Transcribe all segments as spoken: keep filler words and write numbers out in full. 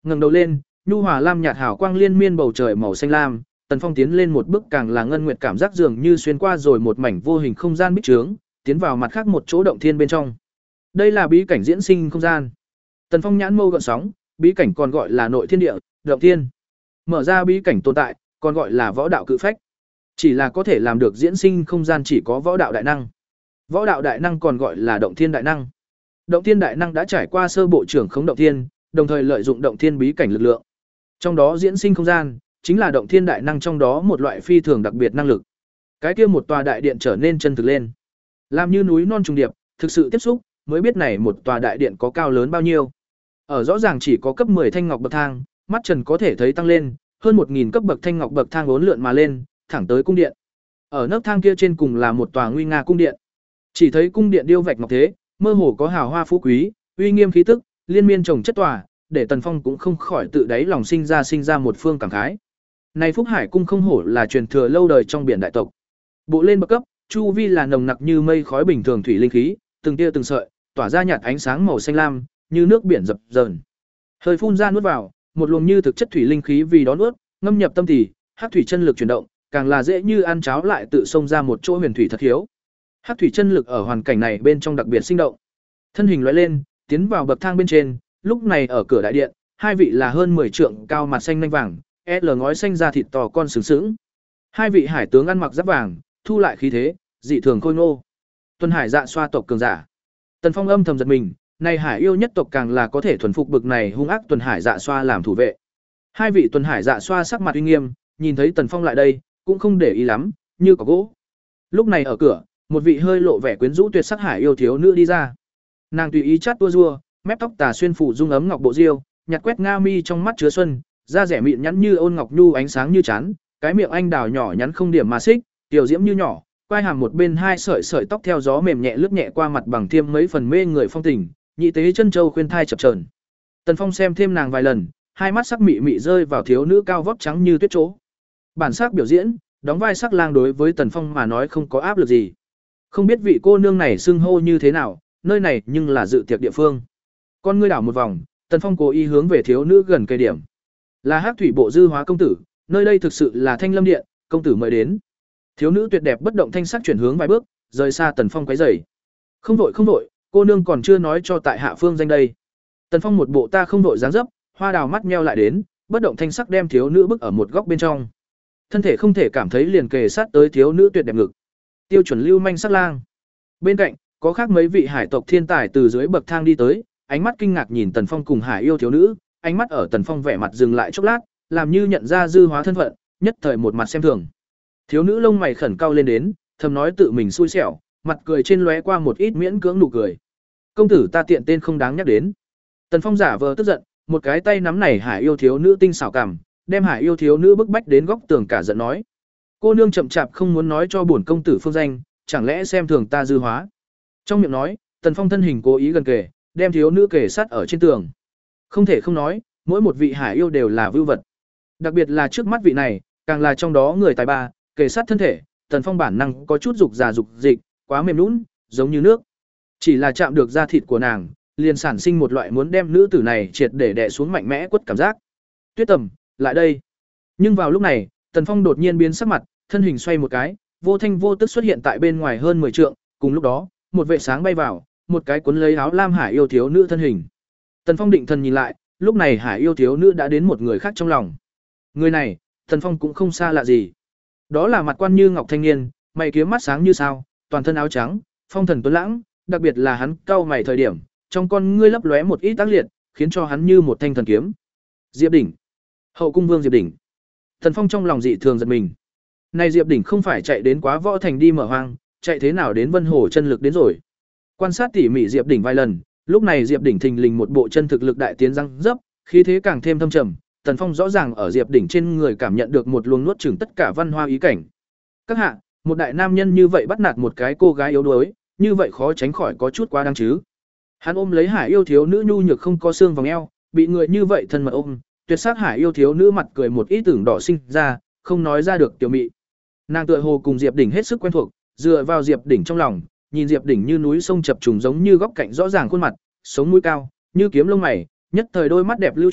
ngẩng đầu lên, nhu hòa lam nhạt hào quang liên miên bầu trời màu xanh lam, Tần Phong tiến lên một bước càng là ngân nguyệt cảm giác dường như xuyên qua rồi một mảnh vô hình không gian bích trướng, tiến vào mặt khác một chỗ động thiên bên trong. Đây là bí cảnh diễn sinh không gian. Tần Phong nhãn mâu gợn sóng, bí cảnh còn gọi là nội thiên địa, động thiên. Mở ra bí cảnh tồn tại, còn gọi là võ đạo cự phách. Chỉ là có thể làm được diễn sinh không gian chỉ có võ đạo đại năng. Võ đạo đại năng còn gọi là động thiên đại năng. Động thiên đại năng đã trải qua sơ bộ trưởng khống động thiên, đồng thời lợi dụng động thiên bí cảnh lực lượng. Trong đó diễn sinh không gian chính là động thiên đại năng trong đó một loại phi thường đặc biệt năng lực. Cái kia một tòa đại điện trở nên chân thực lên, làm như núi non trùng điệp, thực sự tiếp xúc mới biết này một tòa đại điện có cao lớn bao nhiêu. Ở rõ ràng chỉ có cấp mười thanh ngọc bậc thang, mắt trần có thể thấy tăng lên, hơn một nghìn cấp bậc thanh ngọc bậc thang uốn lượn mà lên, thẳng tới cung điện. Ở nấc thang kia trên cùng là một tòa nguy nga cung điện. Chỉ thấy cung điện điêu vạch ngọc thế, mơ hồ có hào hoa phú quý, uy nghiêm khí tức, liên miên trồng chất tòa, để Tần Phong cũng không khỏi tự đáy lòng sinh ra sinh ra một phương cảm khái. Này Phúc Hải cung không hổ là truyền thừa lâu đời trong biển đại tộc. Bộ lên bậc cấp, chu vi là nồng nặc như mây khói bình thường thủy linh khí, từng tia từng sợi, tỏa ra nhạt ánh sáng màu xanh lam, như nước biển dập dờn. Hơi phun ra nuốt vào, một luồng như thực chất thủy linh khí vì đó nuốt, ngâm nhập tâm thì, hắc thủy chân lực chuyển động, càng là dễ như ăn cháo lại tự xông ra một chỗ huyền thủy thật hiếu. Hắc thủy chân lực ở hoàn cảnh này bên trong đặc biệt sinh động. Thân hình lóe lên, tiến vào bậc thang bên trên, lúc này ở cửa đại điện, hai vị là hơn mười trượng cao mặt xanh nanh vàng, L ngói xanh da thịt to con sướng sướng. Hai vị hải tướng ăn mặc giáp vàng, thu lại khí thế, dị thường khôi ngô. Tuần Hải Dạ xoa tộc cường giả. Tần Phong âm thầm giật mình, này Hải yêu nhất tộc càng là có thể thuần phục bực này hung ác Tuần Hải Dạ xoa làm thủ vệ. Hai vị Tuần Hải Dạ xoa sắc mặt uy nghiêm, nhìn thấy Tần Phong lại đây, cũng không để ý lắm, như có gỗ. Lúc này ở cửa, một vị hơi lộ vẻ quyến rũ tuyệt sắc Hải yêu thiếu nữ đi ra. Nàng tùy ý chát tua rua, mép tóc tà xuyên phủ dung ấm ngọc bộ diêu, nhặt quét nga mi trong mắt chứa xuân, da rẻ mịn nhắn như ôn ngọc nhu ánh sáng như chán, cái miệng anh đào nhỏ nhắn không điểm mà xích, tiểu diễm như nhỏ, quai hàm một bên hai sợi sợi tóc theo gió mềm nhẹ lướt nhẹ qua mặt bằng thêm mấy phần mê người phong tình, nhị tế chân châu khuyên thai chập chờn. Tần Phong xem thêm nàng vài lần, hai mắt sắc mị mị rơi vào thiếu nữ cao vóc trắng như tuyết chỗ. Bản sắc biểu diễn, đóng vai sắc lang đối với Tần Phong mà nói không có áp lực gì. Không biết vị cô nương này xưng hô như thế nào, nơi này nhưng là dự tiệc địa phương. Con ngươi đảo một vòng, Tần Phong cố ý hướng về thiếu nữ gần cây điểm. Là Hắc thủy bộ dư hóa công tử, nơi đây thực sự là Thanh Lâm điện, công tử mời đến. Thiếu nữ tuyệt đẹp bất động thanh sắc chuyển hướng vài bước, rời xa Tần Phong quấy rầy. Không vội không vội, cô nương còn chưa nói cho tại hạ phương danh đây. Tần Phong một bộ ta không vội dáng dấp, hoa đào mắt nheo lại đến, bất động thanh sắc đem thiếu nữ bức ở một góc bên trong. Thân thể không thể cảm thấy liền kề sát tới thiếu nữ tuyệt đẹp ngực. Tiêu chuẩn lưu manh sắc lang. Bên cạnh, có khác mấy vị hải tộc thiên tài từ dưới bậc thang đi tới, ánh mắt kinh ngạc nhìn Tần Phong cùng Hải yêu thiếu nữ, ánh mắt ở Tần Phong vẻ mặt dừng lại chốc lát, làm như nhận ra dư hóa thân phận, nhất thời một mặt xem thường. Thiếu nữ lông mày khẩn cau lên đến, thầm nói tự mình xui xẻo, mặt cười trên lóe qua một ít miễn cưỡng nụ cười. Công tử ta tiện tên không đáng nhắc đến. Tần Phong giả vờ tức giận, một cái tay nắm này Hải yêu thiếu nữ tinh xảo cảm, đem Hải yêu thiếu nữ bức bách đến góc tường cả giận nói: "Cô nương chậm chạp không muốn nói cho bổn công tử phương danh, chẳng lẽ xem thường ta dư hóa?" Trong miệng nói, Tần Phong thân hình cố ý gần kề, đem thiếu nữ kề sát ở trên tường. Không thể không nói, mỗi một vị Hải yêu đều là vưu vật. Đặc biệt là trước mắt vị này, càng là trong đó người tài ba, kề sát thân thể, Tần Phong bản năng có chút dục già dục dịch, quá mềm nhũn, giống như nước. Chỉ là chạm được da thịt của nàng, liền sản sinh một loại muốn đem nữ tử này triệt để đè xuống mạnh mẽ quất cảm giác. Tuyết Tầm, lại đây. Nhưng vào lúc này, Tần Phong đột nhiên biến sắc mặt, thân hình xoay một cái, vô thanh vô tức xuất hiện tại bên ngoài hơn mười trượng, cùng lúc đó, một vệ sáng bay vào, một cái cuốn lấy áo lam Hải yêu thiếu nữ thân hình. Tần Phong định thần nhìn lại, lúc này Hải yêu thiếu nữ đã đến một người khác trong lòng. Người này, Tần Phong cũng không xa lạ gì. Đó là mặt quan như ngọc thanh niên, mày kiếm mắt sáng như sao, toàn thân áo trắng, phong thần tuấn lãng, đặc biệt là hắn cau mày thời điểm, trong con ngươi lấp lóe một ít tác liệt, khiến cho hắn như một thanh thần kiếm. Diệp Đỉnh, Hậu cung vương Diệp Đỉnh. Tần Phong trong lòng dị thường giật mình. Này Diệp Đỉnh không phải chạy đến Quá Võ Thành đi mở hoang, chạy thế nào đến Vân Hồ chân lực đến rồi. Quan sát tỉ mỉ Diệp Đỉnh vài lần, lúc này Diệp Đỉnh thình lình một bộ chân thực lực đại tiến răng dấp, khí thế càng thêm thâm trầm, Tần Phong rõ ràng ở Diệp Đỉnh trên người cảm nhận được một luồng nuốt chửng tất cả văn hoa ý cảnh. Các hạ, một đại nam nhân như vậy bắt nạt một cái cô gái yếu đuối, như vậy khó tránh khỏi có chút quá đáng chứ. Hắn ôm lấy Hải yêu thiếu nữ nhu nhược không có xương vòng eo, bị người như vậy thân mật ôm, tuyệt sắc Hải yêu thiếu nữ mặt cười một ít tưởng đỏ sinh ra, không nói ra được tiểu mị. Nàng tựa hồ cùng Diệp Đỉnh hết sức quen thuộc, dựa vào Diệp Đỉnh trong lòng, nhìn Diệp Đỉnh như núi sông chập trùng giống như góc cạnh rõ ràng khuôn mặt, sống mũi cao, như kiếm lông mày, nhất thời đôi mắt đẹp lưu chuyển,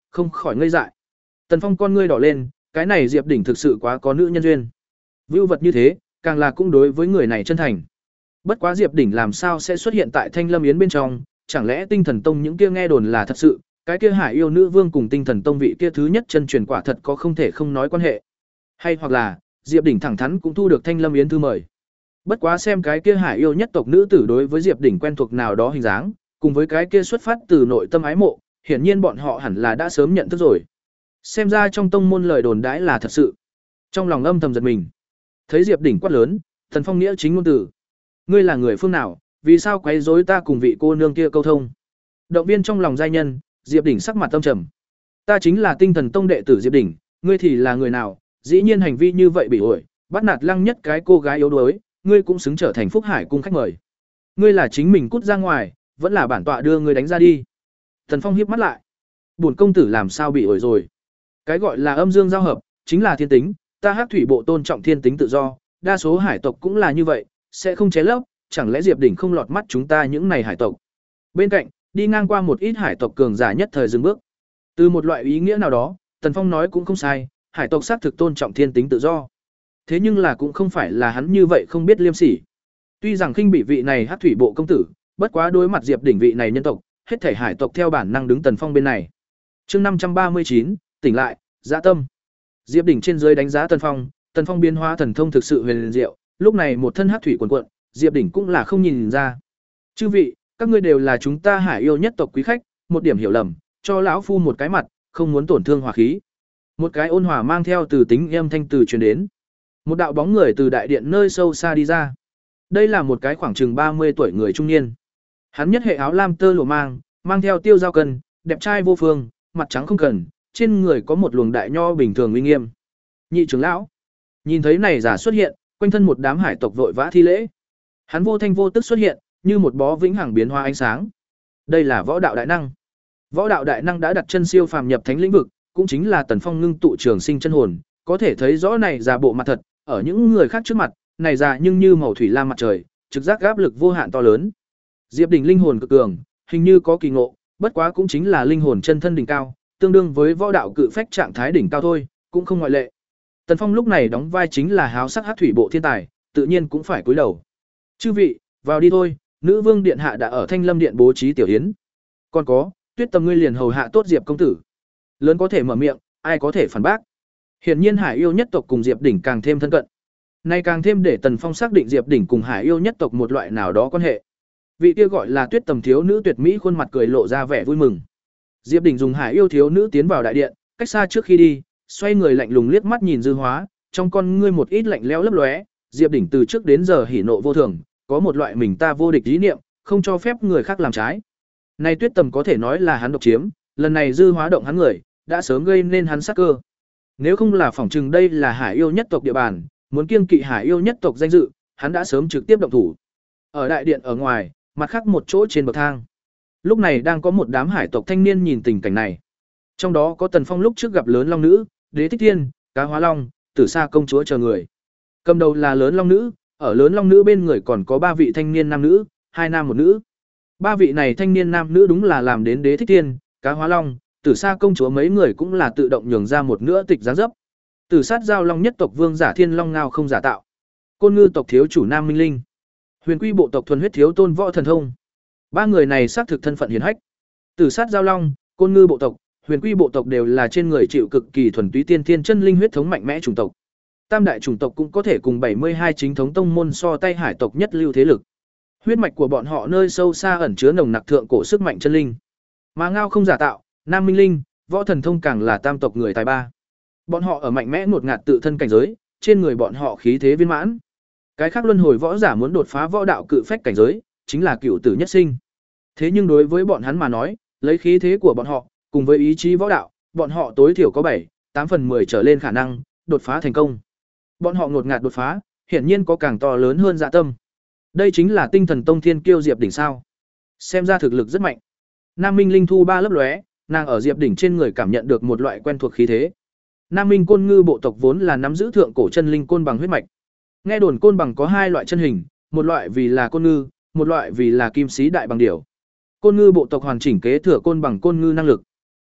không khỏi ngây dại. Tần Phong con ngươi đỏ lên, cái này Diệp Đỉnh thực sự quá có nữ nhân duyên. Vưu vật như thế, càng là cũng đối với người này chân thành. Bất quá Diệp Đỉnh làm sao sẽ xuất hiện tại Thanh Lâm Yến bên trong, chẳng lẽ Tinh Thần Tông những kia nghe đồn là thật sự, cái kia Hải Yêu nữ vương cùng Tinh Thần Tông vị kia thứ nhất chân truyền quả thật có không thể không nói quan hệ. Hay hoặc là, Diệp Đỉnh thẳng thắn cũng thu được Thanh Lâm Yến thư mời. Bất quá xem cái kia Hải Yêu nhất tộc nữ tử đối với Diệp Đỉnh quen thuộc nào đó hình dáng, cùng với cái kia xuất phát từ nội tâm ái mộ, hiển nhiên bọn họ hẳn là đã sớm nhận thức rồi. Xem ra trong tông môn lời đồn đãi là thật sự. Trong lòng âm thầm giật mình. Thấy Diệp Đỉnh quát lớn, Thần Phong nghĩa chính ngôn từ. Ngươi là người phương nào, vì sao quấy rối ta cùng vị cô nương kia câu thông? Động viên trong lòng giai nhân, Diệp Đỉnh sắc mặt âm trầm. Ta chính là Tinh Thần Tông đệ tử Diệp Đỉnh, ngươi thì là người nào? Dĩ nhiên hành vi như vậy bị ổi, bắt nạt lăng nhất cái cô gái yếu đuối, ngươi cũng xứng trở thành Phúc Hải cung khách mời. Ngươi là chính mình cút ra ngoài, vẫn là bản tọa đưa ngươi đánh ra đi. Thần Phong hiếp mắt lại. Bổn công tử làm sao bị ổi rồi? Cái gọi là âm dương giao hợp, chính là thiên tính, ta Hắc Thủy bộ tôn trọng thiên tính tự do, đa số hải tộc cũng là như vậy, sẽ không ché lấp, chẳng lẽ Diệp Đỉnh không lọt mắt chúng ta những này hải tộc. Bên cạnh, đi ngang qua một ít hải tộc cường giả nhất thời dừng bước. Từ một loại ý nghĩa nào đó, Tần Phong nói cũng không sai, hải tộc xác thực tôn trọng thiên tính tự do. Thế nhưng là cũng không phải là hắn như vậy không biết liêm sỉ. Tuy rằng khinh bị vị này Hắc Thủy bộ công tử, bất quá đối mặt Diệp Đỉnh vị này nhân tộc, hết thảy hải tộc theo bản năng đứng Tần Phong bên này. Chương năm trăm ba mươi chín, tỉnh lại, dạ tâm. Diệp Đỉnh trên dưới đánh giá Tần Phong, Tần Phong biến hóa thần thông thực sự huyền diệu, lúc này một thân hắc thủy cuồn cuộn, Diệp Đỉnh cũng là không nhìn ra. Chư vị, các ngươi đều là chúng ta Hải Yêu nhất tộc quý khách, một điểm hiểu lầm, cho lão phu một cái mặt, không muốn tổn thương hòa khí. Một cái ôn hòa mang theo từ tính âm thanh từ truyền đến. Một đạo bóng người từ đại điện nơi sâu xa đi ra. Đây là một cái khoảng chừng ba mươi tuổi người trung niên. Hắn nhất hệ áo lam tơ lụa mang, mang theo tiêu dao cân, đẹp trai vô phương, mặt trắng không cần, trên người có một luồng đại nho bình thường uy nghiêm. Nhị trưởng lão, nhìn thấy này giả xuất hiện, quanh thân một đám hải tộc vội vã thi lễ. Hắn vô thanh vô tức xuất hiện, như một bó vĩnh hằng biến hóa ánh sáng. Đây là võ đạo đại năng. Võ đạo đại năng đã đặt chân siêu phàm nhập thánh lĩnh vực, cũng chính là Tần Phong ngưng tụ trường sinh chân hồn, có thể thấy rõ này giả bộ mặt thật, ở những người khác trước mặt, này giả nhưng như màu thủy lam mặt trời, trực giác áp lực vô hạn to lớn. Diệp Đỉnh linh hồn cực cường, hình như có kỳ ngộ, bất quá cũng chính là linh hồn chân thân đỉnh cao, tương đương với võ đạo cự phách trạng thái đỉnh cao thôi, cũng không ngoại lệ. Tần Phong lúc này đóng vai chính là háo sắc hắc thủy bộ thiên tài, tự nhiên cũng phải cúi đầu. Chư vị, vào đi thôi, nữ vương điện hạ đã ở Thanh Lâm điện bố trí tiểu yến. Còn có, Tuyết Tầm ngươi liền hầu hạ tốt Diệp công tử. Lớn có thể mở miệng, ai có thể phản bác. Hiển nhiên Hải Yêu nhất tộc cùng Diệp Đỉnh càng thêm thân cận. Nay càng thêm để Tần Phong xác định Diệp Đỉnh cùng Hải Yêu nhất tộc một loại nào đó quan hệ. Vị kia gọi là Tuyết Tầm thiếu nữ tuyệt mỹ khuôn mặt cười lộ ra vẻ vui mừng. Diệp Đỉnh dùng Hải Yêu thiếu nữ tiến vào đại điện, cách xa trước khi đi, xoay người lạnh lùng liếc mắt nhìn Dư Hóa, trong con ngươi một ít lạnh lẽo lấp lóe, Diệp Đỉnh từ trước đến giờ hỉ nộ vô thường, có một loại mình ta vô địch ý niệm, không cho phép người khác làm trái. Nay Tuyết Tầm có thể nói là hắn độc chiếm, lần này Dư Hóa động hắn người, đã sớm gây nên hắn sát cơ. Nếu không là phỏng chừng đây là Hải Yêu nhất tộc địa bàn, muốn kiêng kỵ Hải Yêu nhất tộc danh dự, hắn đã sớm trực tiếp động thủ. Ở đại điện ở ngoài, mặt khác một chỗ trên bậc thang. Lúc này đang có một đám hải tộc thanh niên nhìn tình cảnh này. Trong đó có Tần Phong lúc trước gặp lớn long nữ, Đế Thích Thiên, Cá Hóa Long, Tử Sa công chúa chờ người. Cầm đầu là lớn long nữ, ở lớn long nữ bên người còn có ba vị thanh niên nam nữ, hai nam một nữ. Ba vị này thanh niên nam nữ đúng là làm đến Đế Thích Thiên, Cá Hóa Long, Tử Sa công chúa mấy người cũng là tự động nhường ra một nữa tịch dáng dấp. Tử Sát giao long nhất tộc vương giả Thiên Long Ngao không giả tạo. Côn Ngư tộc thiếu chủ Nam Minh Linh. Huyền Quy bộ tộc thuần huyết thiếu tôn Võ Thần Thông. Ba người này xác thực thân phận hiển hách. Tử Sát giao long, Côn Ngư bộ tộc, Huyền Quy bộ tộc đều là trên người chịu cực kỳ thuần túy tiên thiên chân linh huyết thống mạnh mẽ chủng tộc. Tam đại chủng tộc cũng có thể cùng bảy mươi hai chính thống tông môn so tay hải tộc nhất lưu thế lực. Huyết mạch của bọn họ nơi sâu xa ẩn chứa nồng nặc thượng cổ sức mạnh chân linh. Mà Ngao không giả tạo, Nam Minh Linh, Võ Thần Thông càng là tam tộc người tài ba. Bọn họ ở mạnh mẽ ngột ngạt tự thân cảnh giới, trên người bọn họ khí thế viên mãn. Cái khác luân hồi võ giả muốn đột phá võ đạo cự phách cảnh giới, chính là cựu tử nhất sinh. Thế nhưng đối với bọn hắn mà nói, lấy khí thế của bọn họ, cùng với ý chí võ đạo, bọn họ tối thiểu có bảy, tám phần mười trở lên khả năng đột phá thành công. Bọn họ ngột ngạt đột phá, hiển nhiên có càng to lớn hơn dạ tâm. Đây chính là Tinh Thần Tông Thiên Kiêu Diệp Đỉnh sao? Xem ra thực lực rất mạnh. Nam Minh Linh thu ba lấp lóe, nàng ở Diệp Đỉnh trên người cảm nhận được một loại quen thuộc khí thế. Nam Minh Côn Ngư bộ tộc vốn là nắm giữ thượng cổ chân linh côn bằng huyết mạch. Nghe đồn côn bằng có hai loại chân hình, một loại vì là côn ngư, một loại vì là kim sĩ đại bằng điểu. Côn Ngư bộ tộc hoàn chỉnh kế thừa côn bằng côn ngư năng lực.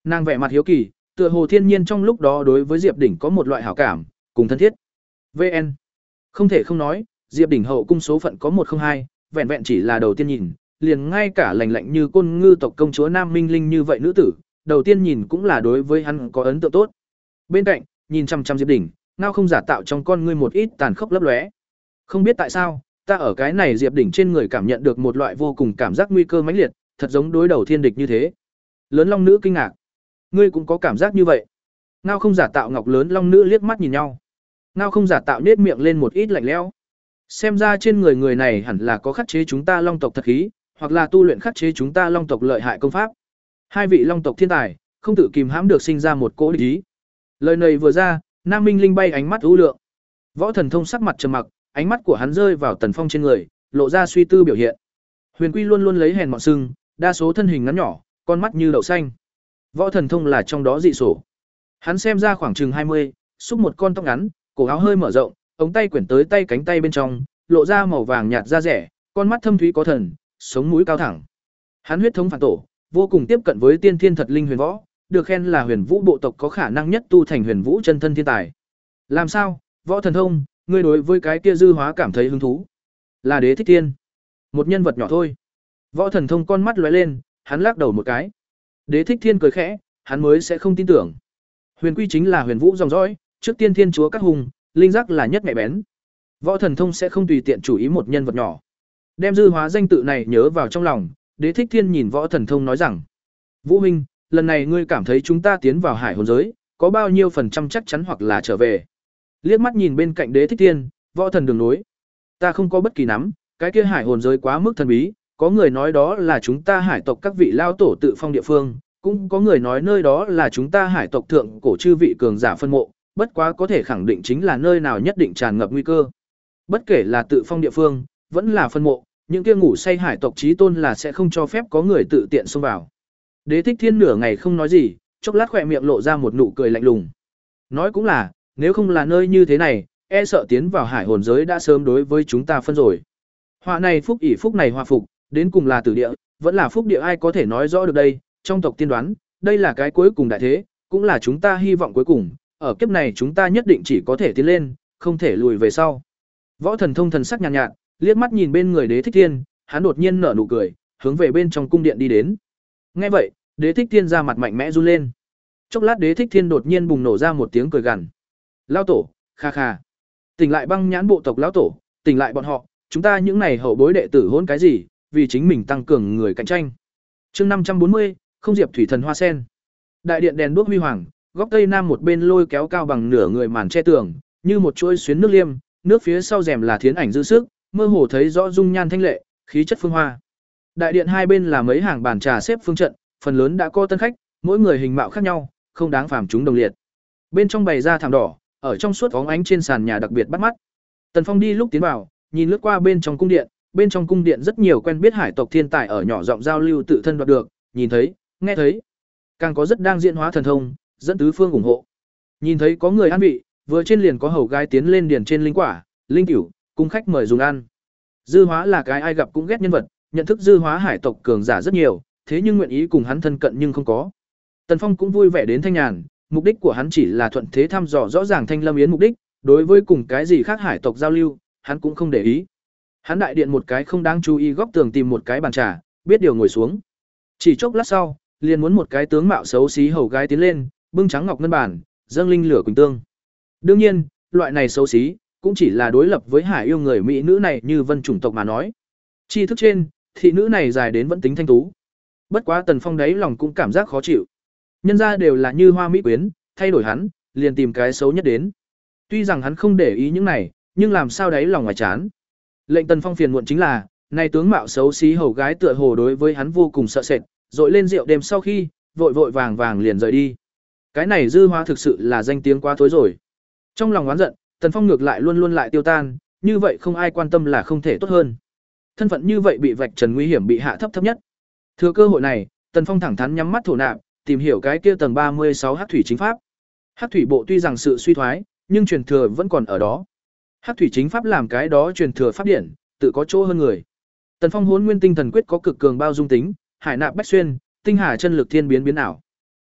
Nàng vẻ mặt hiếu kỳ, tựa hồ thiên nhiên trong lúc đó đối với Diệp Đỉnh có một loại hảo cảm, cùng thân thiết. vê en. Không thể không nói, Diệp Đỉnh hậu cung số phận có một không hai, vẹn vẹn chỉ là đầu tiên nhìn, liền ngay cả lành lạnh như Côn Ngư tộc công chúa Nam Minh Linh như vậy nữ tử, đầu tiên nhìn cũng là đối với hắn có ấn tượng tốt. Bên cạnh, nhìn chăm chăm Diệp Đỉnh, Ngao Không Giả tạo trong con ngươi một ít tàn khốc lấp lóe. Không biết tại sao, ta ở cái này Diệp Đỉnh trên người cảm nhận được một loại vô cùng cảm giác nguy cơ mãnh liệt, thật giống đối đầu thiên địch như thế. Lớn Long nữ kinh ngạc. Ngươi cũng có cảm giác như vậy? Ngao Không Giả tạo Ngọc Lớn Long nữ liếc mắt nhìn nhau. Ngao Không Giả tạo nhếch miệng lên một ít lạnh lẽo. Xem ra trên người người này hẳn là có khắc chế chúng ta Long tộc thật khí, hoặc là tu luyện khắc chế chúng ta Long tộc lợi hại công pháp. Hai vị Long tộc thiên tài, không tự kìm hãm được sinh ra một cỗ địch ý. Lời này vừa ra, Nam Minh Linh bay ánh mắt u lượng. Võ Thần Thông sắc mặt trầm mặc, ánh mắt của hắn rơi vào Tần Phong trên người, lộ ra suy tư biểu hiện. Huyền Quy luôn luôn lấy hèn mọn sưng, đa số thân hình ngắn nhỏ, con mắt như đậu xanh. Võ Thần Thông là trong đó dị sổ. Hắn xem ra khoảng chừng hai mươi, xúc một con tóc ngắn, cổ áo hơi mở rộng, ống tay quyển tới tay cánh tay bên trong, lộ ra màu vàng nhạt da rẻ, con mắt thâm thúy có thần, sống mũi cao thẳng. Hắn huyết thống phản tổ, vô cùng tiếp cận với tiên thiên thật linh huyền võ, được khen là Huyền Vũ bộ tộc có khả năng nhất tu thành Huyền Vũ chân thân thiên tài. Làm sao, Võ Thần Thông, ngươi đối với cái kia dư hóa cảm thấy hứng thú? Là Đế Thích Thiên, một nhân vật nhỏ thôi. Võ Thần Thông con mắt lóe lên, hắn lắc đầu một cái. Đế Thích Thiên cười khẽ, hắn mới sẽ không tin tưởng. Huyền Quy chính là Huyền Vũ dòng dõi, trước tiên thiên chúa các hùng, linh giác là nhất mẹ bén. Võ Thần Thông sẽ không tùy tiện chủ ý một nhân vật nhỏ. Đem dư hóa danh tự này nhớ vào trong lòng, Đế Thích Thiên nhìn Võ Thần Thông nói rằng: "Vũ huynh, lần này ngươi cảm thấy chúng ta tiến vào hải hồn giới, có bao nhiêu phần trăm chắc chắn hoặc là trở về?" Liếc mắt nhìn bên cạnh Đế Thích Thiên, Võ Thần đường nối: "Ta không có bất kỳ nắm, cái kia hải hồn giới quá mức thần bí, có người nói đó là chúng ta hải tộc các vị lao tổ tự phong địa phương, cũng có người nói nơi đó là chúng ta hải tộc thượng cổ chư vị cường giả phân mộ, bất quá có thể khẳng định chính là nơi nào nhất định tràn ngập nguy cơ. Bất kể là tự phong địa phương, vẫn là phân mộ, những kia ngủ say hải tộc chí tôn là sẽ không cho phép có người tự tiện xông vào." Đế Thích Thiên nửa ngày không nói gì, chốc lát khỏe miệng lộ ra một nụ cười lạnh lùng. Nói cũng là, nếu không là nơi như thế này, e sợ tiến vào hải hồn giới đã sớm đối với chúng ta phân rồi. Họa này phúc ỷ phúc này hòa phục, đến cùng là tử địa, vẫn là phúc địa ai có thể nói rõ được đây, trong tộc tiên đoán, đây là cái cuối cùng đại thế, cũng là chúng ta hy vọng cuối cùng, ở kiếp này chúng ta nhất định chỉ có thể tiến lên, không thể lùi về sau. Võ Thần Thông thần sắc nhàn nhạt, nhạt, liếc mắt nhìn bên người Đế Thích Thiên, hắn đột nhiên nở nụ cười, hướng về bên trong cung điện đi đến. Nghe vậy, Đế Thích Thiên ra mặt mạnh mẽ run lên. Chốc lát Đế Thích Thiên đột nhiên bùng nổ ra một tiếng cười gằn. "Lão tổ, kha kha. Tỉnh lại Băng Nhãn bộ tộc lão tổ, tỉnh lại bọn họ, chúng ta những này hậu bối đệ tử hôn cái gì, vì chính mình tăng cường người cạnh tranh." Chương năm trăm bốn mươi, không diệp thủy thần hoa sen. Đại điện đèn đuốc huy hoàng, góc tây nam một bên lôi kéo cao bằng nửa người màn che tường, như một chuỗi xuyến nước liêm, nước phía sau rèm là thiến ảnh dư sức, mơ hồ thấy rõ dung nhan thanh lệ, khí chất phương hoa. Đại điện hai bên là mấy hàng bàn trà xếp phương trận, phần lớn đã có tân khách, mỗi người hình mạo khác nhau, không đáng phàm chúng đồng liệt. Bên trong bày ra thảm đỏ, ở trong suốt bóng ánh trên sàn nhà đặc biệt bắt mắt. Tần Phong đi lúc tiến vào, nhìn lướt qua bên trong cung điện, bên trong cung điện rất nhiều quen biết hải tộc thiên tài ở nhỏ giọng giao lưu tự thân đoạt được, nhìn thấy, nghe thấy, càng có rất đang diễn hóa thần thông, dẫn tứ phương ủng hộ. Nhìn thấy có người ăn vị, vừa trên liền có hầu gái tiến lên điền trên linh quả, linh cửu, cung khách mời dùng ăn. Dư Hóa là cái ai gặp cũng ghét nhân vật, nhận thức Dư Hóa hải tộc cường giả rất nhiều, thế nhưng nguyện ý cùng hắn thân cận nhưng không có. Tần Phong cũng vui vẻ đến thanh nhàn, mục đích của hắn chỉ là thuận thế thăm dò rõ ràng Thanh Lâm Yến mục đích, đối với cùng cái gì khác hải tộc giao lưu, hắn cũng không để ý. Hắn đại điện một cái không đáng chú ý góc tường tìm một cái bàn trà, biết điều ngồi xuống. Chỉ chốc lát sau, liền muốn một cái tướng mạo xấu xí hầu gái tiến lên, bưng trắng ngọc ngân bản, dâng linh lửa quỳnh tương. Đương nhiên, loại này xấu xí cũng chỉ là đối lập với hải yêu người mỹ nữ này như vân chủng tộc mà nói. Tri thức trên, thị nữ này dài đến vẫn tính thanh tú. Bất quá Tần Phong đấy lòng cũng cảm giác khó chịu. Nhân ra đều là như hoa mỹ quyến, thay đổi hắn, liền tìm cái xấu nhất đến. Tuy rằng hắn không để ý những này, nhưng làm sao đấy lòng ngoài chán. Lệnh Tần Phong phiền muộn chính là, này tướng mạo xấu xí hầu gái tựa hồ đối với hắn vô cùng sợ sệt, dội lên rượu đêm sau khi, vội vội vàng vàng liền rời đi. Cái này Dư Hoa thực sự là danh tiếng quá thối rồi. Trong lòng oán giận, Tần Phong ngược lại luôn luôn lại tiêu tan, như vậy không ai quan tâm là không thể tốt hơn. Thân phận như vậy bị vạch trần nguy hiểm bị hạ thấp thấp nhất. Thừa cơ hội này, Tần Phong thẳng thắn nhắm mắt thổ nạp, tìm hiểu cái kia tầng ba mươi sáu Hắc thủy chính pháp. Hắc thủy bộ tuy rằng sự suy thoái, nhưng truyền thừa vẫn còn ở đó. Hắc thủy chính pháp làm cái đó truyền thừa pháp điển, tự có chỗ hơn người. Tần Phong Hỗn Nguyên Tinh Thần Quyết có cực cường bao dung tính, hải nạp bách xuyên, tinh hà chân lực thiên biến biến ảo.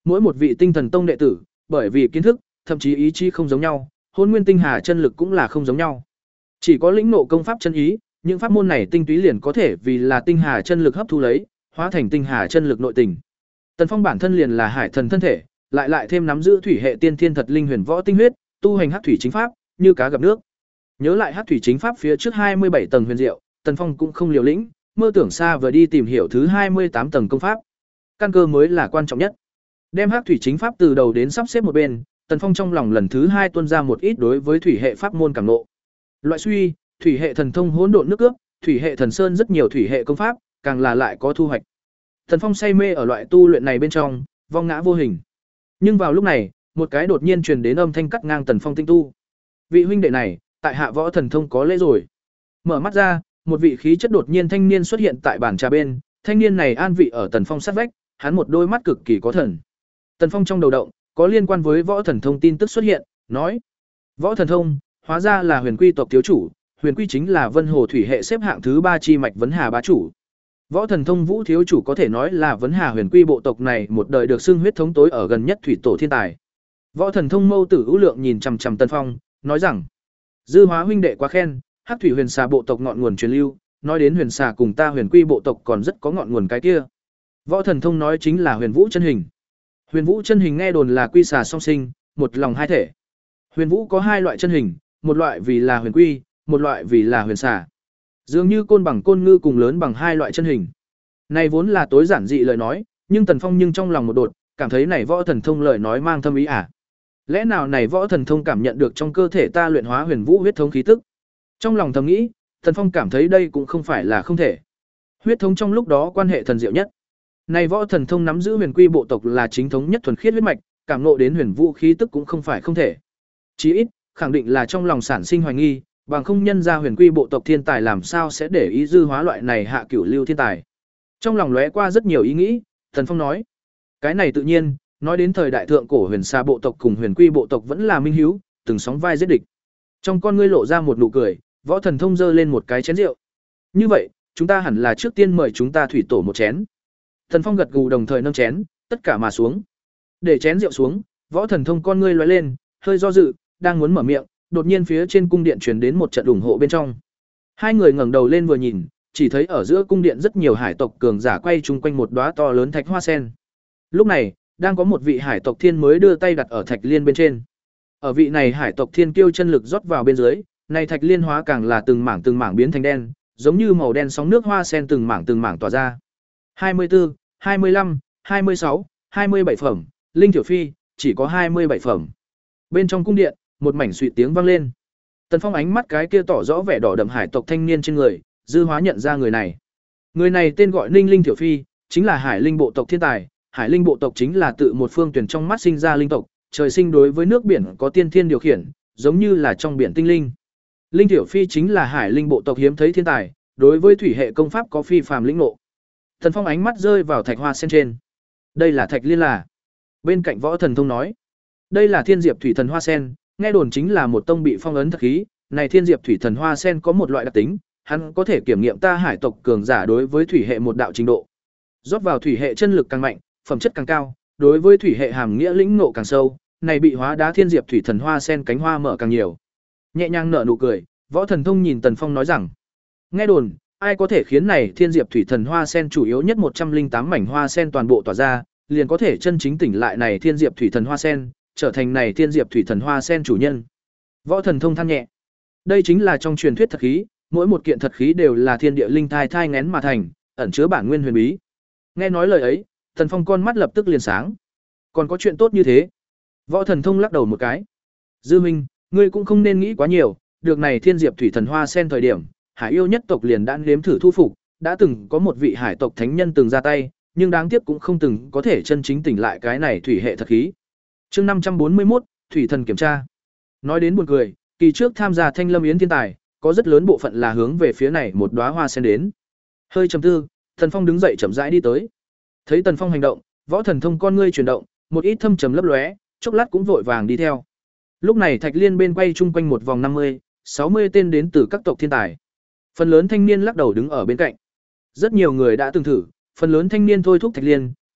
Mỗi một vị Tinh Thần Tông đệ tử, bởi vì kiến thức, thậm chí ý chí không giống nhau, Hỗn Nguyên Tinh Hà chân lực cũng là không giống nhau. Chỉ có lĩnh ngộ công pháp chân ý, những pháp môn này tinh túy liền có thể vì là Tinh Hà chân lực hấp thu lấy, hóa thành Tinh Hà chân lực nội tình. Tần Phong bản thân liền là hải thần thân thể, lại lại thêm nắm giữ thủy hệ tiên thiên thật linh huyền võ tinh huyết, tu hành hắc thủy chính pháp, như cá gặp nước. Nhớ lại hắc thủy chính pháp phía trước hai mươi bảy tầng huyền diệu, Tần Phong cũng không liều lĩnh, mơ tưởng xa vời đi tìm hiểu thứ hai mươi tám tầng công pháp. Căn cơ mới là quan trọng nhất. Đem hắc thủy chính pháp từ đầu đến sắp xếp một bên, Tần Phong trong lòng lần thứ hai tuôn ra một ít đối với thủy hệ pháp môn cảm ngộ. Loại suy, thủy hệ thần thông hỗn độn nước cướp, thủy hệ thần sơn rất nhiều thủy hệ công pháp, càng là lại có thu hoạch. Tần Phong say mê ở loại tu luyện này bên trong, vong ngã vô hình. Nhưng vào lúc này, một cái đột nhiên truyền đến âm thanh cắt ngang Tần Phong tinh tu. Vị huynh đệ này, tại hạ võ thần thông có lễ rồi. Mở mắt ra, một vị khí chất đột nhiên thanh niên xuất hiện tại bàn trà bên, thanh niên này an vị ở Tần Phong sát vách, hắn một đôi mắt cực kỳ có thần. Tần Phong trong đầu động, có liên quan với võ thần thông tin tức xuất hiện, nói: "Võ thần thông, hóa ra là Huyền Quy tộc thiếu chủ, Huyền Quy chính là Vân Hồ thủy hệ xếp hạng thứ ba chi mạch Vấn Hà bá chủ. Võ thần thông Vũ thiếu chủ có thể nói là Vấn Hà Huyền Quy bộ tộc này một đời được xưng huyết thống tối ở gần nhất thủy tổ thiên tài." Võ thần thông Mâu Tử Ưu Lượng nhìn chằm chằm Tần Phong, nói rằng: "Dư Hóa huynh đệ quá khen, Hắc thủy huyền xà bộ tộc ngọn nguồn truyền lưu, nói đến huyền xà cùng ta Huyền Quy bộ tộc còn rất có ngọn nguồn cái kia." Võ thần thông nói chính là Huyền Vũ chân hình. Huyền Vũ chân hình nghe đồn là quy xà song sinh, một lòng hai thể. Huyền Vũ có hai loại chân hình, một loại vì là huyền quy, một loại vì là huyền xà. Dường như côn bằng côn ngư cùng lớn bằng hai loại chân hình. Này vốn là tối giản dị lời nói, nhưng Tần Phong nhưng trong lòng một đột, cảm thấy này võ thần thông lời nói mang thâm ý à? Lẽ nào này võ thần thông cảm nhận được trong cơ thể ta luyện hóa huyền vũ huyết thống khí tức? Trong lòng thầm nghĩ, Tần Phong cảm thấy đây cũng không phải là không thể. Huyết thống trong lúc đó quan hệ thần diệu nhất. Này võ thần thông nắm giữ huyền quy bộ tộc là chính thống nhất thuần khiết huyết mạch, cảm ngộ đến huyền vũ khí tức cũng không phải không thể. Chí ít, khẳng định là trong lòng sản sinh hoài nghi, bằng không nhân ra huyền quy bộ tộc thiên tài làm sao sẽ để ý dư hóa loại này hạ cửu lưu thiên tài. Trong lòng lóe qua rất nhiều ý nghĩ, Thần Phong nói: "Cái này tự nhiên, nói đến thời đại thượng cổ huyền xa bộ tộc cùng huyền quy bộ tộc vẫn là minh hiếu, từng sóng vai giết địch." Trong con ngươi lộ ra một nụ cười, võ thần thông giơ lên một cái chén rượu. "Như vậy, chúng ta hẳn là trước tiên mời chúng ta thủy tổ một chén." Thần Phong gật gù đồng thời nâng chén, tất cả mà xuống. Để chén rượu xuống, võ thần thông con ngươi lóe lên, hơi do dự, đang muốn mở miệng, đột nhiên phía trên cung điện truyền đến một trận ủng hộ bên trong. Hai người ngẩng đầu lên vừa nhìn, chỉ thấy ở giữa cung điện rất nhiều hải tộc cường giả quay chung quanh một đóa to lớn thạch hoa sen. Lúc này, đang có một vị hải tộc thiên mới đưa tay đặt ở thạch liên bên trên. Ở vị này hải tộc thiên kiêu chân lực rót vào bên dưới, này thạch liên hóa càng là từng mảng từng mảng biến thành đen, giống như màu đen sóng nước hoa sen từng mảng từng mảng tỏa ra. hai mươi tư, hai mươi lăm, hai mươi sáu, hai mươi bảy phẩm, Linh Tiểu Phi, chỉ có hai mươi bảy phẩm. Bên trong cung điện, một mảnh suy tiếng vang lên. Tần Phong ánh mắt cái kia tỏ rõ vẻ đỏ đậm hải tộc thanh niên trên người, dư hóa nhận ra người này. Người này tên gọi Ninh Linh Tiểu Phi, chính là Hải Linh bộ tộc thiên tài. Hải Linh bộ tộc chính là tự một phương tuyển trong mắt sinh ra linh tộc, trời sinh đối với nước biển có tiên thiên điều khiển, giống như là trong biển tinh linh. Linh Tiểu Phi chính là Hải Linh bộ tộc hiếm thấy thiên tài, đối với thủy hệ công pháp có phi phàm lĩnh ngộ. Thần Phong ánh mắt rơi vào thạch hoa sen trên. Đây là thạch liên là. Bên cạnh võ thần thông nói, đây là thiên diệp thủy thần hoa sen, nghe đồn chính là một tông bị phong ấn thật khí. Này thiên diệp thủy thần hoa sen có một loại đặc tính, hắn có thể kiểm nghiệm ta hải tộc cường giả đối với thủy hệ một đạo trình độ. Rót vào thủy hệ chân lực càng mạnh, phẩm chất càng cao, đối với thủy hệ hàm nghĩa lĩnh ngộ càng sâu, này bị hóa đá thiên diệp thủy thần hoa sen cánh hoa mở càng nhiều. Nhẹ nhàng nở nụ cười, võ thần thông nhìn Tần Phong nói rằng, nghe đồn, ai có thể khiến này thiên diệp thủy thần hoa sen chủ yếu nhất một trăm linh tám mảnh hoa sen toàn bộ tỏa ra, liền có thể chân chính tỉnh lại này thiên diệp thủy thần hoa sen, trở thành này thiên diệp thủy thần hoa sen chủ nhân. Võ thần thông than nhẹ, đây chính là trong truyền thuyết thật khí, mỗi một kiện thật khí đều là thiên địa linh thai thai nghén mà thành, ẩn chứa bản nguyên huyền bí. Nghe nói lời ấy, Tần Phong con mắt lập tức liền sáng. Còn có chuyện tốt như thế? Võ thần thông lắc đầu một cái. Dư Minh, ngươi cũng không nên nghĩ quá nhiều, được này thiên diệp thủy thần hoa sen thời điểm, hải yêu nhất tộc liền đã nếm thử thu phục, đã từng có một vị hải tộc thánh nhân từng ra tay, nhưng đáng tiếc cũng không từng có thể chân chính tỉnh lại cái này thủy hệ thật khí. Chương năm trăm bốn mươi mốt, thủy thần kiểm tra. Nói đến buồn cười, kỳ trước tham gia Thanh Lâm Yến thiên tài, có rất lớn bộ phận là hướng về phía này một đóa hoa sen đến. Hơi trầm tư, Tần Phong đứng dậy chậm rãi đi tới. Thấy Tần Phong hành động, võ thần thông con ngươi chuyển động, một ít thâm trầm lấp lóe, chốc lát cũng vội vàng đi theo. Lúc này Thạch Liên bên quay chung quanh một vòng năm mươi, sáu mươi tên đến từ các tộc thiên tài. Phần lớn thanh niên lắc đầu đứng ở bên cạnh. Rất nhiều người đã từng thử, phần lớn thanh niên thôi thúc Thạch Liên,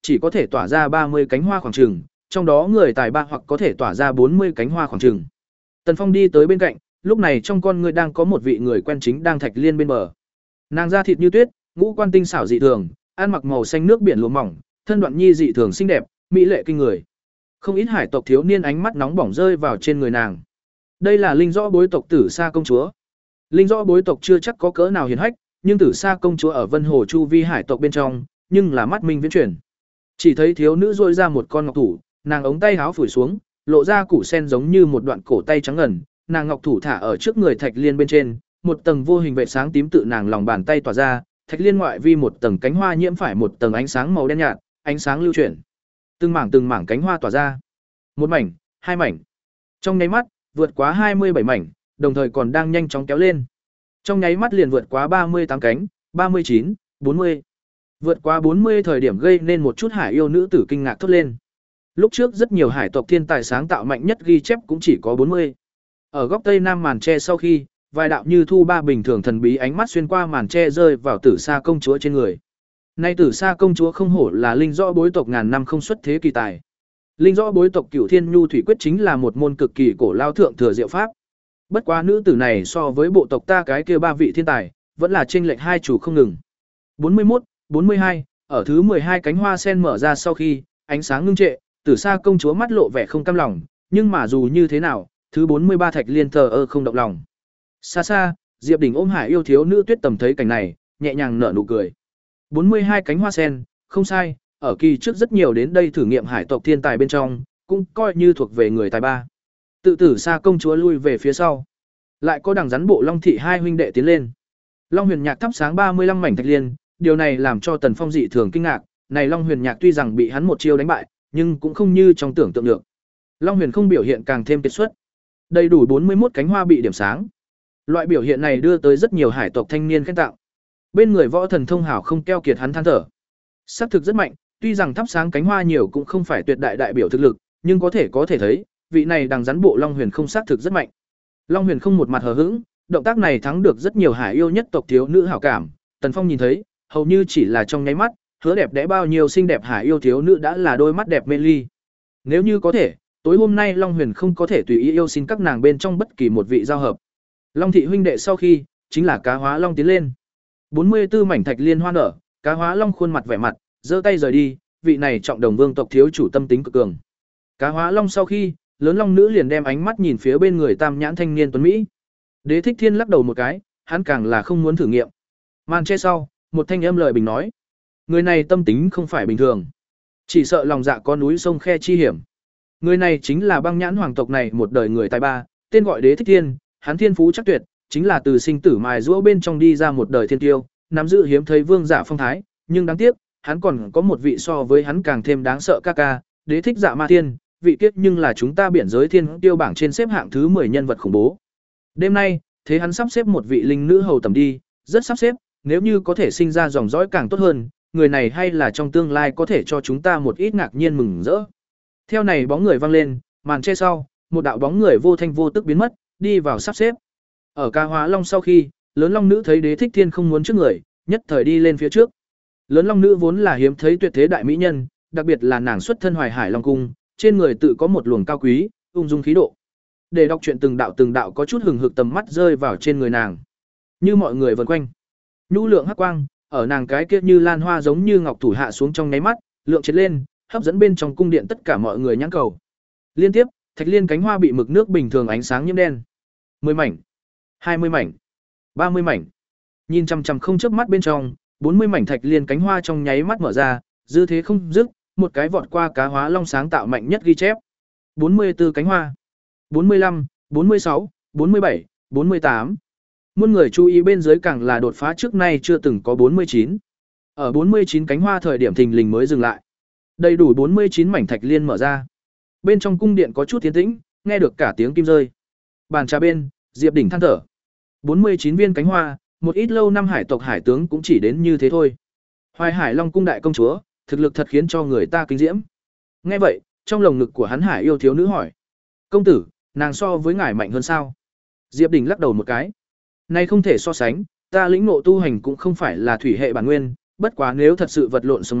chỉ có thể tỏa ra ba mươi cánh hoa khoảng chừng, trong đó người tài ba hoặc có thể tỏa ra bốn mươi cánh hoa khoảng chừng. Tần Phong đi tới bên cạnh, lúc này trong con người đang có một vị người quen chính đang thạch liên bên bờ. Nàng da thịt như tuyết, ngũ quan tinh xảo dị thường, ăn mặc màu xanh nước biển lụa mỏng, thân đoạn nhi dị thường xinh đẹp, mỹ lệ kinh người. Không ít hải tộc thiếu niên ánh mắt nóng bỏng rơi vào trên người nàng. Đây là linh rõ bối tộc Tử Sa công chúa. Linh rõ bối tộc chưa chắc có cỡ nào hiển hách, nhưng Tử Sa công chúa ở Vân Hồ chu vi hải tộc bên trong, nhưng là mắt minh viễn chuyển. Chỉ thấy thiếu nữ rôi ra một con ngọc thủ, nàng ống tay háo phủi xuống, lộ ra củ sen giống như một đoạn cổ tay trắng ngần, nàng ngọc thủ thả ở trước người thạch liên bên trên, một tầng vô hình vệ sáng tím tự nàng lòng bàn tay tỏa ra, thạch liên ngoại vi một tầng cánh hoa nhiễm phải một tầng ánh sáng màu đen nhạt, ánh sáng lưu chuyển. Từng mảng từng mảng cánh hoa tỏa ra. Một mảnh, hai mảnh. Trong nháy mắt, vượt quá hai mươi bảy mảnh, đồng thời còn đang nhanh chóng kéo lên. Trong nháy mắt liền vượt quá ba mươi tám cánh, ba mươi chín, bốn mươi. Vượt quá bốn mươi thời điểm gây nên một chút hải yêu nữ tử kinh ngạc thốt lên. Lúc trước rất nhiều hải tộc thiên tài sáng tạo mạnh nhất ghi chép cũng chỉ có bốn mươi. Ở góc tây nam màn tre sau khi, vài đạo như thu ba bình thường thần bí ánh mắt xuyên qua màn tre rơi vào Tử Sa công chúa trên người. Nay Tử Sa công chúa không hổ là linh rõ bối tộc ngàn năm không xuất thế kỳ tài. Linh rõ bối tộc Cửu Thiên Nhu Thủy Quyết chính là một môn cực kỳ cổ lao thượng thừa diệu pháp. Bất quá nữ tử này so với bộ tộc ta cái kia ba vị thiên tài, vẫn là chênh lệch hai chủ không ngừng. bốn mươi mốt, bốn mươi hai, ở thứ mười hai cánh hoa sen mở ra sau khi, ánh sáng ngưng trệ, Tử Sa công chúa mắt lộ vẻ không cam lòng, nhưng mà dù như thế nào, thứ bốn mươi ba thạch liên thờ ơ không động lòng. Xa xa, Diệp Đỉnh ôm hải yêu thiếu nữ Tuyết Tầm thấy cảnh này, nhẹ nhàng nở nụ cười. bốn mươi hai cánh hoa sen, không sai, ở kỳ trước rất nhiều đến đây thử nghiệm hải tộc thiên tài bên trong, cũng coi như thuộc về người tài ba. Tự Tử Sa công chúa lui về phía sau. Lại có đằng rắn bộ Long thị hai huynh đệ tiến lên. Long Huyền Nhạc thắp sáng ba mươi lăm mảnh thạch liên, điều này làm cho Tần Phong dị thường kinh ngạc, này Long Huyền Nhạc tuy rằng bị hắn một chiêu đánh bại, nhưng cũng không như trong tưởng tượng được. Long Huyền không biểu hiện càng thêm kiệt xuất. Đầy đủ bốn mươi mốt cánh hoa bị điểm sáng. Loại biểu hiện này đưa tới rất nhiều hải tộc thanh niên khen tặng. Bên người võ thần thông hảo không keo kiệt hắn than thở. Sắc thực rất mạnh, tuy rằng thắp sáng cánh hoa nhiều cũng không phải tuyệt đại đại biểu thực lực, nhưng có thể có thể thấy, vị này đằng rắn bộ Long Huyền không xác thực rất mạnh. Long Huyền không một mặt hờ hững, động tác này thắng được rất nhiều hải yêu nhất tộc thiếu nữ hảo cảm, Tần Phong nhìn thấy, hầu như chỉ là trong nháy mắt, hứa đẹp đẽ bao nhiêu xinh đẹp hải yêu thiếu nữ đã là đôi mắt đẹp mê ly. Nếu như có thể, tối hôm nay Long Huyền không có thể tùy ý yêu xin các nàng bên trong bất kỳ một vị giao hợp. Long thị huynh đệ sau khi, chính là Cá Hóa Long tiến lên. bốn mươi tư mảnh thạch liên hoa nở, Cá Hóa Long khuôn mặt vẻ mặt, giơ tay rời đi, vị này trọng đồng vương tộc thiếu chủ tâm tính cực cường. Cá Hóa Long sau khi, lớn long nữ liền đem ánh mắt nhìn phía bên người tam nhãn thanh niên tuấn mỹ. Đế Thích Thiên lắc đầu một cái, hắn càng là không muốn thử nghiệm. Màn che sau, một thanh âm lời bình nói, người này tâm tính không phải bình thường, chỉ sợ lòng dạ có núi sông khe chi hiểm. Người này chính là băng nhãn hoàng tộc này một đời người tài ba, tên gọi Đế Thích Thiên, hắn thiên phú chắc tuyệt, chính là từ sinh tử mài giũa bên trong đi ra một đời thiên tiêu, nắm giữ hiếm thấy vương giả phong thái, nhưng đáng tiếc, hắn còn có một vị so với hắn càng thêm đáng sợ ca ca, Đế Thích Dạ Ma Thiên, vị kiếp nhưng là chúng ta biển giới thiên tiêu bảng trên xếp hạng thứ mười nhân vật khủng bố. Đêm nay, thế hắn sắp xếp một vị linh nữ hầu tầm đi, rất sắp xếp, nếu như có thể sinh ra dòng dõi càng tốt hơn, người này hay là trong tương lai có thể cho chúng ta một ít ngạc nhiên mừng rỡ. Theo này bóng người văng lên, màn che sau, một đạo bóng người vô thanh vô tức biến mất, đi vào sắp xếp. Ở Cá Hóa Long sau khi, lớn long nữ thấy Đế Thích Thiên không muốn trước người, nhất thời đi lên phía trước. Lớn long nữ vốn là hiếm thấy tuyệt thế đại mỹ nhân, đặc biệt là nàng xuất thân Hoài Hải Long cung, trên người tự có một luồng cao quý, ung dung khí độ. Để đọc truyện từng đạo từng đạo có chút hừng hực tầm mắt rơi vào trên người nàng. Như mọi người vần quanh, nhu lượng hắc quang, ở nàng cái kia như lan hoa giống như ngọc thủ hạ xuống trong nháy mắt, lượng chết lên, hấp dẫn bên trong cung điện tất cả mọi người nhãn cầu. Liên tiếp, thạch liên cánh hoa bị mực nước bình thường ánh sáng nhiễm đen. mười mảnh, hai mươi mảnh, ba mươi mảnh. Nhìn chằm chằm không chớp mắt bên trong, bốn mươi mảnh thạch liên cánh hoa trong nháy mắt mở ra, dư thế không dứt, một cái vọt qua Cá Hóa Long sáng tạo mạnh nhất ghi chép. bốn mươi tư cánh hoa, bốn mươi lăm, bốn mươi sáu, bốn mươi bảy, bốn mươi tám. Muôn người chú ý bên dưới càng là đột phá trước nay chưa từng có bốn mươi chín. Ở bốn mươi chín cánh hoa thời điểm thình lình mới dừng lại. Đầy đủ bốn mươi chín mảnh thạch liên mở ra. Bên trong cung điện có chút tiến tĩnh, nghe được cả tiếng kim rơi. Bàn trà bên, Diệp Đỉnh than thở. bốn mươi chín viên cánh hoa, một ít lâu năm hải tộc hải tướng cũng chỉ đến như thế thôi. Hoài Hải Long cung đại công chúa, thực lực thật khiến cho người ta kinh diễm. Nghe vậy, trong lồng ngực của hắn Hải yêu thiếu nữ hỏi: "Công tử, nàng so với ngài mạnh hơn sao?" Diệp Đỉnh lắc đầu một cái. "Này không thể so sánh, ta lĩnh ngộ tu hành cũng không phải là thủy hệ bản nguyên, bất quá nếu thật sự vật lộn sống mái,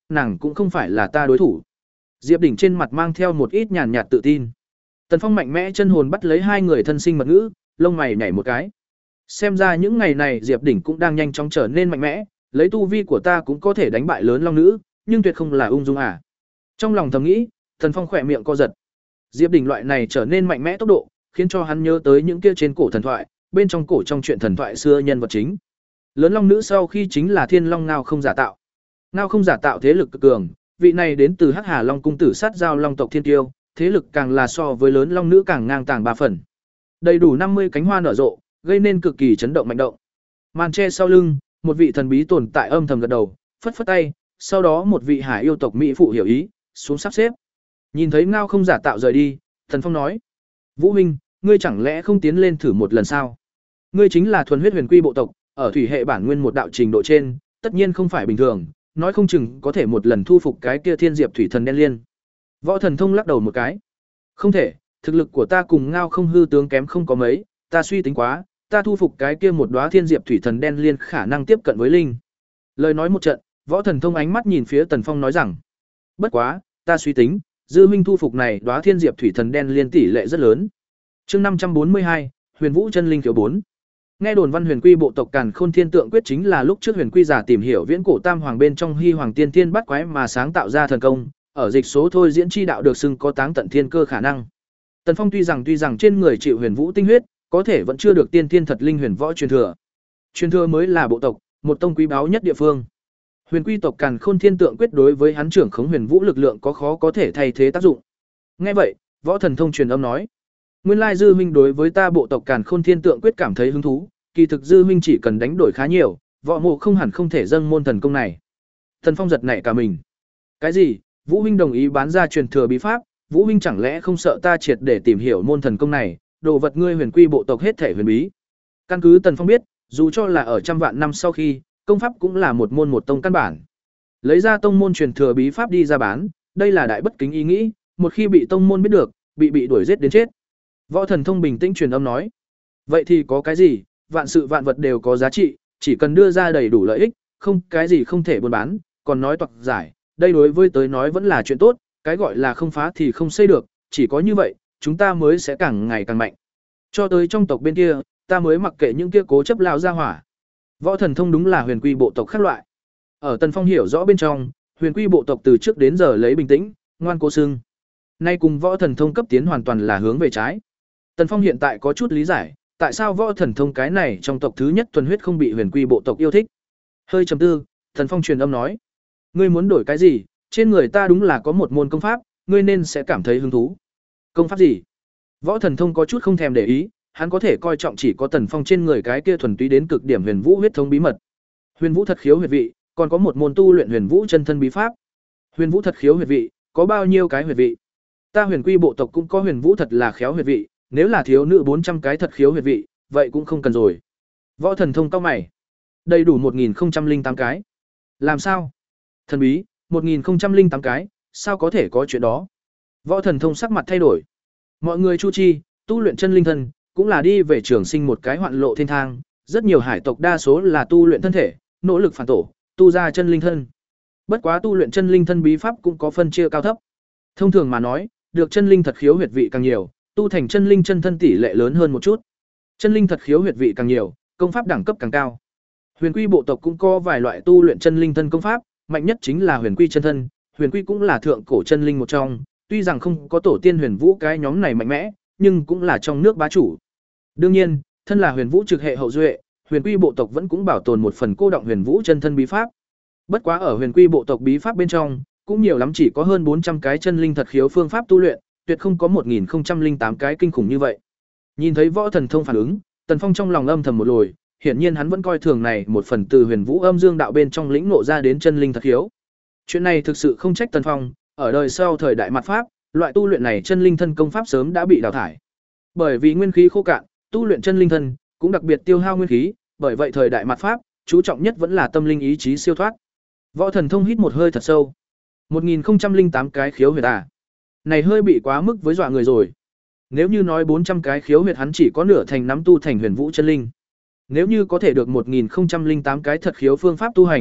nàng cũng không phải là ta đối thủ. Diệp Đỉnh trên mặt mang theo một ít nhàn nhạt tự tin. Tần Phong mạnh mẽ chân hồn bắt lấy hai người thân sinh mật ngữ, lông mày nhảy một cái. Xem ra những ngày này Diệp Đỉnh cũng đang nhanh chóng trở nên mạnh mẽ, lấy tu vi của ta cũng có thể đánh bại lớn long nữ, nhưng tuyệt không là ung dung à. Trong lòng thầm nghĩ, Tần Phong khỏe miệng co giật. Diệp Đỉnh loại này trở nên mạnh mẽ tốc độ, khiến cho hắn nhớ tới những kia trên cổ thần thoại, bên trong cổ trong truyện thần thoại xưa nhân vật chính. Lớn long nữ sau khi chính là Thiên Long Ngao không giả tạo. Ngao không giả tạo thế lực cực cường, vị này đến từ Hắc Hà Long cung tử sát giao long tộc thiên tiêu, thế lực càng là so với lớn long nữ càng ngang tàng ba phần. Đầy đủ năm mươi cánh hoa nở rộ, gây nên cực kỳ chấn động mạnh động. Màn che sau lưng, một vị thần bí tồn tại âm thầm gật đầu, phất phất tay, sau đó một vị hải yêu tộc mỹ phụ hiểu ý, xuống sắp xếp. Nhìn thấy Ngao không giả tạo rời đi, Thần Phong nói: "Vũ huynh, ngươi chẳng lẽ không tiến lên thử một lần sao? Ngươi chính là thuần huyết huyền quy bộ tộc, ở thủy hệ bản nguyên một đạo trình độ trên, tất nhiên không phải bình thường, nói không chừng có thể một lần thu phục cái kia Thiên Diệp thủy thần đen liên." Võ Thần Thông lắc đầu một cái: "Không thể, thực lực của ta cùng Ngao không hư tướng kém không có mấy, ta suy tính quá, ta thu phục cái kia một đóa Thiên Diệp thủy thần đen liên khả năng tiếp cận với linh." Lời nói một trận, Võ Thần Thông ánh mắt nhìn phía Tần Phong nói rằng: "Bất quá, ta suy tính, dư minh thu phục này đóa Thiên Diệp thủy thần đen liên tỷ lệ rất lớn." Chương năm trăm bốn mươi hai, Huyền Vũ chân linh thiếu bốn. Nghe đồn Văn Huyền Quy bộ tộc Càn Khôn Thiên Tượng quyết chính là lúc trước Huyền Quy giả tìm hiểu viễn cổ tam hoàng bên trong Hy Hoàng Tiên Thiên bắt quái mà sáng tạo ra thần công, ở dịch số thôi diễn chi đạo được xưng có táng tận thiên cơ khả năng. Tần Phong tuy rằng tuy rằng trên người chịu Huyền Vũ tinh huyết, có thể vẫn chưa được tiên thiên thật linh huyền võ truyền thừa. Truyền thừa mới là bộ tộc, một tông quý báu nhất địa phương. Huyền Quy tộc Càn Khôn Thiên Tượng quyết đối với hắn trưởng khống Huyền Vũ lực lượng có khó có thể thay thế tác dụng. Nghe vậy, Võ Thần Thông truyền âm nói: "Nguyên lai dư huynh đối với ta bộ tộc Càn Khôn Thiên Tượng quyết cảm thấy hứng thú, kỳ thực dư huynh chỉ cần đánh đổi khá nhiều, võ mộ không hẳn không thể dâng môn thần công này." Thần Phong giật nảy cả mình. "Cái gì? Vũ huynh đồng ý bán ra truyền thừa bí pháp, Vũ huynh chẳng lẽ không sợ ta triệt để tìm hiểu môn thần công này, đồ vật ngươi Huyền Quy bộ tộc hết thể huyền bí?" Căn cứ Tần Phong biết, dù cho là ở trăm vạn năm sau khi, công pháp cũng là một môn một tông căn bản. Lấy ra tông môn truyền thừa bí pháp đi ra bán, đây là đại bất kính ý nghĩ, một khi bị tông môn biết được, bị bị đuổi giết đến chết. Võ Thần Thông bình tĩnh truyền âm nói: "Vậy thì có cái gì, vạn sự vạn vật đều có giá trị, chỉ cần đưa ra đầy đủ lợi ích, không cái gì không thể buôn bán, còn nói toạc giải, đây đối với tới nói vẫn là chuyện tốt, cái gọi là không phá thì không xây được, chỉ có như vậy, chúng ta mới sẽ càng ngày càng mạnh. Cho tới trong tộc bên kia, ta mới mặc kệ những kia cố chấp lao ra hỏa." Võ Thần Thông đúng là Huyền Quy bộ tộc khác loại. Ở Tần Phong hiểu rõ bên trong, Huyền Quy bộ tộc từ trước đến giờ lấy bình tĩnh, ngoan cố xưng. Nay cùng Võ Thần Thông cấp tiến hoàn toàn là hướng về trái. Tần Phong hiện tại có chút lý giải, tại sao Võ Thần Thông cái này trong tộc thứ nhất thuần huyết không bị Huyền Quy bộ tộc yêu thích. Hơi trầm tư, Tần Phong truyền âm nói: "Ngươi muốn đổi cái gì? Trên người ta đúng là có một môn công pháp, ngươi nên sẽ cảm thấy hứng thú." "Công pháp gì?" Võ Thần Thông có chút không thèm để ý, hắn có thể coi trọng chỉ có Tần Phong trên người cái kia thuần túy đến cực điểm Huyền Vũ huyết thống bí mật. Huyền Vũ thật khiếu huyệt vị, còn có một môn tu luyện Huyền Vũ chân thân bí pháp. Huyền Vũ thật khiếu huyệt vị, có bao nhiêu cái huyệt vị? Ta Huyền Quy bộ tộc cũng có Huyền Vũ thật là khéo huyệt vị, nếu là thiếu nữ bốn trăm cái thật khiếu huyệt vị, vậy cũng không cần rồi. Võ Thần Thông cau mày. Đầy đủ một nghìn không trăm lẻ tám cái. Làm sao? Thần bí, một nghìn không trăm lẻ tám cái, sao có thể có chuyện đó? Võ Thần Thông sắc mặt thay đổi. Mọi người chu chi, tu luyện chân linh thân, cũng là đi về trường sinh một cái hoạn lộ thiên thang, rất nhiều hải tộc đa số là tu luyện thân thể, nỗ lực phản tổ, tu ra chân linh thân. Bất quá tu luyện chân linh thân bí pháp cũng có phân chia cao thấp. Thông thường mà nói, được chân linh thật khiếu huyệt vị càng nhiều, tu thành chân linh chân thân tỷ lệ lớn hơn một chút. Chân linh thật khiếu huyệt vị càng nhiều, công pháp đẳng cấp càng cao. Huyền Quy bộ tộc cũng có vài loại tu luyện chân linh thân công pháp, mạnh nhất chính là Huyền Quy chân thân, Huyền Quy cũng là thượng cổ chân linh một trong, tuy rằng không có tổ tiên Huyền Vũ cái nhóm này mạnh mẽ, nhưng cũng là trong nước bá chủ. Đương nhiên, thân là Huyền Vũ trực hệ hậu duệ, Huyền Quy bộ tộc vẫn cũng bảo tồn một phần cô động Huyền Vũ chân thân bí pháp. Bất quá ở Huyền Quy bộ tộc bí pháp bên trong, cũng nhiều lắm chỉ có hơn bốn trăm cái chân linh thật khiếu phương pháp tu luyện, tuyệt không có một nghìn không trăm lẻ tám cái kinh khủng như vậy. Nhìn thấy Võ Thần Thông phản ứng, Tần Phong trong lòng âm thầm một lồi, hiển nhiên hắn vẫn coi thường này một phần từ Huyền Vũ Âm Dương đạo bên trong lĩnh ngộ ra đến chân linh thật khiếu. Chuyện này thực sự không trách Tần Phong, ở đời sau thời đại mạt pháp, loại tu luyện này chân linh thân công pháp sớm đã bị đào thải. Bởi vì nguyên khí khô cạn, tu luyện chân linh thân cũng đặc biệt tiêu hao nguyên khí, bởi vậy thời đại mạt pháp, chú trọng nhất vẫn là tâm linh ý chí siêu thoát. Võ Thần Thông hít một hơi thật sâu. một nghìn không trăm lẻ tám cái khiếu huyệt à? Này hơi bị quá mức với dọa người rồi. Nếu như nói bốn trăm cái khiếu huyệt hắn chỉ có nửa thành nắm tu thành Huyền Vũ chân linh. Nếu như có thể được một nghìn không trăm lẻ tám cái thật khiếu phương pháp tu hành,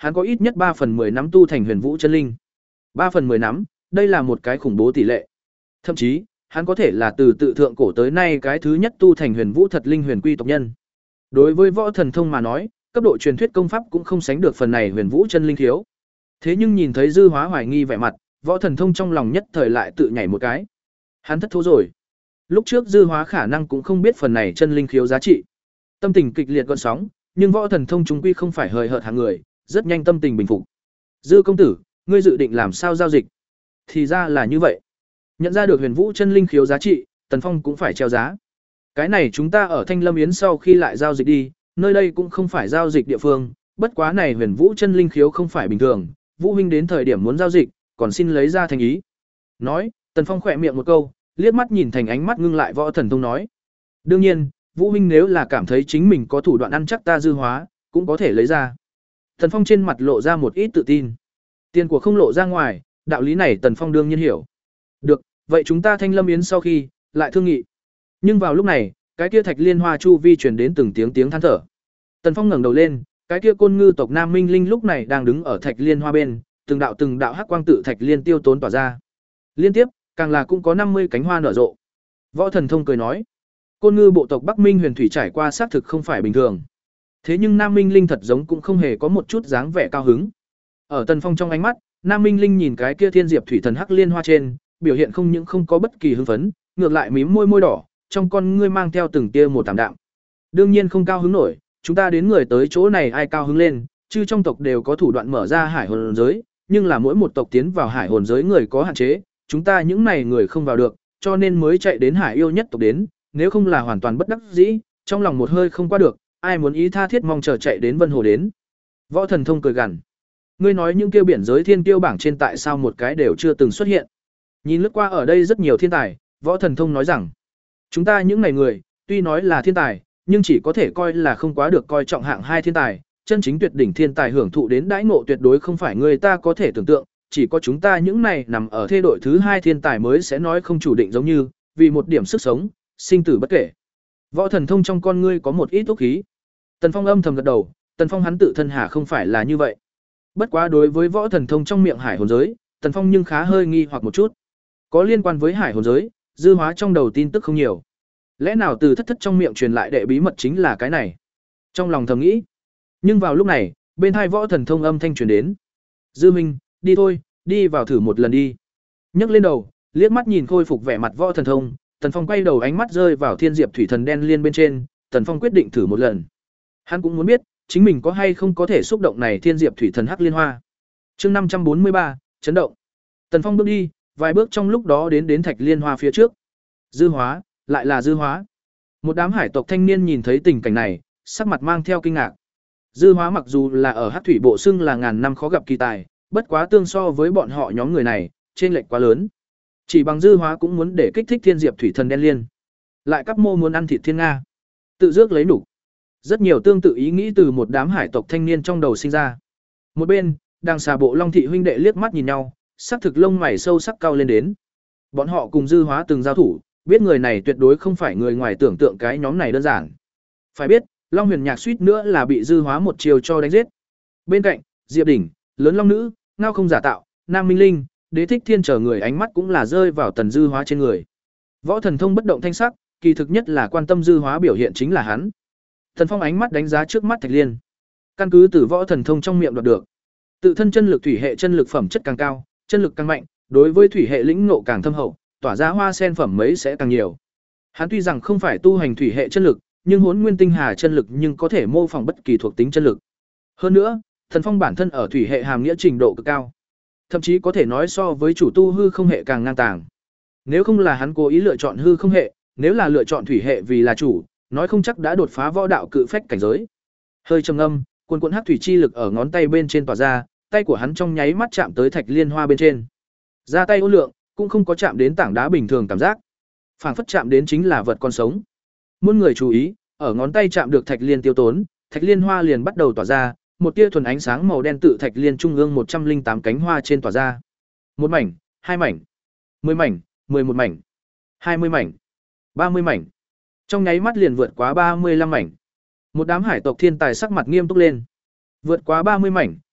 hắn có ít nhất ba phần mười nắm tu thành huyền vũ chân linh. ba phần mười nắm, đây là một cái khủng bố tỷ lệ. Thậm chí, hắn có thể là từ tự thượng cổ tới nay cái thứ nhất tu thành huyền vũ thật linh huyền quy tộc nhân. Đối với võ thần thông mà nói, cấp độ truyền thuyết công pháp cũng không sánh được phần này huyền vũ chân linh khiếu. Thế nhưng nhìn thấy Dư Hóa hoài nghi vẻ mặt, võ thần thông trong lòng nhất thời lại tự nhảy một cái. Hắn thất thố rồi. Lúc trước Dư Hóa khả năng cũng không biết phần này chân linh khiếu giá trị. Tâm tình kịch liệt gợn sóng, nhưng võ thần thông chúng quy không phải hời hợt hàng người, rất nhanh tâm tình bình phục. Dư công tử, ngươi dự định làm sao giao dịch? Thì ra là như vậy. Nhận ra được huyền vũ chân linh khiếu giá trị, Tần Phong cũng phải treo giá. Cái này chúng ta ở Thanh Lâm Yến sau khi lại giao dịch đi, nơi đây cũng không phải giao dịch địa phương, bất quá này huyền vũ chân linh khiếu không phải bình thường, Vũ huynh đến thời điểm muốn giao dịch, còn xin lấy ra thành ý. Nói, Tần Phong khỏe miệng một câu, liếc mắt nhìn thành ánh mắt ngưng lại võ thần thông nói. Đương nhiên, Vũ huynh nếu là cảm thấy chính mình có thủ đoạn ăn chắc ta Dư Hóa, cũng có thể lấy ra. Tần Phong trên mặt lộ ra một ít tự tin. Tiền của không lộ ra ngoài, đạo lý này Tần Phong đương nhiên hiểu. Được, vậy chúng ta Thanh Lâm Yến sau khi lại thương nghị. Nhưng vào lúc này, cái kia Thạch Liên Hoa chu vi truyền đến từng tiếng tiếng than thở. Tần Phong ngẩng đầu lên, cái kia côn ngư tộc Nam Minh Linh lúc này đang đứng ở Thạch Liên Hoa bên, từng đạo từng đạo hắc quang tự Thạch Liên tiêu tốn tỏa ra. Liên tiếp, càng là cũng có năm mươi cánh hoa nở rộ. Võ Thần Thông cười nói, côn ngư bộ tộc Bắc Minh Huyền Thủy trải qua xác thực không phải bình thường. Thế nhưng Nam Minh Linh thật giống cũng không hề có một chút dáng vẻ cao hứng. Ở Tần Phong trong ánh mắt, Nam Minh Linh nhìn cái kia Thiên Diệp Thủy Thần hắc liên hoa trên, biểu hiện không những không có bất kỳ hưng phấn, ngược lại mím môi môi đỏ, trong con ngươi mang theo từng tia một tạm đạm. Đương nhiên không cao hứng nổi, chúng ta đến người tới chỗ này ai cao hứng lên, chứ trong tộc đều có thủ đoạn mở ra hải hồn giới, nhưng là mỗi một tộc tiến vào hải hồn giới người có hạn chế, chúng ta những này người không vào được, cho nên mới chạy đến hải yêu nhất tộc đến, nếu không là hoàn toàn bất đắc dĩ, trong lòng một hơi không qua được, ai muốn ý tha thiết mong chờ chạy đến Vân Hồ đến. Võ Thần Thông cười gằn. Ngươi nói những kêu biển giới thiên kiêu bảng trên tại sao một cái đều chưa từng xuất hiện? Nhìn lướt qua ở đây rất nhiều thiên tài, Võ Thần Thông nói rằng, chúng ta những này người, tuy nói là thiên tài, nhưng chỉ có thể coi là không quá được coi trọng hạng hai thiên tài, chân chính tuyệt đỉnh thiên tài hưởng thụ đến đãi ngộ tuyệt đối không phải người ta có thể tưởng tượng, chỉ có chúng ta những này nằm ở thê đội thứ hai thiên tài mới sẽ nói không chủ định giống như, vì một điểm sức sống, sinh tử bất kể. Võ Thần Thông trong con ngươi có một ít ốc khí. Tần Phong âm thầm gật đầu, Tần Phong hắn tự thân hà không phải là như vậy. Bất quá đối với Võ Thần Thông trong miệng hải hồn giới, Tần Phong nhưng khá hơi nghi hoặc một chút. Có liên quan với hải hồn giới, Dư Hóa trong đầu tin tức không nhiều. Lẽ nào từ thất thất trong miệng truyền lại đệ bí mật chính là cái này? Trong lòng thầm nghĩ. Nhưng vào lúc này, bên hai Võ Thần Thông âm thanh truyền đến. Dư Minh, đi thôi, đi vào thử một lần đi. Nhấc lên đầu, liếc mắt nhìn khôi phục vẻ mặt Võ Thần Thông, Tần Phong quay đầu ánh mắt rơi vào Thiên Diệp Thủy Thần đen liên bên trên, Tần Phong quyết định thử một lần. Hắn cũng muốn biết, chính mình có hay không có thể xúc động này Thiên Diệp Thủy Thần hắc liên hoa. Chương năm trăm bốn mươi ba, chấn động. Tần Phong bước đi, vài bước trong lúc đó đến đến Thạch Liên Hoa phía trước. Dư Hóa, lại là Dư Hóa. Một đám hải tộc thanh niên nhìn thấy tình cảnh này, sắc mặt mang theo kinh ngạc. Dư Hóa mặc dù là ở Hắc Thủy Bộ xưng là ngàn năm khó gặp kỳ tài, bất quá tương so với bọn họ nhóm người này, trên lệch quá lớn. Chỉ bằng Dư Hóa cũng muốn để kích thích Thiên Diệp Thủy Thần đen liên. Lại cấp mô muốn ăn thịt thiên nga. Tự dước lấy nục. Rất nhiều tương tự ý nghĩ từ một đám hải tộc thanh niên trong đầu sinh ra. Một bên, Đằng Xà Bộ Long thị huynh đệ liếc mắt nhìn nhau, sắc thực lông mày sâu sắc cao lên đến. Bọn họ cùng Dư Hóa từng giao thủ, biết người này tuyệt đối không phải người ngoài tưởng tượng cái nhóm này đơn giản. Phải biết, Long Huyền Nhạc suýt nữa là bị Dư Hóa một chiều cho đánh giết. Bên cạnh, Diệp Đỉnh, Lớn Long Nữ, Ngao Không Giả Tạo, Nam Minh Linh, Đế Thích Thiên chờ người ánh mắt cũng là rơi vào Tần Dư Hóa trên người. Võ Thần Thông bất động thanh sắc, kỳ thực nhất là quan tâm Dư Hóa biểu hiện chính là hắn. Thần Phong ánh mắt đánh giá trước mắt Thạch Liên. Căn cứ từ Võ Thần Thông trong miệng đoạt được, tự thân chân lực thủy hệ chân lực phẩm chất càng cao, chân lực càng mạnh, đối với thủy hệ lĩnh ngộ càng thâm hậu, tỏa ra hoa sen phẩm mấy sẽ càng nhiều. Hắn tuy rằng không phải tu hành thủy hệ chân lực, nhưng Hỗn Nguyên Tinh Hà chân lực nhưng có thể mô phỏng bất kỳ thuộc tính chân lực. Hơn nữa, Thần Phong bản thân ở thủy hệ hàm nghĩa trình độ cực cao, thậm chí có thể nói so với chủ tu hư không hệ càng ngang tàng. Nếu không là hắn cố ý lựa chọn hư không hệ, nếu là lựa chọn thủy hệ vì là chủ, nói không chắc đã đột phá võ đạo cự phách cảnh giới. Hơi trầm ngâm, cuồn cuộn hắc thủy chi lực ở ngón tay bên trên tỏa ra, tay của hắn trong nháy mắt chạm tới Thạch Liên Hoa bên trên. Ra tay ôn lượng, cũng không có chạm đến tảng đá bình thường cảm giác. Phảng phất chạm đến chính là vật còn sống. Muôn người chú ý, ở ngón tay chạm được Thạch Liên tiêu tốn, Thạch Liên Hoa liền bắt đầu tỏa ra, một tia thuần ánh sáng màu đen tự Thạch Liên trung ương một trăm linh tám cánh hoa trên tỏa ra. Một mảnh, hai mảnh, mười mảnh, mười một mảnh, hai mươi mảnh, ba mươi mảnh. Trong nháy mắt liền vượt quá ba mươi lăm mảnh. Một đám hải tộc thiên tài sắc mặt nghiêm túc lên. Vượt quá ba mươi mảnh,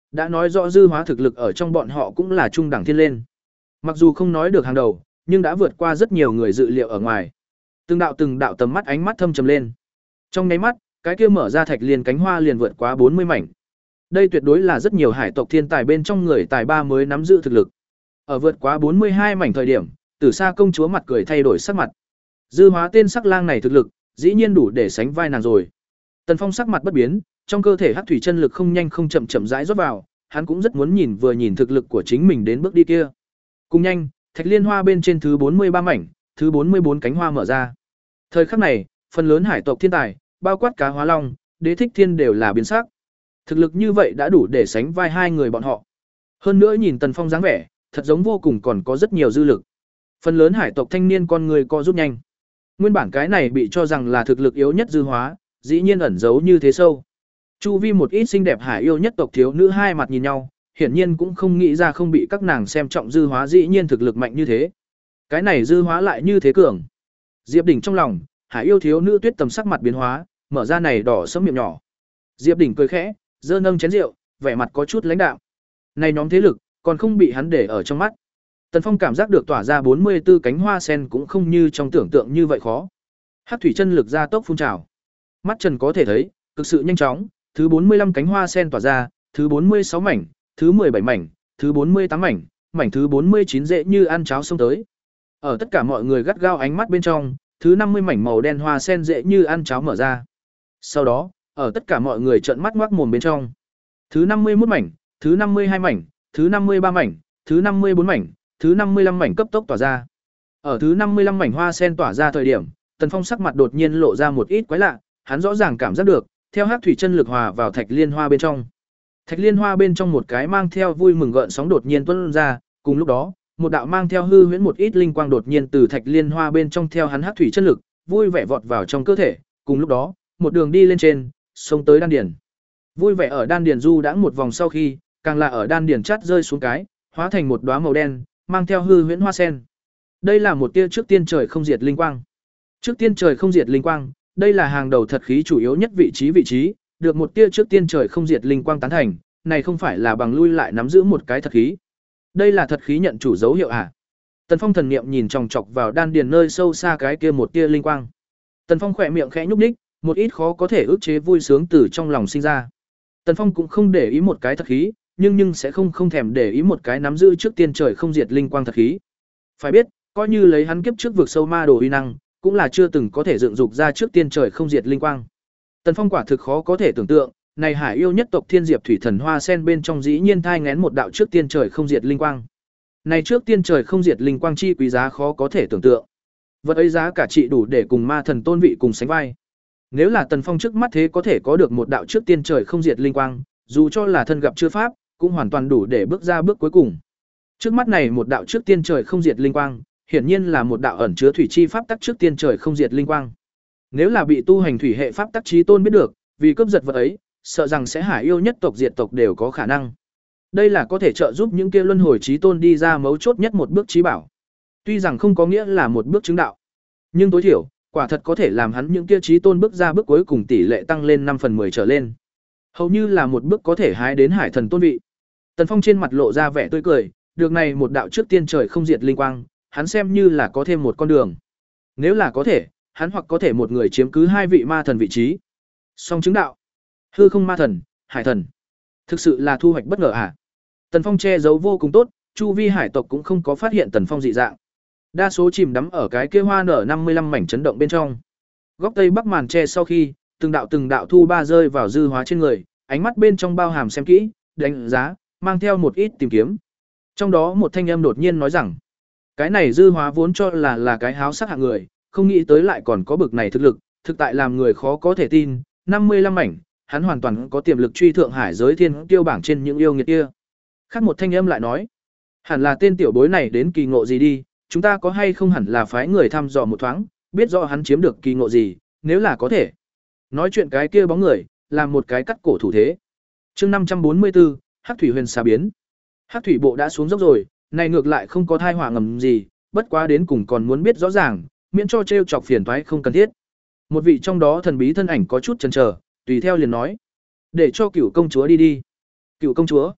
đã nói rõ dư hóa thực lực ở trong bọn họ cũng là trung đẳng thiên lên. Mặc dù không nói được hàng đầu, nhưng đã vượt qua rất nhiều người dự liệu ở ngoài. Từng đạo từng đạo tầm mắt ánh mắt thâm trầm lên. Trong nháy mắt, cái kia mở ra thạch liền cánh hoa liền vượt quá bốn mươi mảnh. Đây tuyệt đối là rất nhiều hải tộc thiên tài bên trong người tài ba mới nắm giữ thực lực. Ở vượt quá bốn mươi hai mảnh thời điểm, Tử Sa công chúa mặt cười thay đổi sắc mặt. Dư hóa tên sắc lang này thực lực, dĩ nhiên đủ để sánh vai nàng rồi. Tần Phong sắc mặt bất biến, trong cơ thể hắc thủy chân lực không nhanh không chậm chậm rãi rót vào, hắn cũng rất muốn nhìn vừa nhìn thực lực của chính mình đến bước đi kia. Cùng nhanh, thạch liên hoa bên trên thứ bốn mươi ba mảnh, thứ bốn mươi bốn cánh hoa mở ra. Thời khắc này, phần lớn hải tộc thiên tài, bao quát cá hóa long, đế thích thiên đều là biến sắc. Thực lực như vậy đã đủ để sánh vai hai người bọn họ. Hơn nữa nhìn Tần Phong dáng vẻ, thật giống vô cùng còn có rất nhiều dư lực. Phần lớn hải tộc thanh niên con người co rút nhanh. Nguyên bản cái này bị cho rằng là thực lực yếu nhất dư hóa, dĩ nhiên ẩn giấu như thế sâu. Chu vi một ít xinh đẹp hải yêu nhất tộc thiếu nữ hai mặt nhìn nhau, hiển nhiên cũng không nghĩ ra không bị các nàng xem trọng dư hóa dĩ nhiên thực lực mạnh như thế. Cái này dư hóa lại như thế cường. Diệp Đỉnh trong lòng, hải yêu thiếu nữ Tuyết Tầm sắc mặt biến hóa, mở ra này đỏ sẫm miệng nhỏ. Diệp Đỉnh cười khẽ, giơ nâng chén rượu, vẻ mặt có chút lãnh đạm. Này nhóm thế lực, còn không bị hắn để ở trong mắt. Tần Phong cảm giác được tỏa ra bốn mươi tư cánh hoa sen cũng không như trong tưởng tượng như vậy khó. Hắc thủy chân lực ra tốc phun trào. Mắt Trần có thể thấy, cực sự nhanh chóng, thứ bốn mươi lăm cánh hoa sen tỏa ra, thứ bốn mươi sáu mảnh, thứ mười bảy mảnh, thứ bốn mươi tám mảnh, mảnh thứ bốn mươi chín dễ như ăn cháo xông tới. Ở tất cả mọi người gắt gao ánh mắt bên trong, thứ năm mươi mảnh màu đen hoa sen dễ như ăn cháo mở ra. Sau đó, ở tất cả mọi người trợn mắt ngoác mồm bên trong, thứ năm mươi mốt mảnh, thứ năm mươi hai mảnh, thứ năm mươi ba mảnh, thứ năm mươi bốn mảnh, thứ năm mươi lăm mảnh cấp tốc tỏa ra. Ở thứ năm mươi lăm mảnh hoa sen tỏa ra thời điểm, Tần Phong sắc mặt đột nhiên lộ ra một ít quái lạ, hắn rõ ràng cảm giác được, theo hắc thủy chân lực hòa vào thạch liên hoa bên trong. Thạch liên hoa bên trong một cái mang theo vui mừng gợn sóng đột nhiên tuôn ra, cùng lúc đó, một đạo mang theo hư huyễn một ít linh quang đột nhiên từ thạch liên hoa bên trong theo hắn hắc thủy chân lực, vui vẻ vọt vào trong cơ thể, cùng lúc đó, một đường đi lên trên, xông tới đan điền. Vui vẻ ở đan điền du đãng một vòng sau khi, càng là ở đan điền chát rơi xuống cái, hóa thành một đóa màu đen, mang theo hư huyễn hoa sen. Đây là một tia trước tiên trời không diệt linh quang. Trước tiên trời không diệt linh quang, đây là hàng đầu thật khí chủ yếu nhất vị trí vị trí, được một tia trước tiên trời không diệt linh quang tán thành, này không phải là bằng lui lại nắm giữ một cái thật khí. Đây là thật khí nhận chủ dấu hiệu à? Tần Phong thần niệm nhìn chòng chọc vào đan điền nơi sâu xa cái kia một tia linh quang. Tần Phong khỏe miệng khẽ nhúc nhích, một ít khó có thể ức chế vui sướng từ trong lòng sinh ra. Tần Phong cũng không để ý một cái thật khí, nhưng nhưng sẽ không không thèm để ý một cái nắm giữ trước tiên trời không diệt linh quang thật khí. Phải biết, coi như lấy hắn kiếp trước vực sâu ma đồ uy năng, cũng là chưa từng có thể dựng dục ra trước tiên trời không diệt linh quang. Tần Phong quả thực khó có thể tưởng tượng, này hải yêu nhất tộc Thiên Diệp Thủy Thần Hoa sen bên trong dĩ nhiên thai nghén một đạo trước tiên trời không diệt linh quang. Này trước tiên trời không diệt linh quang chi quý giá khó có thể tưởng tượng. Vật ấy giá cả trị đủ để cùng ma thần tôn vị cùng sánh vai. Nếu là Tần Phong trước mắt thế có thể có được một đạo trước tiên trời không diệt linh quang, dù cho là thân gặp chưa pháp, cũng hoàn toàn đủ để bước ra bước cuối cùng. Trước mắt này một đạo trước tiên trời không diệt linh quang, hiển nhiên là một đạo ẩn chứa thủy chi pháp tắc trước tiên trời không diệt linh quang. Nếu là bị tu hành thủy hệ pháp tắc chí tôn biết được, vì cướp giật vật ấy, sợ rằng sẽ hải yêu nhất tộc diệt tộc đều có khả năng. Đây là có thể trợ giúp những kia luân hồi chí tôn đi ra mấu chốt nhất một bước chí bảo. Tuy rằng không có nghĩa là một bước chứng đạo, nhưng tối thiểu, quả thật có thể làm hắn những kia chí tôn bước ra bước cuối cùng tỷ lệ tăng lên năm phần mười trở lên. Hầu như là một bước có thể hái đến hải thần tôn vị. Tần Phong trên mặt lộ ra vẻ tươi cười, được này một đạo trước tiên trời không diệt linh quang, hắn xem như là có thêm một con đường. Nếu là có thể, hắn hoặc có thể một người chiếm cứ hai vị ma thần vị trí. Song chứng đạo, hư không ma thần, hải thần. Thực sự là thu hoạch bất ngờ à? Tần Phong che giấu vô cùng tốt, chu vi hải tộc cũng không có phát hiện Tần Phong dị dạng. Đa số chìm đắm ở cái kia hoa nở năm mươi lăm mảnh chấn động bên trong. Góc tây bắc màn che sau khi, từng đạo từng đạo thu ba rơi vào dư hóa trên người, ánh mắt bên trong bao hàm xem kỹ, đánh giá, mang theo một ít tìm kiếm. Trong đó một thanh âm đột nhiên nói rằng, cái này dư hóa vốn cho là là cái háo sắc hạng người, không nghĩ tới lại còn có bực này thực lực, thực tại làm người khó có thể tin, năm mươi lăm mảnh, hắn hoàn toàn có tiềm lực truy thượng hải giới thiên tiêu bảng trên những yêu nghiệt kia. Khác một thanh âm lại nói, hẳn là tên tiểu bối này đến kỳ ngộ gì đi, chúng ta có hay không hẳn là phái người thăm dò một thoáng, biết rõ hắn chiếm được kỳ ngộ gì, nếu là có thể. Nói chuyện cái kia bóng người, làm một cái cắt cổ thủ thế. Chương năm trăm bốn mươi tư, Hắc thủy huyền xà biến. Hắc thủy bộ đã xuống dốc rồi, này ngược lại không có thai họa ngầm gì, bất quá đến cùng còn muốn biết rõ ràng, miễn cho trêu chọc phiền toái không cần thiết. Một vị trong đó thần bí thân ảnh có chút chần chờ, tùy theo liền nói, để cho Cửu công chúa đi đi. Cửu công chúa?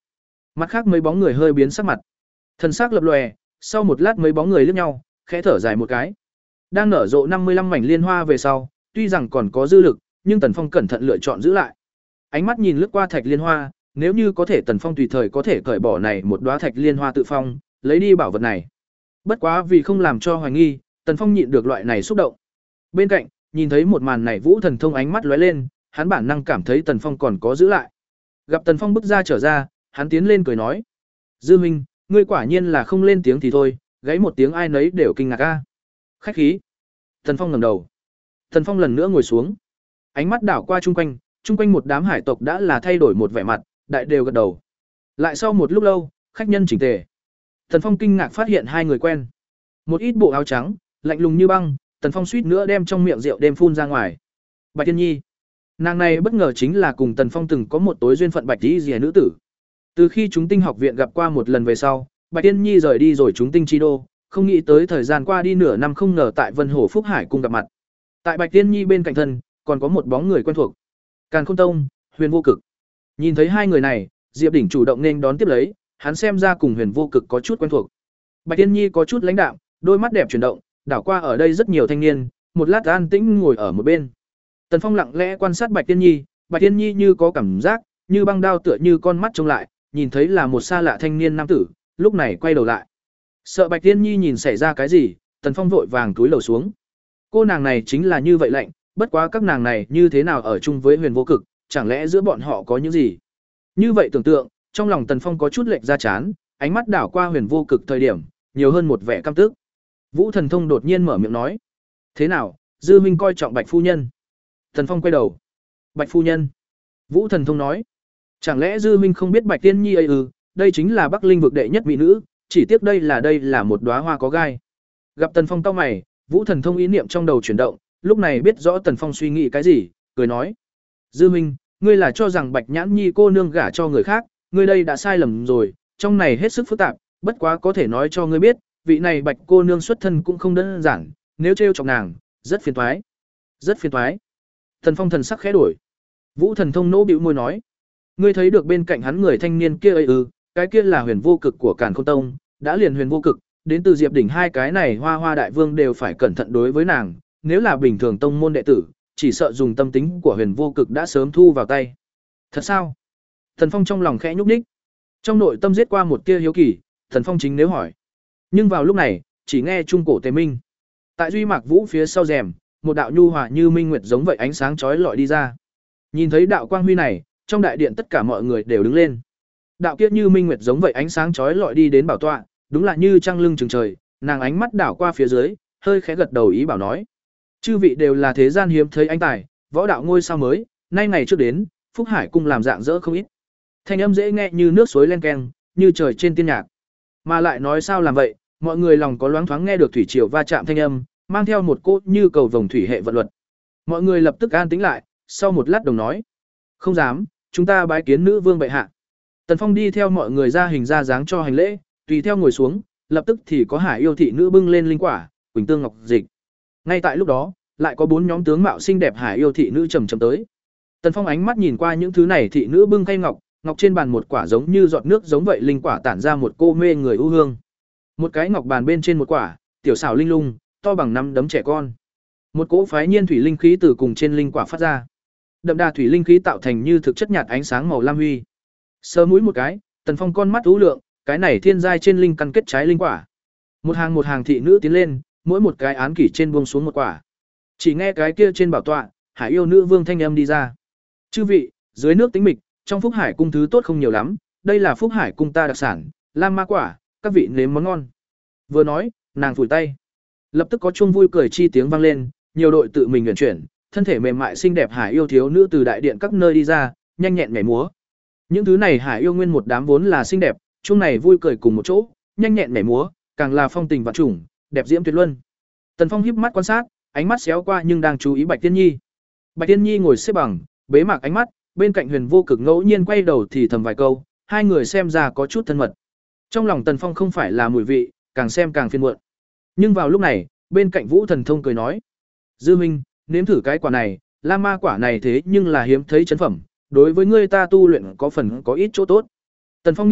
Mặt khác mấy bóng người hơi biến sắc mặt. Thần sắc lập lòe, sau một lát mấy bóng người liếc nhau, khẽ thở dài một cái. Đang nở rộ năm mươi lăm mảnh liên hoa về sau, tuy rằng còn có dư lực, nhưng Tần Phong cẩn thận lựa chọn giữ lại. Ánh mắt nhìn lướt qua thạch liên hoa, nếu như có thể Tần Phong tùy thời có thể cởi bỏ này một đóa thạch liên hoa tự phong, lấy đi bảo vật này. Bất quá vì không làm cho hoài nghi, Tần Phong nhịn được loại này xúc động. Bên cạnh, nhìn thấy một màn này Vũ Thần Thông ánh mắt lóe lên, hắn bản năng cảm thấy Tần Phong còn có giữ lại. Gặp Tần Phong bước ra trở ra, hắn tiến lên cười nói: "Dư huynh, ngươi quả nhiên là không lên tiếng thì thôi, gáy một tiếng ai nấy đều kinh ngạc a." Khách khí. Tần Phong ngẩng đầu. Tần Phong lần nữa ngồi xuống. Ánh mắt đảo qua chung quanh, chung quanh một đám hải tộc đã là thay đổi một vẻ mặt, đại đều gật đầu. Lại sau một lúc lâu, khách nhân chỉnh tề. Tần Phong kinh ngạc phát hiện hai người quen. Một ít bộ áo trắng, lạnh lùng như băng, Tần Phong suýt nữa đem trong miệng rượu đêm phun ra ngoài. Bạch Tiên Nhi. Nàng này bất ngờ chính là cùng Tần Phong từng có một tối duyên phận bạch y rìa nữ tử. Từ khi chúng tinh học viện gặp qua một lần về sau, Bạch Tiên Nhi rời đi rồi chúng tinh chi đô, không nghĩ tới thời gian qua đi nửa năm không ngờ tại Vân Hồ Phúc Hải cung gặp mặt. Tại Bạch Tiên Nhi bên cạnh thân, còn có một bóng người quen thuộc. Càn Khôn Tông, Huyền Vô Cực. Nhìn thấy hai người này, Diệp Đỉnh chủ động nên đón tiếp lấy, hắn xem ra cùng Huyền Vô Cực có chút quen thuộc. Bạch Tiên Nhi có chút lãnh đạm, đôi mắt đẹp chuyển động, đảo qua ở đây rất nhiều thanh niên, một lát an tĩnh ngồi ở một bên. Tần Phong lặng lẽ quan sát Bạch Tiên Nhi, Bạch Tiên Nhi như có cảm giác, như băng đao tựa như con mắt trông lại, nhìn thấy là một xa lạ thanh niên nam tử, lúc này quay đầu lại. Sợ Bạch Tiên Nhi nhìn xảy ra cái gì, Tần Phong vội vàng túi lầu xuống. Cô nàng này chính là như vậy lạnh, bất quá các nàng này như thế nào ở chung với Huyền Vô Cực, chẳng lẽ giữa bọn họ có những gì? Như vậy tưởng tượng, trong lòng Tần Phong có chút lệch ra chán, ánh mắt đảo qua Huyền Vô Cực thời điểm, nhiều hơn một vẻ căm tức. Vũ Thần Thông đột nhiên mở miệng nói: "Thế nào, Dư huynh coi trọng Bạch phu nhân?" Tần Phong quay đầu. "Bạch phu nhân?" Vũ Thần Thông nói: "Chẳng lẽ Dư huynh không biết Bạch Tiên Nhi ấy ư, đây chính là Bắc Linh vực đệ nhất mỹ nữ, chỉ tiếc đây là đây là một đóa hoa có gai." Gặp Tần Phong cau mày, Vũ Thần Thông ý niệm trong đầu chuyển động, lúc này biết rõ Tần Phong suy nghĩ cái gì, cười nói: "Dư huynh, ngươi là cho rằng Bạch Nhãn Nhi cô nương gả cho người khác, ngươi đây đã sai lầm rồi, trong này hết sức phức tạp, bất quá có thể nói cho ngươi biết, vị này Bạch cô nương xuất thân cũng không đơn giản, nếu trêu chọc nàng, rất phiền toái." "Rất phiền toái?" Tần Phong thần sắc khẽ đổi. Vũ Thần Thông nỗ bĩu môi nói: "Ngươi thấy được bên cạnh hắn người thanh niên kia ấy ư, cái kia là Huyền Vô Cực của Càn Khôn Tông, đã liền Huyền Vô Cực, đến từ Diệp Đỉnh hai cái này Hoa Hoa đại vương đều phải cẩn thận đối với nàng, nếu là bình thường tông môn đệ tử, chỉ sợ dùng tâm tính của Huyền Vô Cực đã sớm thu vào tay." "Thật sao?" Thần Phong trong lòng khẽ nhúc nhích. Trong nội tâm giết qua một tia hiếu kỳ, Thần Phong chính nếu hỏi. Nhưng vào lúc này, chỉ nghe trung cổ tề minh. Tại Duy Mạc Vũ phía sau rèm, một đạo nhu hòa như minh nguyệt giống vậy ánh sáng chói lọi đi ra. Nhìn thấy đạo quang huy này, trong đại điện tất cả mọi người đều đứng lên. Đạo kiết như minh nguyệt giống vậy ánh sáng chói lọi đi đến bảo tọa, đúng là như trăng lưng chừng trời, nàng ánh mắt đảo qua phía dưới, hơi khẽ gật đầu ý bảo nói: "Chư vị đều là thế gian hiếm thấy anh tài, võ đạo ngôi sao mới, nay ngày trước đến, Phúc Hải cung làm dạng dỡ không ít." Thanh âm dễ nghe như nước suối len keng, như trời trên tiên nhạc. Mà lại nói sao làm vậy, mọi người lòng có loáng thoáng nghe được thủy triều va chạm thanh âm, mang theo một cốt như cầu vồng thủy hệ vận luật. Mọi người lập tức an tĩnh lại, sau một lát đồng nói: "Không dám, chúng ta bái kiến nữ vương bệ hạ." Tần Phong đi theo mọi người ra hình ra dáng cho hành lễ, tùy theo ngồi xuống, lập tức thì có Hải yêu thị nữ bưng lên linh quả, quỳnh tương ngọc dịch. Ngay tại lúc đó, lại có bốn nhóm tướng mạo xinh đẹp Hải yêu thị nữ chầm chậm tới. Tần Phong ánh mắt nhìn qua những thứ này thị nữ bưng khay ngọc, ngọc trên bàn một quả giống như giọt nước giống vậy linh quả tản ra một cô mê người ưu hương. Một cái ngọc bàn bên trên một quả, tiểu xảo linh lung, to bằng năm đấm trẻ con. Một cỗ phái nhiên thủy linh khí từ cùng trên linh quả phát ra. Đậm đà thủy linh khí tạo thành như thực chất nhạt ánh sáng màu lam huy. Sờ mũi một cái, Tần Phong con mắt u lượng, cái này thiên giai trên linh căn kết trái linh quả. Một hàng một hàng thị nữ tiến lên, mỗi một cái án kỷ trên buông xuống một quả. Chỉ nghe cái kia trên bảo tọa, Hải yêu nữ vương thanh âm đi ra: "Chư vị, dưới nước tĩnh mịch, trong Phúc Hải cung thứ tốt không nhiều lắm, đây là Phúc Hải cung ta đặc sản, lam ma quả, các vị nếm món ngon." Vừa nói, nàng phủi tay. Lập tức có chuông vui cười chi tiếng vang lên, nhiều đội tự mình chuyển chuyển, thân thể mềm mại xinh đẹp Hải yêu thiếu nữ từ đại điện các nơi đi ra, nhanh nhẹn nhảy múa. Những thứ này Hải yêu nguyên một đám vốn là xinh đẹp, chung này vui cười cùng một chỗ, nhanh nhẹn nhảy múa, càng là phong tình vạn trùng, đẹp diễm tuyệt luân. Tần Phong híp mắt quan sát, ánh mắt xéo qua nhưng đang chú ý Bạch Tiên Nhi. Bạch Tiên Nhi ngồi xếp bằng, bế mạc ánh mắt, bên cạnh Huyền Vô Cực ngẫu nhiên quay đầu thì thầm vài câu, hai người xem ra có chút thân mật. Trong lòng Tần Phong không phải là mùi vị, càng xem càng phiền muộn. Nhưng vào lúc này, bên cạnh Vũ Thần Thông cười nói: "Dư huynh, nếm thử cái quả này, lam ma quả này thế nhưng là hiếm thấy chấn phẩm, đối với ngươi ta tu luyện có phần có ít chỗ tốt." Tần Phong nghiêm mặt,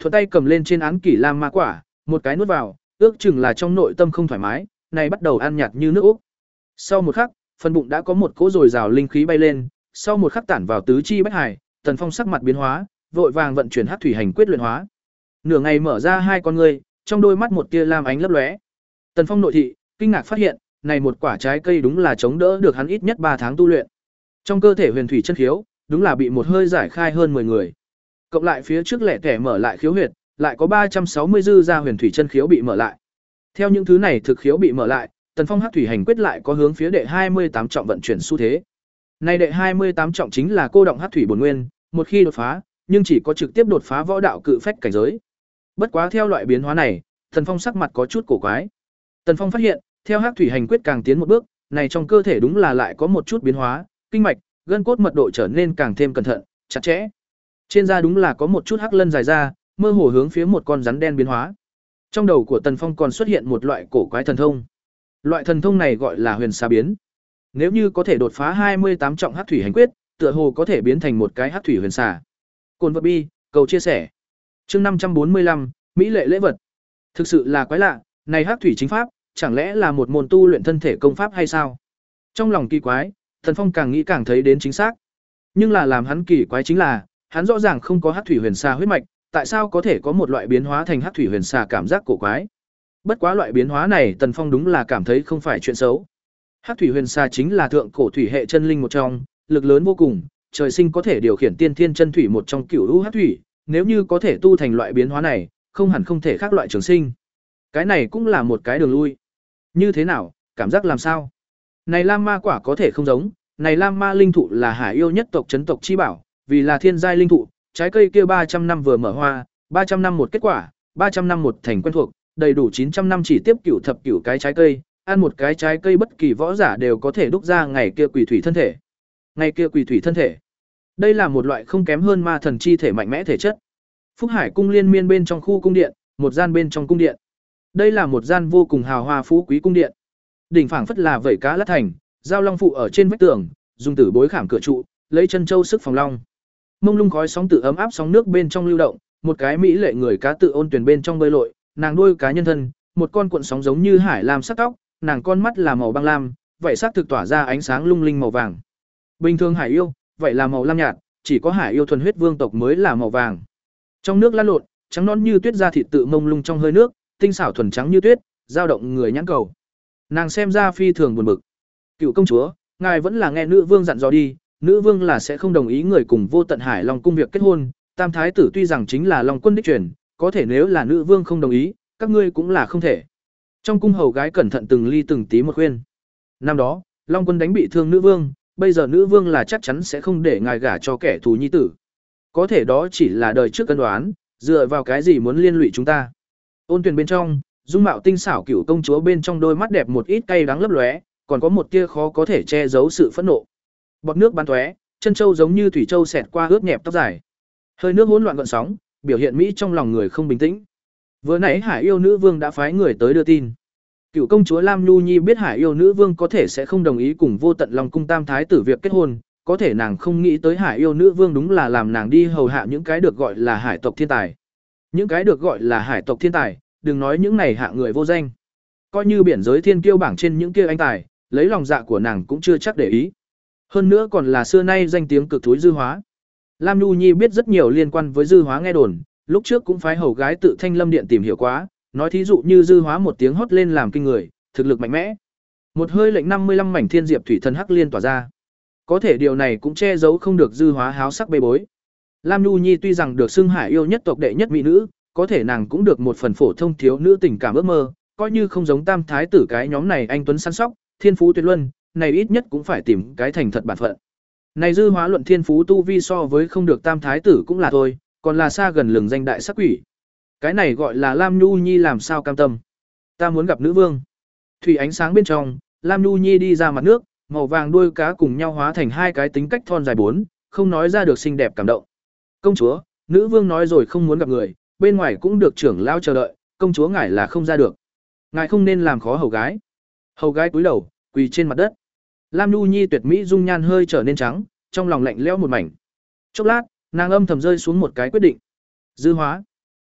thuận tay cầm lên trên án kỷ lam ma quả, một cái nuốt vào, ước chừng là trong nội tâm không thoải mái, này bắt đầu ăn nhạt như nước úc. Sau một khắc, phần bụng đã có một cỗ dồi dào linh khí bay lên, sau một khắc tản vào tứ chi bách hải, Tần Phong sắc mặt biến hóa, vội vàng vận chuyển hắc thủy hành quyết luyện hóa. Nửa ngày mở ra hai con ngươi, trong đôi mắt một tia lam ánh lấp lóe. Tần Phong nội thị, kinh ngạc phát hiện, này một quả trái cây đúng là chống đỡ được hắn ít nhất ba tháng tu luyện. Trong cơ thể huyền thủy chân khiếu, đúng là bị một hơi giải khai hơn mười người. Cộng lại phía trước lẻ tẻ mở lại khiếu huyệt, lại có ba trăm sáu mươi dư ra huyền thủy chân khiếu bị mở lại. Theo những thứ này thực khiếu bị mở lại, Tần Phong hắc thủy hành quyết lại có hướng phía đệ hai mươi tám trọng vận chuyển xu thế. Này đệ hai mươi tám trọng chính là cô động hắc thủy bổn nguyên, một khi đột phá, nhưng chỉ có trực tiếp đột phá võ đạo cự phách cảnh giới. Bất quá theo loại biến hóa này, Tần Phong sắc mặt có chút cổ quái. Tần Phong phát hiện, theo hắc thủy hành quyết càng tiến một bước, này trong cơ thể đúng là lại có một chút biến hóa, kinh mạch, gân cốt mật độ trở nên càng thêm cẩn thận, chặt chẽ. Trên da đúng là có một chút hắc lân dài ra, mơ hồ hướng phía một con rắn đen biến hóa. Trong đầu của Tần Phong còn xuất hiện một loại cổ quái thần thông. Loại thần thông này gọi là huyền xà biến. Nếu như có thể đột phá hai mươi tám trọng hắc thủy hành quyết, tựa hồ có thể biến thành một cái hắc thủy huyền xà. Cồn vật bi, cầu chia sẻ. Chương năm trăm bốn mươi lăm, mỹ lệ lễ vật. Thực sự là quái lạ, này hắc thủy chính pháp, chẳng lẽ là một môn tu luyện thân thể công pháp hay sao? Trong lòng kỳ quái, Tần Phong càng nghĩ càng thấy đến chính xác. Nhưng là làm hắn kỳ quái chính là, hắn rõ ràng không có hắc thủy huyền xà huyết mạch, tại sao có thể có một loại biến hóa thành hắc thủy huyền xà cảm giác cổ quái? Bất quá loại biến hóa này Tần Phong đúng là cảm thấy không phải chuyện xấu. Hắc thủy huyền xà chính là thượng cổ thủy hệ chân linh một trong, lực lớn vô cùng, trời sinh có thể điều khiển tiên thiên chân thủy một trong cửu u hắc thủy, nếu như có thể tu thành loại biến hóa này, không hẳn không thể khác loại trường sinh. Cái này cũng là một cái đường lui. Như thế nào, cảm giác làm sao? Này lam ma quả có thể không giống, này lam ma linh thụ là hải yêu nhất tộc chấn tộc chi bảo, vì là thiên giai linh thụ, trái cây kia ba trăm năm vừa mở hoa, ba trăm năm một kết quả, ba trăm năm một thành quen thuộc, đầy đủ chín trăm năm chỉ tiếp cửu thập cửu cái trái cây, ăn một cái trái cây bất kỳ võ giả đều có thể đúc ra ngày kia quỷ thủy thân thể. Ngày kia quỷ thủy thân thể. Đây là một loại không kém hơn ma thần chi thể mạnh mẽ thể chất. Phúc Hải cung liên miên bên trong khu cung điện, một gian bên trong cung điện. Đây là một gian vô cùng hào hoa phú quý cung điện. Đỉnh phảng phất là vảy cá lát thành, giao long phụ ở trên vách tường, dùng tử bối khảm cửa trụ, lấy chân châu sức phòng long. Mông lung khói sóng tự ấm áp sóng nước bên trong lưu động, một cái mỹ lệ người cá tự ôn tuyển bên trong bơi lội, nàng đuôi cá nhân thân, một con cuộn sóng giống như hải lam sắc tóc, nàng con mắt là màu băng lam, vậy sắc thực tỏa ra ánh sáng lung linh màu vàng. Bình thường hải yêu, vậy là màu lam nhạt, chỉ có hải yêu thuần huyết vương tộc mới là màu vàng. Trong nước lăn lộn, trắng non như tuyết da thịt tự mông lung trong hơi nước, tinh xảo thuần trắng như tuyết, dao động người nhãn cầu. Nàng xem ra phi thường buồn bực. Cựu công chúa, ngài vẫn là nghe nữ vương dặn dò đi, nữ vương là sẽ không đồng ý người cùng Vô Tận Hải Long cung việc kết hôn, tam thái tử tuy rằng chính là Long quân đích truyền, có thể nếu là nữ vương không đồng ý, các ngươi cũng là không thể. Trong cung hầu gái cẩn thận từng ly từng tí một khuyên. Năm đó, Long quân đánh bị thương nữ vương, bây giờ nữ vương là chắc chắn sẽ không để ngài gả cho kẻ thù nhi tử. Có thể đó chỉ là đời trước cân đoán, dựa vào cái gì muốn liên lụy chúng ta. Ôn tuyển bên trong, dung mạo tinh xảo cửu công chúa bên trong đôi mắt đẹp một ít cay đắng lấp lóe, còn có một tia khó có thể che giấu sự phẫn nộ. Bọt nước bắn tóe, chân châu giống như thủy châu xẹt qua ướt nhẹp tóc dài. Hơi nước hỗn loạn gợn sóng, biểu hiện mỹ trong lòng người không bình tĩnh. Vừa nãy Hải yêu nữ vương đã phái người tới đưa tin. Cựu công chúa Lam Nhu Nhi biết Hải yêu nữ vương có thể sẽ không đồng ý cùng Vô Tận Long cung tam thái tử việc kết hôn, có thể nàng không nghĩ tới Hải yêu nữ vương đúng là làm nàng đi hầu hạ những cái được gọi là hải tộc thiên tài. Những cái được gọi là hải tộc thiên tài, đừng nói những này hạ người vô danh. Coi như biển giới thiên kiêu bảng trên những kia anh tài, lấy lòng dạ của nàng cũng chưa chắc để ý. Hơn nữa còn là xưa nay danh tiếng cực thúi Dư Hóa. Lam Nhu Nhi biết rất nhiều liên quan với Dư Hóa nghe đồn, lúc trước cũng phái hầu gái tự Thanh Lâm điện tìm hiểu quá, nói thí dụ như Dư Hóa một tiếng hót lên làm kinh người, thực lực mạnh mẽ. Một hơi lệnh năm mươi lăm mảnh thiên diệp thủy thần hắc liên tỏa ra. Có thể điều này cũng che giấu không được Dư Hóa háo sắc bê bối. Lam Nhu Nhi tuy rằng được xưng Hải yêu nhất tộc đệ nhất mỹ nữ, có thể nàng cũng được một phần phổ thông thiếu nữ tình cảm ước mơ, coi như không giống tam thái tử cái nhóm này anh tuấn săn sóc, thiên phú tuyệt luân, này ít nhất cũng phải tìm cái thành thật bản phận. Này Dư Hóa luận thiên phú tu vi so với không được tam thái tử cũng là thôi, còn là xa gần lừng danh đại sắc quỷ. Cái này gọi là Lam Nhu Nhi làm sao cam tâm. Ta muốn gặp nữ vương. Thủy ánh sáng bên trong, Lam Nhu Nhi đi ra mặt nước, màu vàng đuôi cá cùng nhau hóa thành hai cái tính cách thon dài bốn, không nói ra được xinh đẹp cảm động. Công chúa, nữ vương nói rồi không muốn gặp người, bên ngoài cũng được trưởng lao chờ đợi, công chúa ngài là không ra được. Ngài không nên làm khó hầu gái. Hầu gái cúi đầu, quỳ trên mặt đất. Lam Nhu Nhi tuyệt mỹ dung nhan hơi trở nên trắng, trong lòng lạnh lẽo một mảnh. Chốc lát, nàng âm thầm rơi xuống một cái quyết định. Dư Hóa.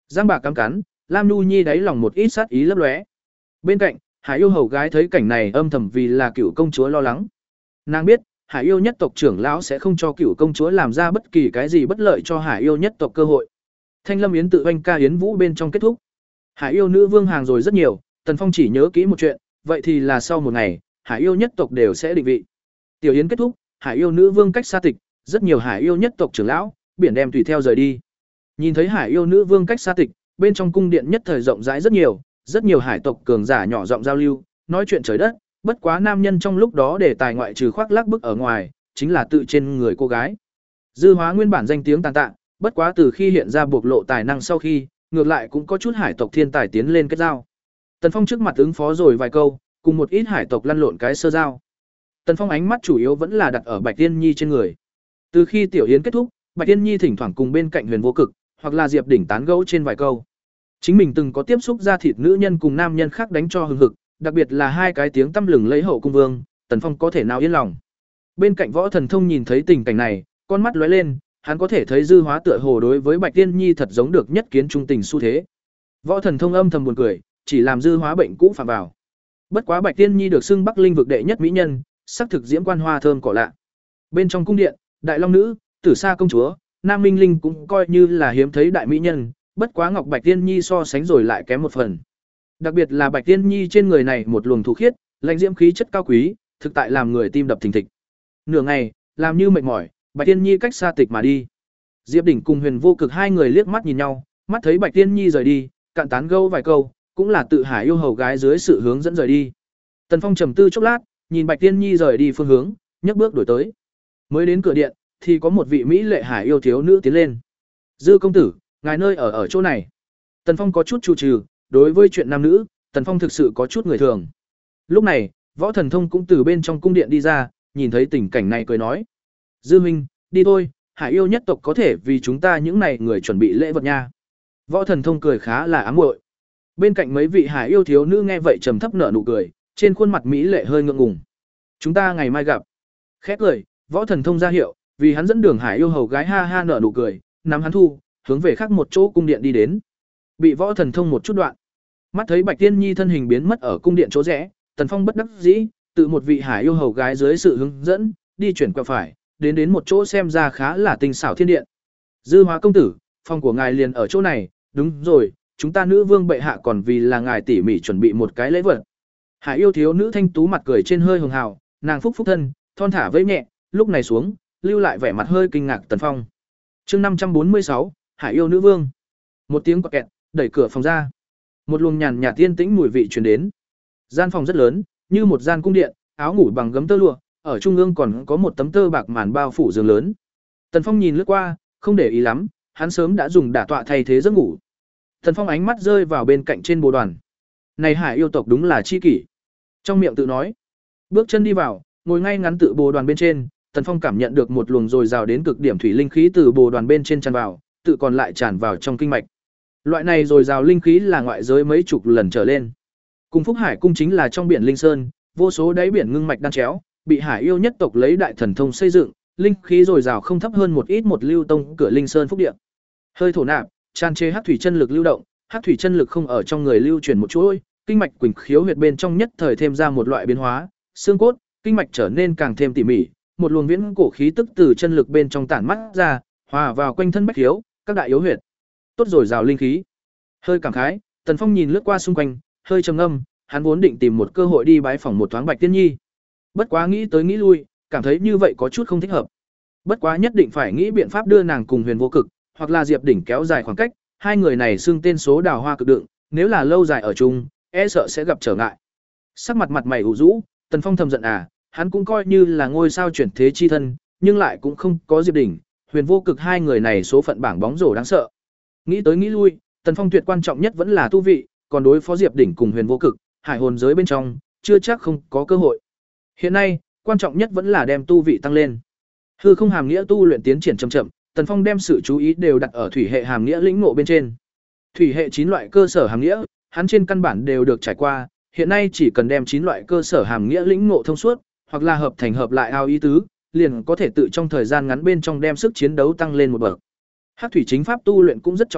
Giang bạc cắm cắn, Lam Nhu Nhi đáy lòng một ít sát ý lấp lóe. Bên cạnh, Hải Yêu hầu gái thấy cảnh này âm thầm vì là Cửu công chúa lo lắng. Nàng biết, Hải Yêu nhất tộc trưởng lão sẽ không cho Cửu công chúa làm ra bất kỳ cái gì bất lợi cho Hải Yêu nhất tộc cơ hội. Thanh Lâm yến tự oanh ca yến vũ bên trong kết thúc. Hải Yêu nữ vương hàng rồi rất nhiều, Tần Phong chỉ nhớ kỹ một chuyện, vậy thì là sau một ngày, Hải Yêu nhất tộc đều sẽ định vị. Tiểu yến kết thúc, Hải Yêu nữ vương cách xa tịch, rất nhiều Hải Yêu nhất tộc trưởng lão, biển đem tùy theo rời đi. Nhìn thấy Hải Yêu nữ vương cách xa tịch, bên trong cung điện nhất thời rộng rãi rất nhiều, rất nhiều hải tộc cường giả nhỏ giọng giao lưu, nói chuyện trời đất, bất quá nam nhân trong lúc đó để tài ngoại trừ khoác lác bức ở ngoài, chính là tự trên người cô gái. Dư Hóa nguyên bản danh tiếng tàn tạ, bất quá từ khi hiện ra bộc lộ tài năng sau khi, ngược lại cũng có chút hải tộc thiên tài tiến lên kết giao. Tần Phong trước mặt ứng phó rồi vài câu, cùng một ít hải tộc lăn lộn cái sơ giao. Tần Phong ánh mắt chủ yếu vẫn là đặt ở Bạch Tiên Nhi trên người. Từ khi tiểu yến kết thúc, Bạch Tiên Nhi thỉnh thoảng cùng bên cạnh Huyền Vô Cực, hoặc là Diệp Đỉnh tán gẫu trên vài câu. Chính mình từng có tiếp xúc ra thịt nữ nhân cùng nam nhân khác đánh cho hừng hực, đặc biệt là hai cái tiếng tăm lừng lấy hậu cung vương, Tần Phong có thể nào yên lòng. Bên cạnh Võ Thần Thông nhìn thấy tình cảnh này, con mắt lóe lên, hắn có thể thấy Dư Hóa tựa hồ đối với Bạch Tiên Nhi thật giống được nhất kiến trung tình xu thế. Võ Thần Thông âm thầm buồn cười, chỉ làm Dư Hóa bệnh cũ phạm vào. Bất quá Bạch Tiên Nhi được xưng Bắc Linh vực đệ nhất mỹ nhân, sắc thực diễm quan hoa thơm cỏ lạ. Bên trong cung điện, Đại Long nữ, Tử Sa công chúa, Nam Minh Linh cũng coi như là hiếm thấy đại mỹ nhân, bất quá Ngọc Bạch Tiên Nhi so sánh rồi lại kém một phần. Đặc biệt là Bạch Tiên Nhi trên người này một luồng thủ khiết, lãnh diễm khí chất cao quý, thực tại làm người tim đập thình thịch. Nửa ngày, làm như mệt mỏi, Bạch Tiên Nhi cách xa tịch mà đi. Diệp Đỉnh cùng Huyền Vô Cực hai người liếc mắt nhìn nhau, mắt thấy Bạch Tiên Nhi rời đi, cạn tán gẫu vài câu, cũng là tự Hải Yêu hầu gái dưới sự hướng dẫn rời đi. Tần Phong trầm tư chốc lát, nhìn Bạch Tiên Nhi rời đi phương hướng, nhấc bước đổi tới. Mới đến cửa điện, thì có một vị mỹ lệ Hải Yêu thiếu nữ tiến lên. "Dư công tử, ngài nơi ở ở chỗ này." Tần Phong có chút chu trừ, đối với chuyện nam nữ, Tần Phong thực sự có chút người thường. Lúc này, Võ Thần Thông cũng từ bên trong cung điện đi ra, nhìn thấy tình cảnh này cười nói: "Dư huynh, đi thôi, Hải Yêu nhất tộc có thể vì chúng ta những này người chuẩn bị lễ vật nha." Võ Thần Thông cười khá là ám muội. Bên cạnh mấy vị Hải Yêu thiếu nữ nghe vậy trầm thấp nở nụ cười, trên khuôn mặt mỹ lệ hơi ngượng ngùng. "Chúng ta ngày mai gặp." Khép cười, Võ Thần Thông ra hiệu, vì hắn dẫn đường Hải Yêu hầu gái ha ha nở nụ cười, nắm hắn thu, hướng về khác một chỗ cung điện đi đến. Bị Võ Thần Thông một chút đoạn. Mắt thấy Bạch Tiên Nhi thân hình biến mất ở cung điện chỗ rẽ, Tần Phong bất đắc dĩ, tự một vị Hải Yêu hầu gái dưới sự hướng dẫn, đi chuyển qua phải, đến đến một chỗ xem ra khá là tinh xảo thiên điện. "Dư Hóa công tử, phòng của ngài liền ở chỗ này, đúng rồi, chúng ta nữ vương bệ hạ còn vì là ngài tỉ mỉ chuẩn bị một cái lễ vật." Hải Yêu thiếu nữ thanh tú mặt cười trên hơi hường hào, nàng phúc phúc thân, thon thả vẫy nhẹ, lúc này xuống, lưu lại vẻ mặt hơi kinh ngạc Tần Phong. Chương năm trăm bốn mươi sáu, Hải Yêu nữ vương. Một tiếng quạt kẹt, đẩy cửa phòng ra. Một luồng nhàn nhạt tiên tĩnh mùi vị truyền đến. Gian phòng rất lớn, như một gian cung điện, áo ngủ bằng gấm tơ lụa, ở trung ương còn có một tấm tơ bạc màn bao phủ giường lớn. Tần Phong nhìn lướt qua, không để ý lắm, hắn sớm đã dùng đả tọa thay thế giấc ngủ. Tần Phong ánh mắt rơi vào bên cạnh trên bồ đoàn. Này Hải Yêu tộc đúng là chi kỷ. Trong miệng tự nói. Bước chân đi vào, ngồi ngay ngắn tự bồ đoàn bên trên, Tần Phong cảm nhận được một luồng dồi dào đến cực điểm thủy linh khí từ bồ đoàn bên trên tràn vào, tự còn lại tràn vào trong kinh mạch. Loại này dồi dào linh khí là ngoại giới mấy chục lần trở lên. Cùng Phúc Hải cung chính là trong biển linh sơn, vô số đáy biển ngưng mạch đan chéo, bị Hải Yêu nhất tộc lấy đại thần thông xây dựng, linh khí dồi dào không thấp hơn một ít một lưu tông cửa linh sơn phúc địa. Hơi thổ nạp, tràn trề hắc thủy chân lực lưu động, hắc thủy chân lực không ở trong người lưu chuyển một chuỗi, kinh mạch quỳnh khiếu huyệt bên trong nhất thời thêm ra một loại biến hóa, xương cốt, kinh mạch trở nên càng thêm tỉ mỉ, một luồng viễn cổ khí tức từ chân lực bên trong tản mắt ra, hòa vào quanh thân bách khiếu, các đại yếu huyệt. Tốt rồi rào linh khí. Hơi cảm khái, Tần Phong nhìn lướt qua xung quanh, hơi trầm ngâm, hắn vốn định tìm một cơ hội đi bái phỏng một thoáng Bạch Tiên Nhi. Bất quá nghĩ tới nghĩ lui, cảm thấy như vậy có chút không thích hợp. Bất quá nhất định phải nghĩ biện pháp đưa nàng cùng Huyền Vô Cực, hoặc là Diệp Đỉnh kéo dài khoảng cách, hai người này xưng tên số đào hoa cực đựng, nếu là lâu dài ở chung, e sợ sẽ gặp trở ngại. Sắc mặt mặt mày ủ rũ, Tần Phong thầm giận à, hắn cũng coi như là ngôi sao chuyển thế chi thân, nhưng lại cũng không có Diệp Đỉnh, Huyền Vô Cực hai người này số phận bảng bóng rổ đáng sợ. Nghĩ tới nghĩ lui, Tần Phong tuyệt quan trọng nhất vẫn là tu vị, còn đối phó Diệp Đỉnh cùng Huyền Vô Cực, hải hồn giới bên trong, chưa chắc không có cơ hội. Hiện nay, quan trọng nhất vẫn là đem tu vị tăng lên. Hư không hàm nghĩa tu luyện tiến triển chậm chậm, Tần Phong đem sự chú ý đều đặt ở thủy hệ hàm nghĩa lĩnh ngộ bên trên. Thủy hệ chín loại cơ sở hàm nghĩa, hắn trên căn bản đều được trải qua, hiện nay chỉ cần đem chín loại cơ sở hàm nghĩa lĩnh ngộ thông suốt, hoặc là hợp thành hợp lại ao ý tứ, liền có thể tự trong thời gian ngắn bên trong đem sức chiến đấu tăng lên một bậc. Hắc thủy chính pháp tu luyện cũng rất trọng yếu,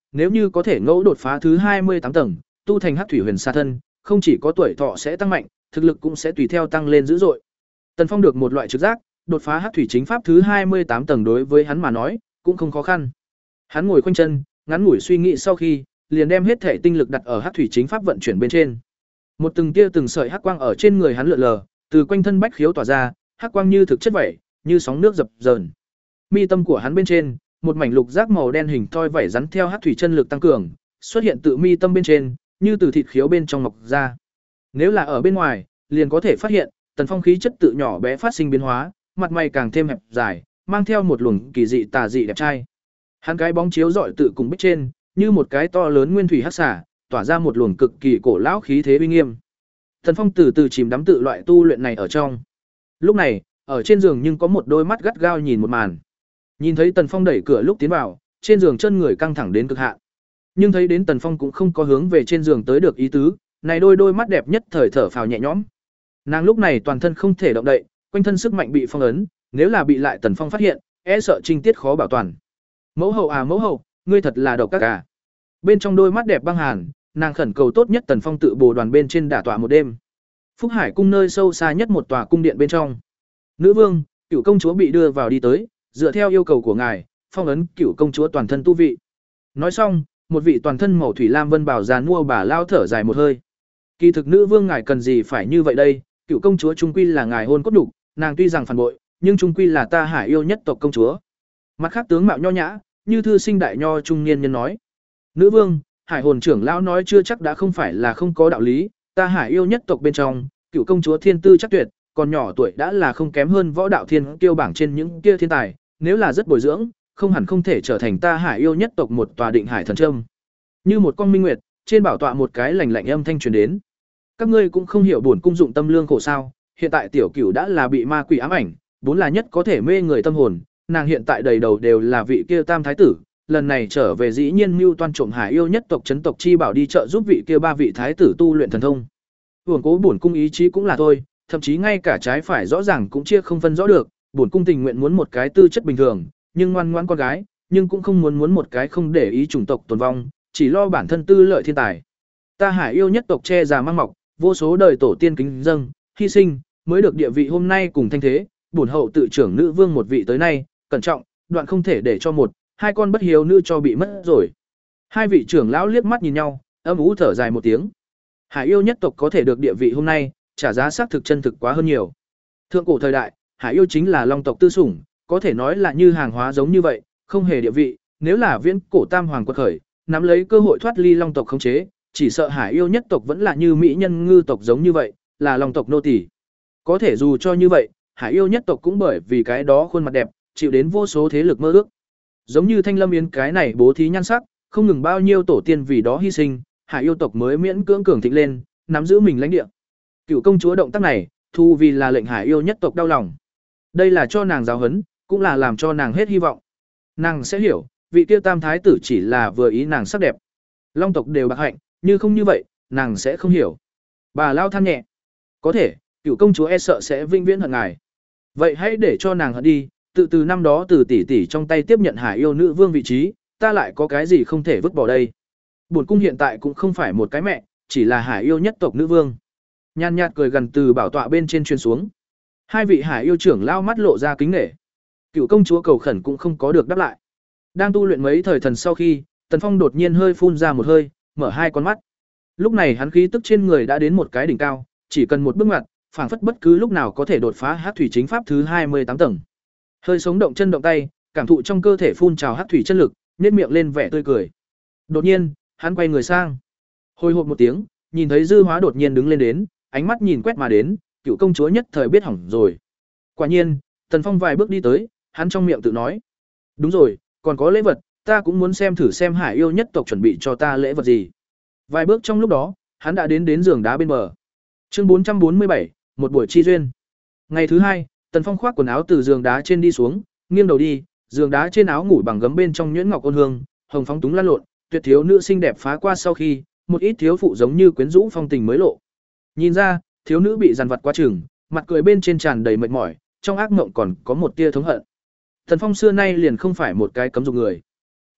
nếu như có thể ngẫu đột phá thứ hai mươi tám tầng, tu thành Hắc thủy huyền sa thân, không chỉ có tuổi thọ sẽ tăng mạnh, thực lực cũng sẽ tùy theo tăng lên dữ dội. Tần Phong được một loại trực giác, đột phá Hắc thủy chính pháp thứ hai mươi tám tầng đối với hắn mà nói, cũng không khó khăn. Hắn ngồi khoanh chân, ngắn ngủi suy nghĩ sau khi, liền đem hết thể tinh lực đặt ở Hắc thủy chính pháp vận chuyển bên trên. Một từng tia từng sợi hắc quang ở trên người hắn lượn lờ, từ quanh thân bách khiếu tỏa ra, hắc quang như thực chất vậy, như sóng nước dập dờn. Mi tâm của hắn bên trên, một mảnh lục giác màu đen hình thoi vảy rắn theo hắc thủy chân lực tăng cường, xuất hiện tự mi tâm bên trên, như từ thịt khiếu bên trong mọc ra. Nếu là ở bên ngoài, liền có thể phát hiện, Tần Phong khí chất tự nhỏ bé phát sinh biến hóa, mặt mày càng thêm hẹp dài, mang theo một luồng kỳ dị tà dị đẹp trai. Hắn cái bóng chiếu rọi tự cùng bích trên, như một cái to lớn nguyên thủy hắc xà, tỏa ra một luồng cực kỳ cổ lão khí thế uy nghiêm. Tần Phong từ từ chìm đắm tự loại tu luyện này ở trong. Lúc này, ở trên giường nhưng có một đôi mắt gắt gao nhìn một màn. Nhìn thấy Tần Phong đẩy cửa lúc tiến vào, trên giường chân người căng thẳng đến cực hạn. Nhưng thấy đến Tần Phong cũng không có hướng về trên giường tới được ý tứ, này đôi đôi mắt đẹp nhất thời thở phào nhẹ nhõm. Nàng lúc này toàn thân không thể động đậy, quanh thân sức mạnh bị phong ấn, nếu là bị lại Tần Phong phát hiện, e sợ trinh tiết khó bảo toàn. Mẫu hậu à mẫu hậu, ngươi thật là độc các à. Bên trong đôi mắt đẹp băng hàn, nàng khẩn cầu tốt nhất Tần Phong tự bồ đoàn bên trên đả tọa một đêm. Phúc Hải cung nơi sâu xa nhất một tòa cung điện bên trong. Nữ vương, Cửu công chúa bị đưa vào đi tới, dựa theo yêu cầu của ngài, phong ấn Cửu công chúa toàn thân tu vị. Nói xong, một vị toàn thân màu thủy lam vân bảo già mua bà lao thở dài một hơi. Kỳ thực nữ vương ngài cần gì phải như vậy đây, Cửu công chúa trung quy là ngài hôn cốt đủ, nàng tuy rằng phản bội, nhưng trung quy là ta Hải yêu nhất tộc công chúa. Mặt khác tướng mạo nho nhã, như thư sinh đại nho trung niên nhân nói. Nữ vương, Hải hồn trưởng lão nói chưa chắc đã không phải là không có đạo lý, ta Hải yêu nhất tộc bên trong, Cửu công chúa thiên tư chắc tuyệt, còn nhỏ tuổi đã là không kém hơn võ đạo thiên kiêu bảng trên những kia thiên tài, nếu là rất bồi dưỡng, không hẳn không thể trở thành ta Hải yêu nhất tộc một tòa định hải thần trâm. Như một con minh nguyệt, trên bảo tọa một cái lạnh lạnh âm thanh truyền đến. Các ngươi cũng không hiểu bổn cung dụng tâm lương khổ sao? Hiện tại tiểu Cửu đã là bị ma quỷ ám ảnh, vốn là nhất có thể mê người tâm hồn, nàng hiện tại đầy đầu đều là vị kia tam thái tử, lần này trở về dĩ nhiên mưu toan trộm Hải yêu nhất tộc chấn tộc chi bảo đi trợ giúp vị kia ba vị thái tử tu luyện thần thông. Hưởng cố bổn cung ý chí cũng là thôi, thậm chí ngay cả trái phải rõ ràng cũng chia không phân rõ được, bổn cung tình nguyện muốn một cái tư chất bình thường, nhưng ngoan ngoãn con gái, nhưng cũng không muốn muốn một cái không để ý chủng tộc tồn vong, chỉ lo bản thân tư lợi thiên tài. Ta Hải yêu nhất tộc che già mang mọc, vô số đời tổ tiên kính dâng, hy sinh, mới được địa vị hôm nay cùng thanh thế, bổn hậu tự trưởng nữ vương một vị tới nay, cẩn trọng, đoạn không thể để cho một, hai con bất hiếu nữ cho bị mất rồi. Hai vị trưởng lão liếc mắt nhìn nhau, âm ú thở dài một tiếng. Hải yêu nhất tộc có thể được địa vị hôm nay, trả giá xác thực chân thực quá hơn nhiều. Thượng cổ thời đại, Hải yêu chính là long tộc tư sủng, có thể nói là như hàng hóa giống như vậy, không hề địa vị, nếu là viễn cổ tam hoàng quật khởi, nắm lấy cơ hội thoát ly long tộc khống chế, chỉ sợ Hải yêu nhất tộc vẫn là như mỹ nhân ngư tộc giống như vậy, là long tộc nô tỳ. Có thể dù cho như vậy, Hải yêu nhất tộc cũng bởi vì cái đó khuôn mặt đẹp, chịu đến vô số thế lực mơ ước. Giống như Thanh Lâm Yến cái này bố thí nhan sắc, không ngừng bao nhiêu tổ tiên vì đó hy sinh, Hải yêu tộc mới miễn cưỡng cường thịnh lên, nắm giữ mình lãnh địa. Cửu công chúa động tác này, thu vì là lệnh Hải yêu nhất tộc đau lòng. Đây là cho nàng giáo huấn, cũng là làm cho nàng hết hy vọng. Nàng sẽ hiểu, vị tiêu tam thái tử chỉ là vừa ý nàng sắc đẹp. Long tộc đều bạc hạnh, như không như vậy, nàng sẽ không hiểu. Bà lao than nhẹ. Có thể, Cửu công chúa e sợ sẽ vinh viễn hận ngài. Vậy hãy để cho nàng hận đi, tự từ năm đó từ tỷ tỷ trong tay tiếp nhận Hải yêu nữ vương vị trí, ta lại có cái gì không thể vứt bỏ đây. Bổn cung hiện tại cũng không phải một cái mẹ, chỉ là Hải yêu nhất tộc nữ vương. Nhàn nhạt cười gần từ bảo tọa bên trên truyền xuống. Hai vị Hải yêu trưởng lao mắt lộ ra kính nể. Cửu công chúa cầu khẩn cũng không có được đáp lại. Đang tu luyện mấy thời thần sau khi, Tần Phong đột nhiên hơi phun ra một hơi, mở hai con mắt. Lúc này hắn khí tức trên người đã đến một cái đỉnh cao, chỉ cần một bước ngoặt, phảng phất bất cứ lúc nào có thể đột phá Hắc thủy chính pháp thứ hai mươi tám tầng. Hơi sống động chân động tay, cảm thụ trong cơ thể phun trào Hắc thủy chân lực, nhếch miệng lên vẻ tươi cười. Đột nhiên, hắn quay người sang. Hồi hộp một tiếng, nhìn thấy Dư Hóa đột nhiên đứng lên đến, ánh mắt nhìn quét mà đến, Cửu công chúa nhất thời biết hỏng rồi. Quả nhiên, Tần Phong vài bước đi tới, hắn trong miệng tự nói: "Đúng rồi, còn có lễ vật, ta cũng muốn xem thử xem Hải yêu nhất tộc chuẩn bị cho ta lễ vật gì." Vài bước trong lúc đó, hắn đã đến đến giường đá bên bờ. Chương bốn trăm bốn mươi bảy, một buổi chi duyên. Ngày thứ hai, Tần Phong khoác quần áo từ giường đá trên đi xuống, nghiêng đầu đi, giường đá trên áo ngủ bằng gấm bên trong nhuyễn ngọc ôn hương, hồng phóng túng lan lộn, tuyệt thiếu nữ xinh đẹp phá qua sau khi, một ít thiếu phụ giống như quyến rũ phong tình mới lộ. Nhìn ra, thiếu nữ bị dằn vặt quá chừng, mặt cười bên trên tràn đầy mệt mỏi, trong ác mộng còn có một tia thống hận. Tần Phong xưa nay liền không phải một cái cấm dục người.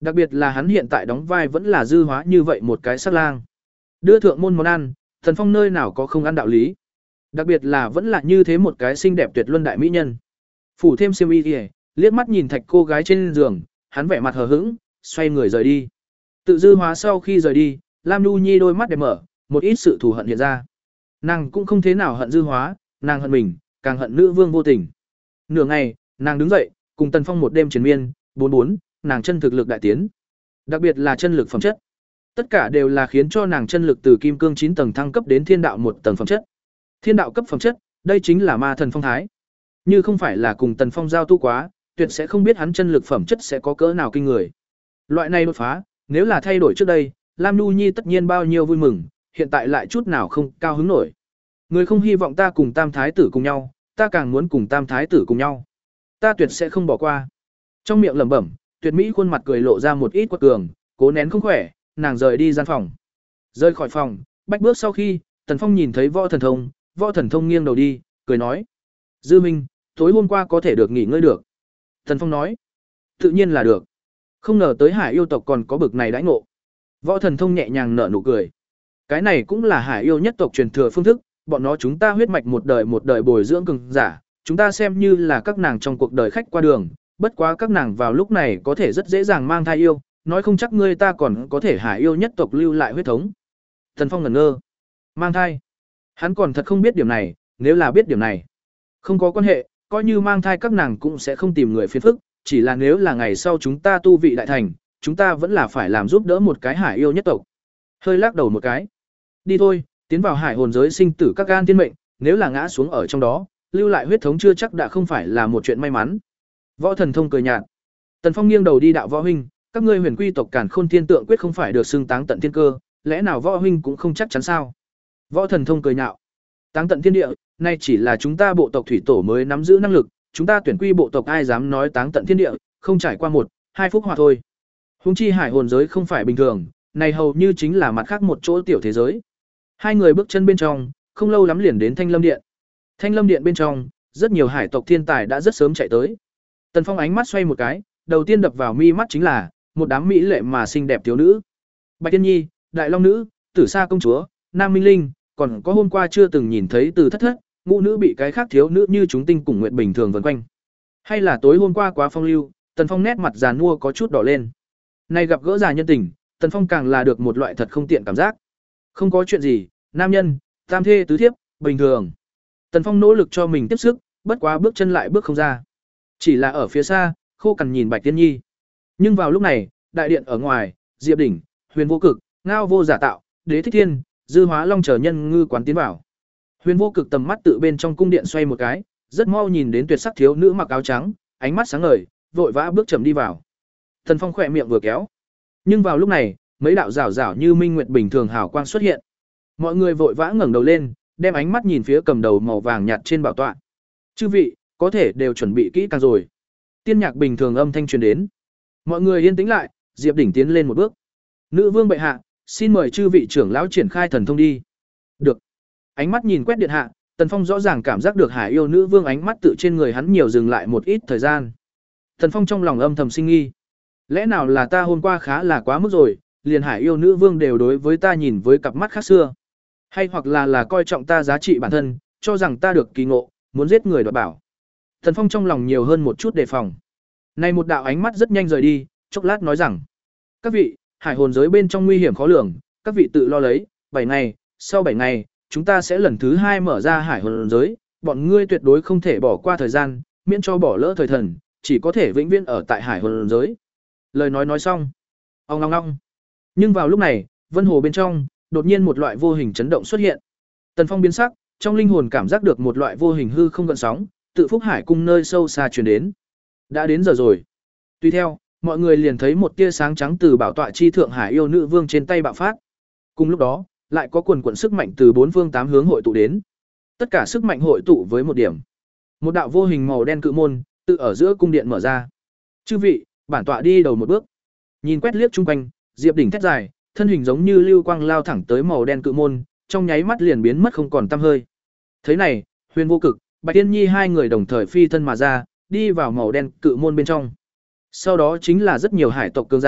Đặc biệt là hắn hiện tại đóng vai vẫn là dư hóa như vậy một cái sắc lang. Đưa thượng môn món ăn, Tần Phong nơi nào có không ăn đạo lý. Đặc biệt là vẫn là như thế một cái xinh đẹp tuyệt luân đại mỹ nhân. Phủ thêm xiêm y kìa, liếc mắt nhìn thạch cô gái trên giường, hắn vẻ mặt hờ hững, xoay người rời đi. Tự dư hóa sau khi rời đi, Lam Nhu Nhi đôi mắt đẹp mở, một ít sự thù hận hiện ra. Nàng cũng không thế nào hận dư hóa, nàng hận mình, càng hận nữ vương vô tình. Nửa ngày, nàng đứng dậy, cùng Tần Phong một đêm triền miên, bốn bốn, nàng chân thực lực đại tiến. Đặc biệt là chân lực phẩm chất. Tất cả đều là khiến cho nàng chân lực từ kim cương chín tầng thăng cấp đến thiên đạo một tầng phẩm chất. Thiên đạo cấp phẩm chất, đây chính là ma thần phong thái. Như không phải là cùng Tần Phong giao tu quá, tuyệt sẽ không biết hắn chân lực phẩm chất sẽ có cỡ nào kinh người. Loại này đột phá, nếu là thay đổi trước đây, Lam Nhu Nhi tất nhiên bao nhiêu vui mừng, hiện tại lại chút nào không cao hứng nổi. Người không hy vọng ta cùng Tam thái tử cùng nhau, ta càng muốn cùng Tam thái tử cùng nhau. Ta tuyệt sẽ không bỏ qua. Trong miệng lẩm bẩm, Tuyệt mỹ khuôn mặt cười lộ ra một ít quật cường, cố nén không khỏe, nàng rời đi gian phòng. Rời khỏi phòng, bách bước sau khi, Tần Phong nhìn thấy Võ Thần Thông, Võ Thần Thông nghiêng đầu đi, cười nói: "Dư Minh, tối hôm qua có thể được nghỉ ngơi được?" Tần Phong nói: "Tự nhiên là được. Không ngờ tới Hải yêu tộc còn có bực này đãi ngộ." Võ Thần Thông nhẹ nhàng nở nụ cười. Cái này cũng là Hải yêu nhất tộc truyền thừa phương thức, bọn nó chúng ta huyết mạch một đời một đời bồi dưỡng cường giả, chúng ta xem như là các nàng trong cuộc đời khách qua đường, bất quá các nàng vào lúc này có thể rất dễ dàng mang thai yêu, nói không chắc ngươi ta còn có thể Hải yêu nhất tộc lưu lại huyết thống. Tần Phong ngẩn ngơ. Mang thai? Hắn còn thật không biết điểm này, nếu là biết điểm này, không có quan hệ, coi như mang thai các nàng cũng sẽ không tìm người phiền phức, chỉ là nếu là ngày sau chúng ta tu vị đại thành, chúng ta vẫn là phải làm giúp đỡ một cái Hải yêu nhất tộc. Hơi lắc đầu một cái. Đi thôi, tiến vào hải hồn giới sinh tử các gan thiên mệnh, nếu là ngã xuống ở trong đó, lưu lại huyết thống chưa chắc đã không phải là một chuyện may mắn. Võ Thần Thông cười nhạt. Tần Phong nghiêng đầu đi đạo võ huynh, các ngươi huyền quy tộc Càn Khôn Thiên Tượng quyết không phải được xưng táng tận thiên cơ, lẽ nào võ huynh cũng không chắc chắn sao? Võ Thần Thông cười nhạo. Táng tận thiên địa, nay chỉ là chúng ta bộ tộc thủy tổ mới nắm giữ năng lực, chúng ta tuyển quy bộ tộc ai dám nói táng tận thiên địa, không trải qua một, hai phút hòa thôi. Huống chi hải hồn giới không phải bình thường, này hầu như chính là mặt khác một chỗ tiểu thế giới. Hai người bước chân bên trong, không lâu lắm liền đến Thanh Lâm Điện. Thanh Lâm Điện bên trong, rất nhiều hải tộc thiên tài đã rất sớm chạy tới. Tần Phong ánh mắt xoay một cái, đầu tiên đập vào mi mắt chính là một đám mỹ lệ mà xinh đẹp thiếu nữ. Bạch Tiên Nhi, Đại Long nữ, Tử Sa công chúa, Nam Minh Linh, còn có hôm qua chưa từng nhìn thấy Từ Thất Thất, ngũ nữ bị cái khác thiếu nữ như chúng tinh cùng nguyệt bình thường vần quanh. Hay là tối hôm qua quá phong lưu, Tần Phong nét mặt già nua có chút đỏ lên. Nay gặp gỡ già nhân tình, Tần Phong càng là được một loại thật không tiện cảm giác. Không có chuyện gì, nam nhân, tam thê tứ thiếp, bình thường. Tần Phong nỗ lực cho mình tiếp sức, bất quá bước chân lại bước không ra. Chỉ là ở phía xa, khô cằn nhìn Bạch Tiên Nhi. Nhưng vào lúc này, đại điện ở ngoài, Diệp Đỉnh, Huyền Vô Cực, Ngao Vô Giả Tạo, Đế Thích Thiên, Dư Hóa Long chờ nhân ngư quán tiến vào. Huyền Vô Cực tầm mắt tự bên trong cung điện xoay một cái, rất mau nhìn đến tuyệt sắc thiếu nữ mặc áo trắng, ánh mắt sáng ngời, vội vã bước chậm đi vào. Tần Phong khỏe miệng vừa kéo. Nhưng vào lúc này, mấy đạo rảo rảo như minh nguyệt bình thường hào quang xuất hiện. Mọi người vội vã ngẩng đầu lên, đem ánh mắt nhìn phía cầm đầu màu vàng nhạt trên bảo tọa. Chư vị, có thể đều chuẩn bị kỹ càng rồi. Tiên nhạc bình thường âm thanh truyền đến. Mọi người yên tĩnh lại, Diệp Đỉnh tiến lên một bước. Nữ vương bệ hạ, xin mời chư vị trưởng lão triển khai thần thông đi. Được. Ánh mắt nhìn quét điện hạ, Tần Phong rõ ràng cảm giác được Hải yêu nữ vương ánh mắt tự trên người hắn nhiều dừng lại một ít thời gian. Tần Phong trong lòng âm thầm sinh nghi. Lẽ nào là ta hôm qua khá là quá mức rồi, liền Hải yêu nữ vương đều đối với ta nhìn với cặp mắt khác xưa. Hay hoặc là là coi trọng ta giá trị bản thân, cho rằng ta được kỳ ngộ, muốn giết người đoạt bảo. Tần Phong trong lòng nhiều hơn một chút đề phòng. Này một đạo ánh mắt rất nhanh rời đi, chốc lát nói rằng: "Các vị, hải hồn giới bên trong nguy hiểm khó lường, các vị tự lo lấy, bảy ngày, sau bảy ngày, chúng ta sẽ lần thứ hai mở ra hải hồn giới, bọn ngươi tuyệt đối không thể bỏ qua thời gian, miễn cho bỏ lỡ thời thần, chỉ có thể vĩnh viễn ở tại hải hồn giới." Lời nói nói xong, ong ong ong. Nhưng vào lúc này, vân hồ bên trong, đột nhiên một loại vô hình chấn động xuất hiện. Tần Phong biến sắc, trong linh hồn cảm giác được một loại vô hình hư không gợn sóng, tự Phúc Hải cung nơi sâu xa truyền đến. Đã đến giờ rồi. Tuy theo, mọi người liền thấy một tia sáng trắng từ bảo tọa chi thượng hải yêu nữ vương trên tay bạo phát. Cùng lúc đó, lại có quần quần sức mạnh từ bốn phương tám hướng hội tụ đến. Tất cả sức mạnh hội tụ với một điểm. Một đạo vô hình màu đen cự môn, tự ở giữa cung điện mở ra. Chư vị, bản tọa đi đầu một bước. Nhìn quét liếc chung quanh, Diệp Đỉnh thét dài, thân hình giống như lưu quang lao thẳng tới màu đen cự môn, trong nháy mắt liền biến mất không còn tăm hơi. Thế này, Huyền Vô Cực, Bạch Tiên Nhi hai người đồng thời phi thân mà ra, đi vào màu đen cự môn bên trong. Sau đó chính là rất nhiều hải tộc cường giả,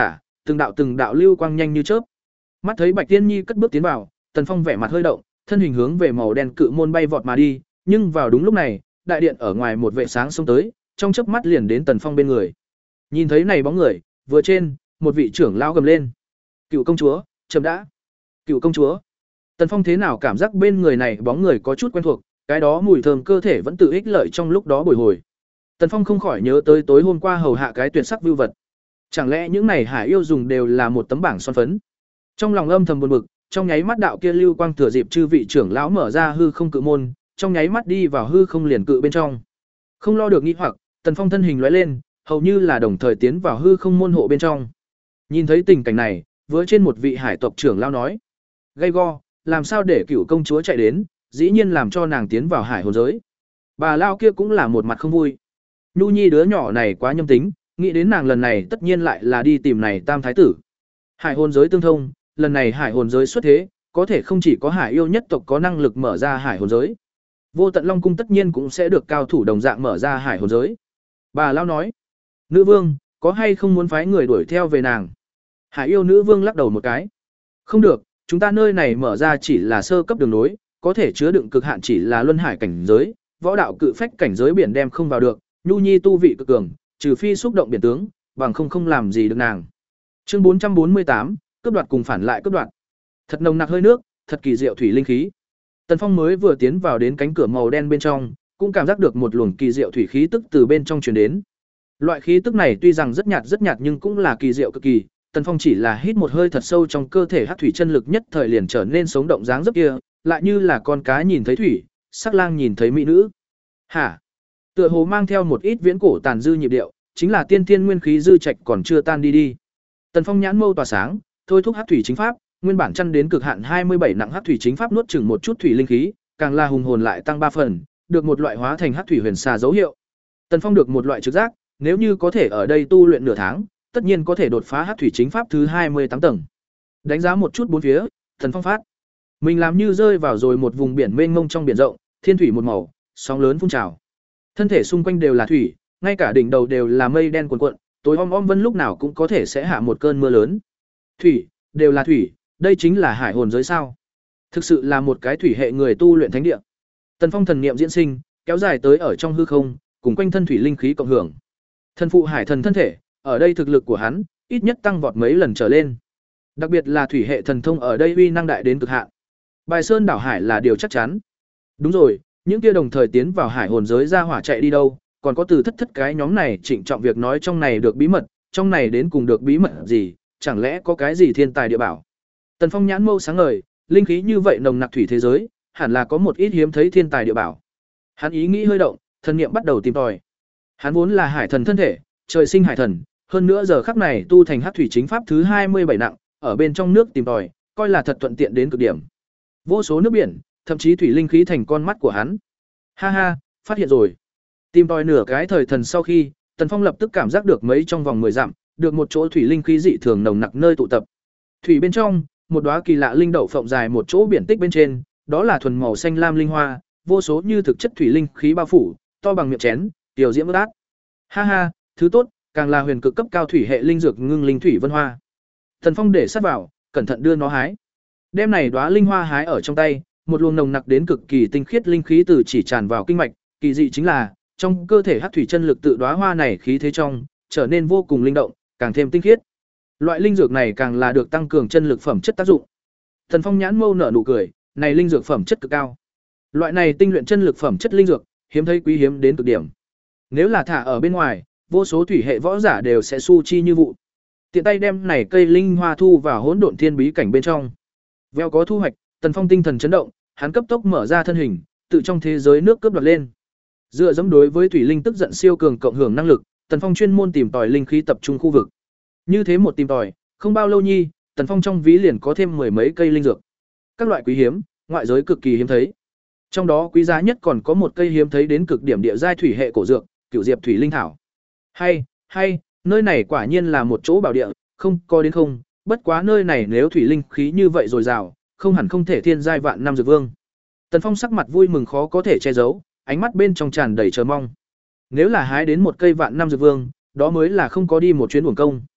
từng đạo từng đạo lưu quang nhanh như chớp. Mắt thấy Bạch Tiên Nhi cất bước tiến vào, Tần Phong vẻ mặt hơi động, thân hình hướng về màu đen cự môn bay vọt mà đi, nhưng vào đúng lúc này, đại điện ở ngoài một vệ sáng xông tới, trong chớp mắt liền đến Tần Phong bên người. Nhìn thấy này bóng người, vừa trên, một vị trưởng lão gầm lên: "Cựu công chúa, chậm đã." "Cựu công chúa?" Tần Phong thế nào cảm giác bên người này bóng người có chút quen thuộc, cái đó mùi thơm cơ thể vẫn tự ích lợi trong lúc đó bồi hồi. Tần Phong không khỏi nhớ tới tối hôm qua hầu hạ cái tuyệt sắc vưu vật. Chẳng lẽ những này hải yêu dùng đều là một tấm bảng son phấn? Trong lòng âm thầm buồn bực, trong nháy mắt đạo kia lưu quang thừa dịp chư vị trưởng lão mở ra hư không cự môn, trong nháy mắt đi vào hư không liền cự bên trong. Không lo được nghi hoặc, Tần Phong thân hình lóe lên, hầu như là đồng thời tiến vào hư không môn hộ bên trong. Nhìn thấy tình cảnh này, vừa trên một vị hải tộc trưởng lão nói: "Gay go, làm sao để cửu công chúa chạy đến, dĩ nhiên làm cho nàng tiến vào hải hồn giới." Bà lão kia cũng là một mặt không vui. Nhu Nhi đứa nhỏ này quá nhâm tính, nghĩ đến nàng lần này tất nhiên lại là đi tìm này tam thái tử. Hải hồn giới tương thông, lần này hải hồn giới xuất thế, có thể không chỉ có hải yêu nhất tộc có năng lực mở ra hải hồn giới. Vô Tận Long cung tất nhiên cũng sẽ được cao thủ đồng dạng mở ra hải hồn giới. Bà lão nói: "Nữ vương, có hay không muốn phái người đuổi theo về nàng?" Hải yêu nữ vương lắc đầu một cái: "Không được, chúng ta nơi này mở ra chỉ là sơ cấp đường nối, có thể chứa đựng cực hạn chỉ là luân hải cảnh giới, võ đạo cự phách cảnh giới biển đem không vào được, Nhu Nhi tu vị cực cường, trừ phi xúc động biển tướng, bằng không không làm gì được nàng." Chương bốn trăm bốn mươi tám, cướp đoạt cùng phản lại cướp đoạt. Thật nồng nặc hơi nước, thật kỳ diệu thủy linh khí. Tần Phong mới vừa tiến vào đến cánh cửa màu đen bên trong, cũng cảm giác được một luồng kỳ diệu thủy khí tức từ bên trong truyền đến. Loại khí tức này tuy rằng rất nhạt rất nhạt nhưng cũng là kỳ diệu cực kỳ. Tần Phong chỉ là hít một hơi thật sâu trong cơ thể hắc thủy chân lực nhất thời liền trở nên sống động dáng dấp kia, lại như là con cá nhìn thấy thủy, sắc lang nhìn thấy mỹ nữ. Hả? Tựa hồ mang theo một ít viễn cổ tàn dư nhịp điệu, chính là tiên tiên nguyên khí dư trạch còn chưa tan đi đi. Tần Phong nhãn mâu tỏa sáng, thôi thúc hắc thủy chính pháp, nguyên bản chăn đến cực hạn hai mươi bảy nặng hắc thủy chính pháp nuốt chửng một chút thủy linh khí, càng là hùng hồn lại tăng ba phần, được một loại hóa thành hắc thủy huyền xà dấu hiệu. Tần Phong được một loại trực giác, nếu như có thể ở đây tu luyện nửa tháng, tất nhiên có thể đột phá hắc thủy chính pháp thứ hai mươi tám tầng. Đánh giá một chút bốn phía, Tần Phong phát, mình làm như rơi vào rồi một vùng biển mênh mông trong biển rộng, thiên thủy một màu, sóng lớn phun trào. Thân thể xung quanh đều là thủy, ngay cả đỉnh đầu đều là mây đen cuồn cuộn, tối om om vân lúc nào cũng có thể sẽ hạ một cơn mưa lớn. Thủy, đều là thủy, đây chính là hải hồn giới sao? Thực sự là một cái thủy hệ người tu luyện thánh địa. Tần Phong thần niệm diễn sinh, kéo dài tới ở trong hư không, cùng quanh thân thủy linh khí cộng hưởng. Thần phụ hải thần thân thể, ở đây thực lực của hắn ít nhất tăng vọt mấy lần trở lên. Đặc biệt là thủy hệ thần thông ở đây uy năng đại đến cực hạn. Bài Sơn đảo hải là điều chắc chắn. Đúng rồi, những kia đồng thời tiến vào hải hồn giới ra hỏa chạy đi đâu, còn có từ thất thất cái nhóm này trịnh trọng việc nói trong này được bí mật, trong này đến cùng được bí mật gì, chẳng lẽ có cái gì thiên tài địa bảo. Tần Phong nhãn mâu sáng ngời, linh khí như vậy nồng nặc thủy thế giới, hẳn là có một ít hiếm thấy thiên tài địa bảo. Hắn ý nghĩ hơi động, thần niệm bắt đầu tìm tòi. Hắn vốn là hải thần thân thể, trời sinh hải thần, hơn nữa giờ khắc này tu thành hắc thủy chính pháp thứ hai mươi bảy nặng, ở bên trong nước tìm tòi, coi là thật thuận tiện đến cực điểm. Vô số nước biển, thậm chí thủy linh khí thành con mắt của hắn. Ha ha, phát hiện rồi. Tìm tòi nửa cái thời thần sau khi, Tần Phong lập tức cảm giác được mấy trong vòng mười dặm, được một chỗ thủy linh khí dị thường nồng nặc nơi tụ tập. Thủy bên trong, một đóa kỳ lạ linh đậu phộng dài một chỗ biển tích bên trên, đó là thuần màu xanh lam linh hoa, vô số như thực chất thủy linh khí bao phủ, to bằng miệng chén, tiểu diễm ướt át. Ha ha, thứ tốt, càng là huyền cực cấp cao thủy hệ linh dược ngưng linh thủy vân hoa. Tần Phong để sát vào, cẩn thận đưa nó hái. Đem này đóa linh hoa hái ở trong tay, một luồng nồng nặc đến cực kỳ tinh khiết linh khí từ chỉ tràn vào kinh mạch, kỳ dị chính là, trong cơ thể hắc thủy chân lực tự đóa hoa này khí thế trong, trở nên vô cùng linh động, càng thêm tinh khiết. Loại linh dược này càng là được tăng cường chân lực phẩm chất tác dụng. Tần Phong nhãn mâu nở nụ cười, này linh dược phẩm chất cực cao. Loại này tinh luyện chân lực phẩm chất linh dược, hiếm thấy quý hiếm đến cực điểm. Nếu là thả ở bên ngoài, vô số thủy hệ võ giả đều sẽ su chi như vụ. Tiện tay đem này cây linh hoa thu vào hỗn độn thiên bí cảnh bên trong. Veo có thu hoạch, Tần Phong tinh thần chấn động, hắn cấp tốc mở ra thân hình, tự trong thế giới nước cướp đoạt lên. Dựa dẫm đối với thủy linh tức giận siêu cường cộng hưởng năng lực, Tần Phong chuyên môn tìm tòi linh khí tập trung khu vực. Như thế một tìm tòi, không bao lâu nhi, Tần Phong trong ví liền có thêm mười mấy cây linh dược. Các loại quý hiếm, ngoại giới cực kỳ hiếm thấy. Trong đó quý giá nhất còn có một cây hiếm thấy đến cực điểm địa giai thủy hệ cổ dược, Cửu Diệp thủy linh thảo. Hay, hay, nơi này quả nhiên là một chỗ bảo địa, không có đến không, bất quá nơi này nếu thủy linh khí như vậy dồi dào, không hẳn không thể thiên giai vạn năm dược vương. Tần Phong sắc mặt vui mừng khó có thể che giấu, ánh mắt bên trong tràn đầy chờ mong. Nếu là hái đến một cây vạn năm dược vương, đó mới là không có đi một chuyến uổng công.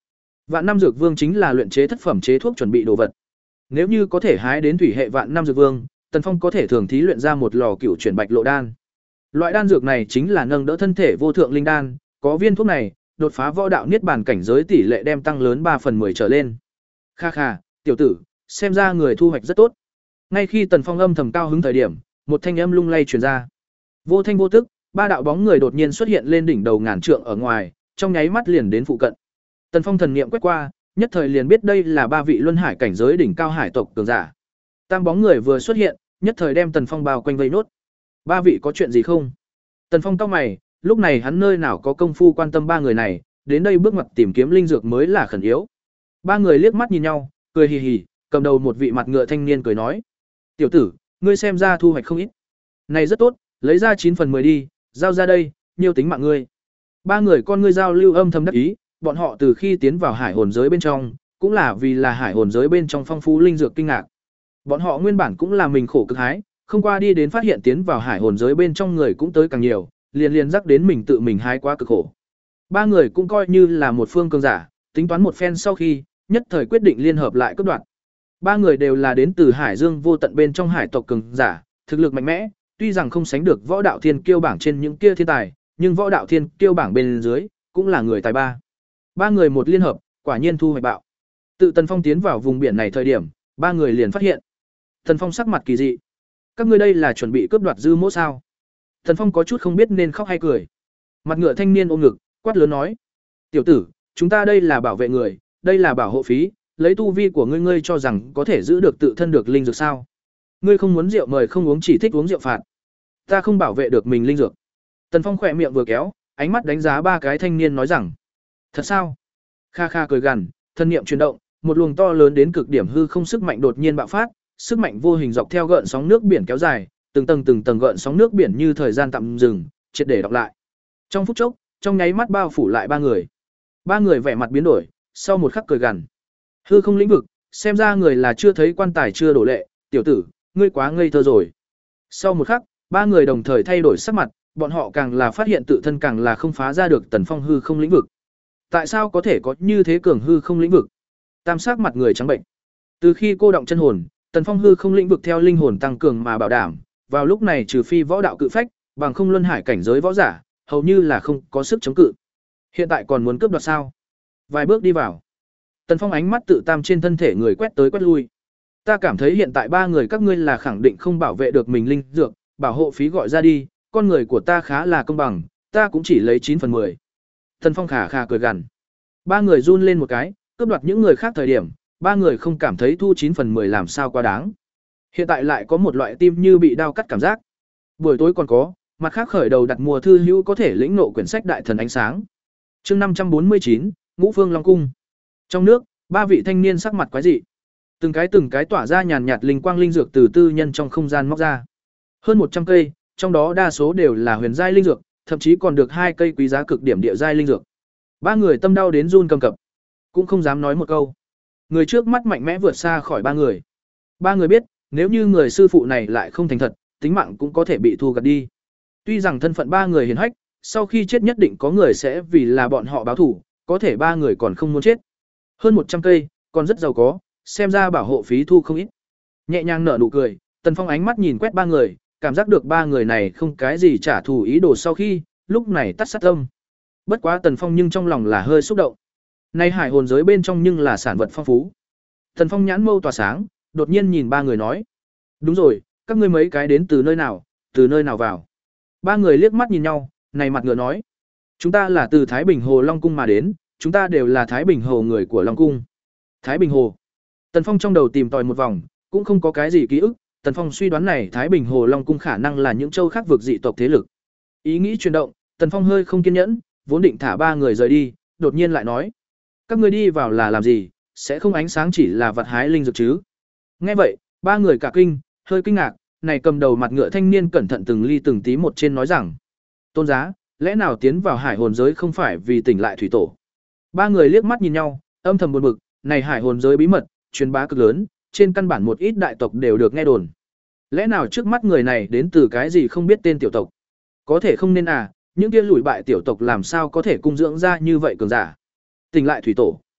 Vạn năm dược vương chính là luyện chế thất phẩm chế thuốc chuẩn bị đồ vật. Nếu như có thể hái đến thủy hệ vạn năm dược vương, Tần Phong có thể thường thí luyện ra một lò cửu chuyển bạch lộ đan. Loại đan dược này chính là nâng đỡ thân thể vô thượng linh đan, có viên thuốc này, đột phá võ đạo niết bàn cảnh giới tỷ lệ đem tăng lớn ba phần mười trở lên. Kha kha, tiểu tử, xem ra người thu hoạch rất tốt. Ngay khi Tần Phong âm thầm cao hứng thời điểm, một thanh âm lung lay truyền ra. Vô thanh vô tức, ba đạo bóng người đột nhiên xuất hiện lên đỉnh đầu ngàn trượng ở ngoài, trong nháy mắt liền đến phụ cận. Tần Phong thần niệm quét qua, nhất thời liền biết đây là ba vị luân hải cảnh giới đỉnh cao hải tộc cường giả. Tam bóng người vừa xuất hiện, nhất thời đem Tần Phong bao quanh vây nốt. Ba vị có chuyện gì không? Tần Phong cau mày, lúc này hắn nơi nào có công phu quan tâm ba người này, đến đây bước ngoặt tìm kiếm linh dược mới là khẩn yếu. Ba người liếc mắt nhìn nhau, cười hì hì, cầm đầu một vị mặt ngựa thanh niên cười nói: "Tiểu tử, ngươi xem ra thu hoạch không ít. Này rất tốt, lấy ra chín phần mười đi, giao ra đây, nhiều tính mạng ngươi." Ba người con ngươi giao lưu âm thầm đắc ý, bọn họ từ khi tiến vào hải hồn giới bên trong, cũng là vì là hải hồn giới bên trong phong phú linh dược kinh ngạc. Bọn họ nguyên bản cũng là mình khổ cực hái, không qua đi đến phát hiện tiến vào hải hồn giới bên trong người cũng tới càng nhiều, liền liền rắc đến mình tự mình hái quá cực khổ. Ba người cũng coi như là một phương cường giả, tính toán một phen sau khi, nhất thời quyết định liên hợp lại cướp đoạt. Ba người đều là đến từ Hải Dương vô tận bên trong hải tộc cường giả, thực lực mạnh mẽ, tuy rằng không sánh được võ đạo thiên kiêu bảng trên những kia thiên tài, nhưng võ đạo thiên kiêu bảng bên dưới cũng là người tài ba. Ba người một liên hợp, quả nhiên thu hoạch bạo. Tự Tần Phong tiến vào vùng biển này thời điểm, ba người liền phát hiện. Tần Phong sắc mặt kỳ dị. Các ngươi đây là chuẩn bị cướp đoạt dư mỗ sao? Tần Phong có chút không biết nên khóc hay cười. Mặt ngựa thanh niên ôm ngực, quát lớn nói: "Tiểu tử, chúng ta đây là bảo vệ người, đây là bảo hộ phí, lấy tu vi của ngươi ngươi cho rằng có thể giữ được tự thân được linh dược sao? Ngươi không muốn rượu mời không uống chỉ thích uống rượu phạt. Ta không bảo vệ được mình linh dược." Tần Phong khỏe miệng vừa kéo, ánh mắt đánh giá ba cái thanh niên nói rằng: "Thật sao?" Kha kha cười gằn, thân niệm chuyển động, một luồng to lớn đến cực điểm hư không sức mạnh đột nhiên bạo phát, sức mạnh vô hình dọc theo gợn sóng nước biển kéo dài, từng tầng từng tầng gợn sóng nước biển như thời gian tạm dừng, triệt để đọc lại. Trong phút chốc, trong nháy mắt bao phủ lại ba người. Ba người vẻ mặt biến đổi, sau một khắc cười gằn. Hư không lĩnh vực, xem ra người là chưa thấy quan tài chưa đổ lệ, tiểu tử, ngươi quá ngây thơ rồi. Sau một khắc, ba người đồng thời thay đổi sắc mặt, bọn họ càng là phát hiện tự thân càng là không phá ra được Tần Phong hư không lĩnh vực. Tại sao có thể có như thế cường hư không lĩnh vực? Tam sắc mặt người trắng bệnh. Từ khi cô động chân hồn, Tần Phong hư không lĩnh vực theo linh hồn tăng cường mà bảo đảm, vào lúc này trừ phi võ đạo cự phách, bằng không luân hải cảnh giới võ giả, hầu như là không có sức chống cự. Hiện tại còn muốn cướp đoạt sao? Vài bước đi vào. Tần Phong ánh mắt tự tam trên thân thể người quét tới quét lui. Ta cảm thấy hiện tại ba người các ngươi là khẳng định không bảo vệ được mình linh dược, bảo hộ phí gọi ra đi, con người của ta khá là công bằng, ta cũng chỉ lấy chín phần mười. Tần Phong khà khà cười gằn. Ba người run lên một cái, cướp đoạt những người khác thời điểm, ba người không cảm thấy thu chín phần mười làm sao quá đáng. Hiện tại lại có một loại tim như bị đao cắt cảm giác. Buổi tối còn có, mặt khác khởi đầu đặt mua thư hữu có thể lĩnh nộ quyển sách Đại Thần Ánh Sáng. Chương năm trăm bốn mươi chín, Ngũ Phương Long Cung. Trong nước, ba vị thanh niên sắc mặt quái dị. Từng cái từng cái tỏa ra nhàn nhạt linh quang linh dược từ tư nhân trong không gian móc ra. Hơn một trăm cây, trong đó đa số đều là huyền giai linh dược, thậm chí còn được hai cây quý giá cực điểm địa giai linh dược. Ba người tâm đau đến run cầm cập, cũng không dám nói một câu. Người trước mắt mạnh mẽ vượt xa khỏi ba người. Ba người biết, nếu như người sư phụ này lại không thành thật, tính mạng cũng có thể bị thu gặt đi. Tuy rằng thân phận ba người hiền hách, sau khi chết nhất định có người sẽ vì là bọn họ báo thủ, có thể ba người còn không muốn chết. Hơn một trăm cây, còn rất giàu có, xem ra bảo hộ phí thu không ít. Nhẹ nhàng nở nụ cười, Tần Phong ánh mắt nhìn quét ba người, cảm giác được ba người này không cái gì trả thù ý đồ sau khi, lúc này tắt sát tâm. Bất quá Tần Phong nhưng trong lòng là hơi xúc động. Nay hải hồn giới bên trong nhưng là sản vật phong phú. Tần Phong nhãn mâu tỏa sáng, đột nhiên nhìn ba người nói: "Đúng rồi, các ngươi mấy cái đến từ nơi nào, từ nơi nào vào?" Ba người liếc mắt nhìn nhau, này mặt ngựa nói: "Chúng ta là từ Thái Bình Hồ Long Cung mà đến, chúng ta đều là Thái Bình Hồ người của Long Cung." Thái Bình Hồ. Tần Phong trong đầu tìm tòi một vòng, cũng không có cái gì ký ức, Tần Phong suy đoán này Thái Bình Hồ Long Cung khả năng là những châu khác vực dị tộc thế lực. Ý nghĩ chuyển động, Tần Phong hơi không kiên nhẫn, vốn định thả ba người rời đi, đột nhiên lại nói: "Các ngươi đi vào là làm gì, sẽ không ánh sáng chỉ là vật hái linh dược chứ?" Nghe vậy, ba người cả kinh, hơi kinh ngạc, này cầm đầu mặt ngựa thanh niên cẩn thận từng ly từng tí một trên nói rằng: "Tôn giá, lẽ nào tiến vào hải hồn giới không phải vì tỉnh lại thủy tổ?" Ba người liếc mắt nhìn nhau, âm thầm buồn bực, này hải hồn giới bí mật, truyền bá cực lớn, trên căn bản một ít đại tộc đều được nghe đồn. Lẽ nào trước mắt người này đến từ cái gì không biết tên tiểu tộc? Có thể không nên à, những kia lùi bại tiểu tộc làm sao có thể cung dưỡng ra như vậy cường giả? Tỉnh lại thủy tổ.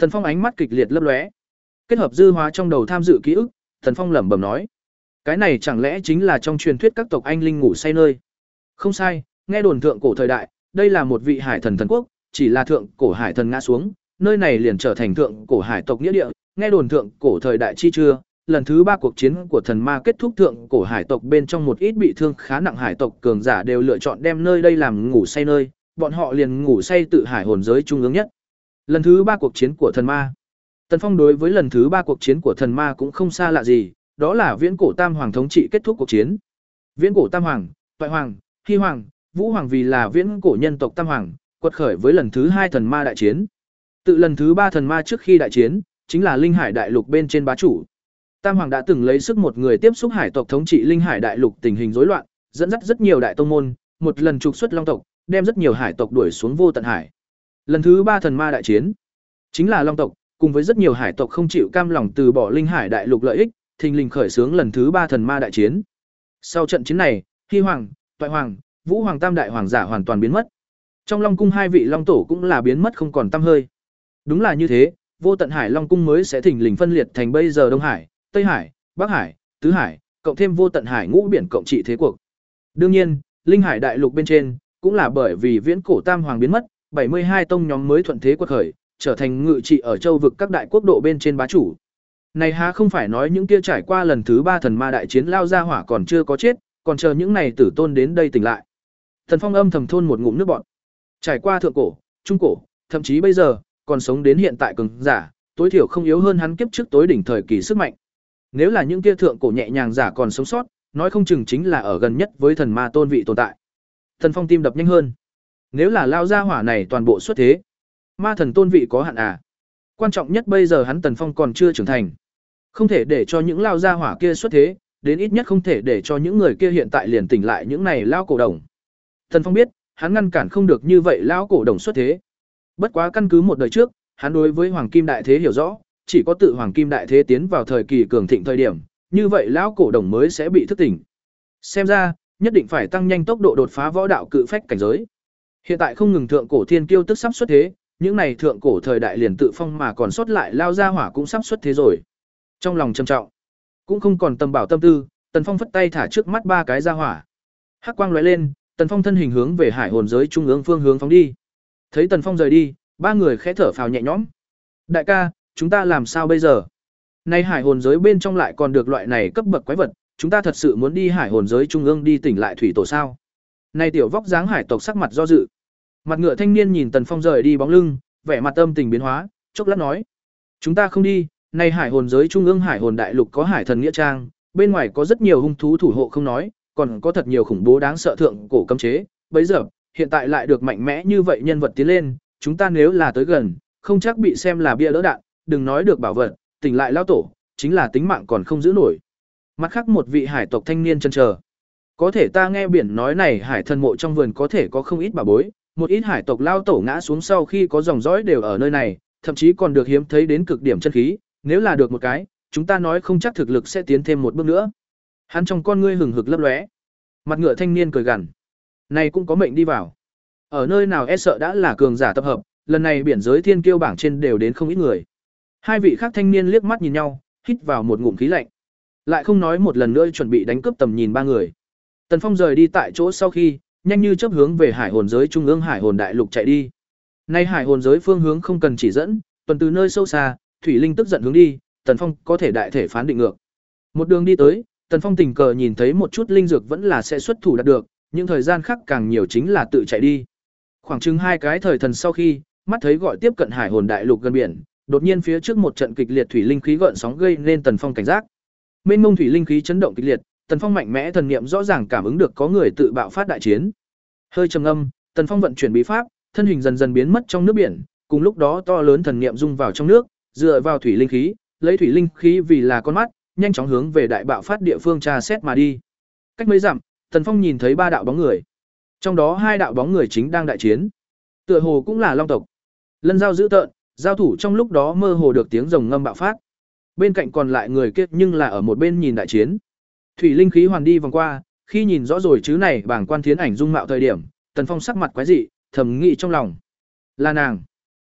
Tần Phong ánh mắt kịch liệt lấp lóe. Kết hợp dư hóa trong đầu tham dự ký ức, Tần Phong lẩm bẩm nói: "Cái này chẳng lẽ chính là trong truyền thuyết các tộc anh linh ngủ say nơi?" Không sai, nghe đồn thượng cổ thời đại, đây là một vị hải thần thần quốc, chỉ là thượng cổ hải thần ngã xuống, nơi này liền trở thành thượng cổ hải tộc nghĩa địa, nghe đồn thượng cổ thời đại chi chưa, lần thứ ba cuộc chiến của thần ma kết thúc, thượng cổ hải tộc bên trong một ít bị thương khá nặng hải tộc cường giả đều lựa chọn đem nơi đây làm ngủ say nơi, bọn họ liền ngủ say tự hải hồn giới trung ương nhất. Lần thứ ba cuộc chiến của thần ma. Tần Phong đối với lần thứ ba cuộc chiến của thần ma cũng không xa lạ gì, đó là viễn cổ tam hoàng thống trị kết thúc cuộc chiến. Viễn cổ tam hoàng, Toại hoàng, Hy hoàng, Vũ hoàng vì là viễn cổ nhân tộc tam hoàng, quật khởi với lần thứ hai thần ma đại chiến. Tự lần thứ ba thần ma trước khi đại chiến, chính là Linh Hải đại lục bên trên bá chủ. Tam hoàng đã từng lấy sức một người tiếp xúc hải tộc thống trị Linh Hải đại lục tình hình rối loạn, dẫn dắt rất nhiều đại tông môn, một lần trục xuất long tộc, đem rất nhiều hải tộc đuổi xuống vô tận hải. Lần thứ ba thần ma đại chiến, chính là long tộc cùng với rất nhiều hải tộc không chịu cam lòng từ bỏ Linh Hải đại lục lợi ích, thình lình khởi xướng lần thứ ba thần ma đại chiến. Sau trận chiến này, Hy hoàng, Toại hoàng, Vũ hoàng tam đại hoàng giả hoàn toàn biến mất. Trong Long cung hai vị long tổ cũng là biến mất không còn tăm hơi. Đúng là như thế, vô tận hải long cung mới sẽ thình lình phân liệt thành bây giờ Đông Hải, Tây Hải, Bắc Hải, Tứ Hải, cộng thêm vô tận hải ngũ biển cộng trị thế cuộc. Đương nhiên, Linh Hải đại lục bên trên cũng là bởi vì viễn cổ tam hoàng biến mất, bảy mươi hai tông nhóm mới thuận thế quật khởi, trở thành ngự trị ở châu vực các đại quốc độ bên trên bá chủ. Này há không phải nói những kia trải qua lần thứ ba thần ma đại chiến lao ra hỏa còn chưa có chết, còn chờ những này tử tôn đến đây tỉnh lại. Thần Phong âm thầm thôn một ngụm nước bọt. Trải qua thượng cổ, trung cổ, thậm chí bây giờ, còn sống đến hiện tại cường giả, tối thiểu không yếu hơn hắn kiếp trước tối đỉnh thời kỳ sức mạnh. Nếu là những kia thượng cổ nhẹ nhàng giả còn sống sót, nói không chừng chính là ở gần nhất với thần ma tôn vị tồn tại. Thần Phong tim đập nhanh hơn. Nếu là lao ra hỏa này toàn bộ xuất thế, ma thần tôn vị có hạn à? Quan trọng nhất bây giờ hắn Tần Phong còn chưa trưởng thành, không thể để cho những lao ra hỏa kia xuất thế, đến ít nhất không thể để cho những người kia hiện tại liền tỉnh lại những này lao cổ đồng. Tần Phong biết, hắn ngăn cản không được như vậy lao cổ đồng xuất thế. Bất quá căn cứ một đời trước, hắn đối với Hoàng Kim Đại Thế hiểu rõ, chỉ có tự Hoàng Kim Đại Thế tiến vào thời kỳ cường thịnh thời điểm, như vậy lão cổ đồng mới sẽ bị thức tỉnh. Xem ra, nhất định phải tăng nhanh tốc độ đột phá võ đạo cự phách cảnh giới. Hiện tại không ngừng thượng cổ thiên kiêu tức sắp xuất thế, những này thượng cổ thời đại liền tự phong mà còn sót lại lao ra hỏa cũng sắp xuất thế rồi. Trong lòng trầm trọng, cũng không còn tâm bảo tâm tư, Tần Phong phất tay thả trước mắt ba cái ra hỏa. Hắc quang lóe lên, Tần Phong thân hình hướng về hải hồn giới trung ương phương hướng phóng đi. Thấy Tần Phong rời đi, ba người khẽ thở phào nhẹ nhõm. Đại ca, chúng ta làm sao bây giờ? Nay hải hồn giới bên trong lại còn được loại này cấp bậc quái vật, chúng ta thật sự muốn đi hải hồn giới trung ương đi tỉnh lại thủy tổ sao? Nay tiểu vóc dáng hải tộc sắc mặt do dự. Mặt ngựa thanh niên nhìn Tần Phong rời đi bóng lưng, vẻ mặt tâm tình biến hóa, chốc lát nói: "Chúng ta không đi, nay hải hồn giới trung ương hải hồn đại lục có hải thần nghĩa trang, bên ngoài có rất nhiều hung thú thủ hộ không nói, còn có thật nhiều khủng bố đáng sợ thượng cổ cấm chế, bấy giờ, hiện tại lại được mạnh mẽ như vậy nhân vật tiến lên, chúng ta nếu là tới gần, không chắc bị xem là bia đỡ đạn, đừng nói được bảo vật, tỉnh lại lao tổ, chính là tính mạng còn không giữ nổi." Mặt khác một vị hải tộc thanh niên chần chờ: "Có thể ta nghe biển nói này hải thần mộ trong vườn có thể có không ít bảo bối, một ít hải tộc lao tổ ngã xuống sau khi có dòng dõi đều ở nơi này, thậm chí còn được hiếm thấy đến cực điểm chân khí, nếu là được một cái, chúng ta nói không chắc thực lực sẽ tiến thêm một bước nữa." Hắn trong con ngươi hừng hực lấp lóe. Mặt ngựa thanh niên cười gằn: "Này cũng có mệnh đi vào. Ở nơi nào e sợ đã là cường giả tập hợp, lần này biển giới thiên kiêu bảng trên đều đến không ít người." Hai vị khác thanh niên liếc mắt nhìn nhau, hít vào một ngụm khí lạnh. Lại không nói một lần nữa chuẩn bị đánh cướp tầm nhìn ba người. Tần Phong rời đi tại chỗ sau khi, nhanh như chớp hướng về hải hồn giới trung ương hải hồn đại lục chạy đi. Nay hải hồn giới phương hướng không cần chỉ dẫn, tuần từ nơi sâu xa, thủy linh tức giận hướng đi, Tần Phong có thể đại thể phán định ngược. Một đường đi tới, Tần Phong tình cờ nhìn thấy một chút linh dược vẫn là sẽ xuất thủ đạt được, nhưng thời gian khác càng nhiều chính là tự chạy đi. Khoảng chừng hai cái thời thần sau khi, mắt thấy gọi tiếp cận hải hồn đại lục gần biển, đột nhiên phía trước một trận kịch liệt thủy linh khí gợn sóng gây nên Tần Phong cảnh giác. Mênh mông thủy linh khí chấn động kịch liệt, Tần Phong mạnh mẽ thần niệm rõ ràng cảm ứng được có người tự bạo phát đại chiến. Hơi trầm ngâm, Tần Phong vận chuyển bí pháp, thân hình dần dần biến mất trong nước biển, cùng lúc đó to lớn thần niệm dung vào trong nước, dựa vào thủy linh khí, lấy thủy linh khí vì là con mắt, nhanh chóng hướng về đại bạo phát địa phương tra xét mà đi. Cách mấy dặm, Tần Phong nhìn thấy ba đạo bóng người. Trong đó hai đạo bóng người chính đang đại chiến. Tựa hồ cũng là long tộc. Lân giao dữ tợn, giao thủ trong lúc đó mơ hồ được tiếng rồng ngâm bạo phát. Bên cạnh còn lại người kia nhưng là ở một bên nhìn đại chiến. Thủy linh khí hoàn đi vòng qua, khi nhìn rõ rồi chứ này bảng quan thiến ảnh dung mạo thời điểm, Tần Phong sắc mặt quái dị, thầm nghĩ trong lòng: là nàng.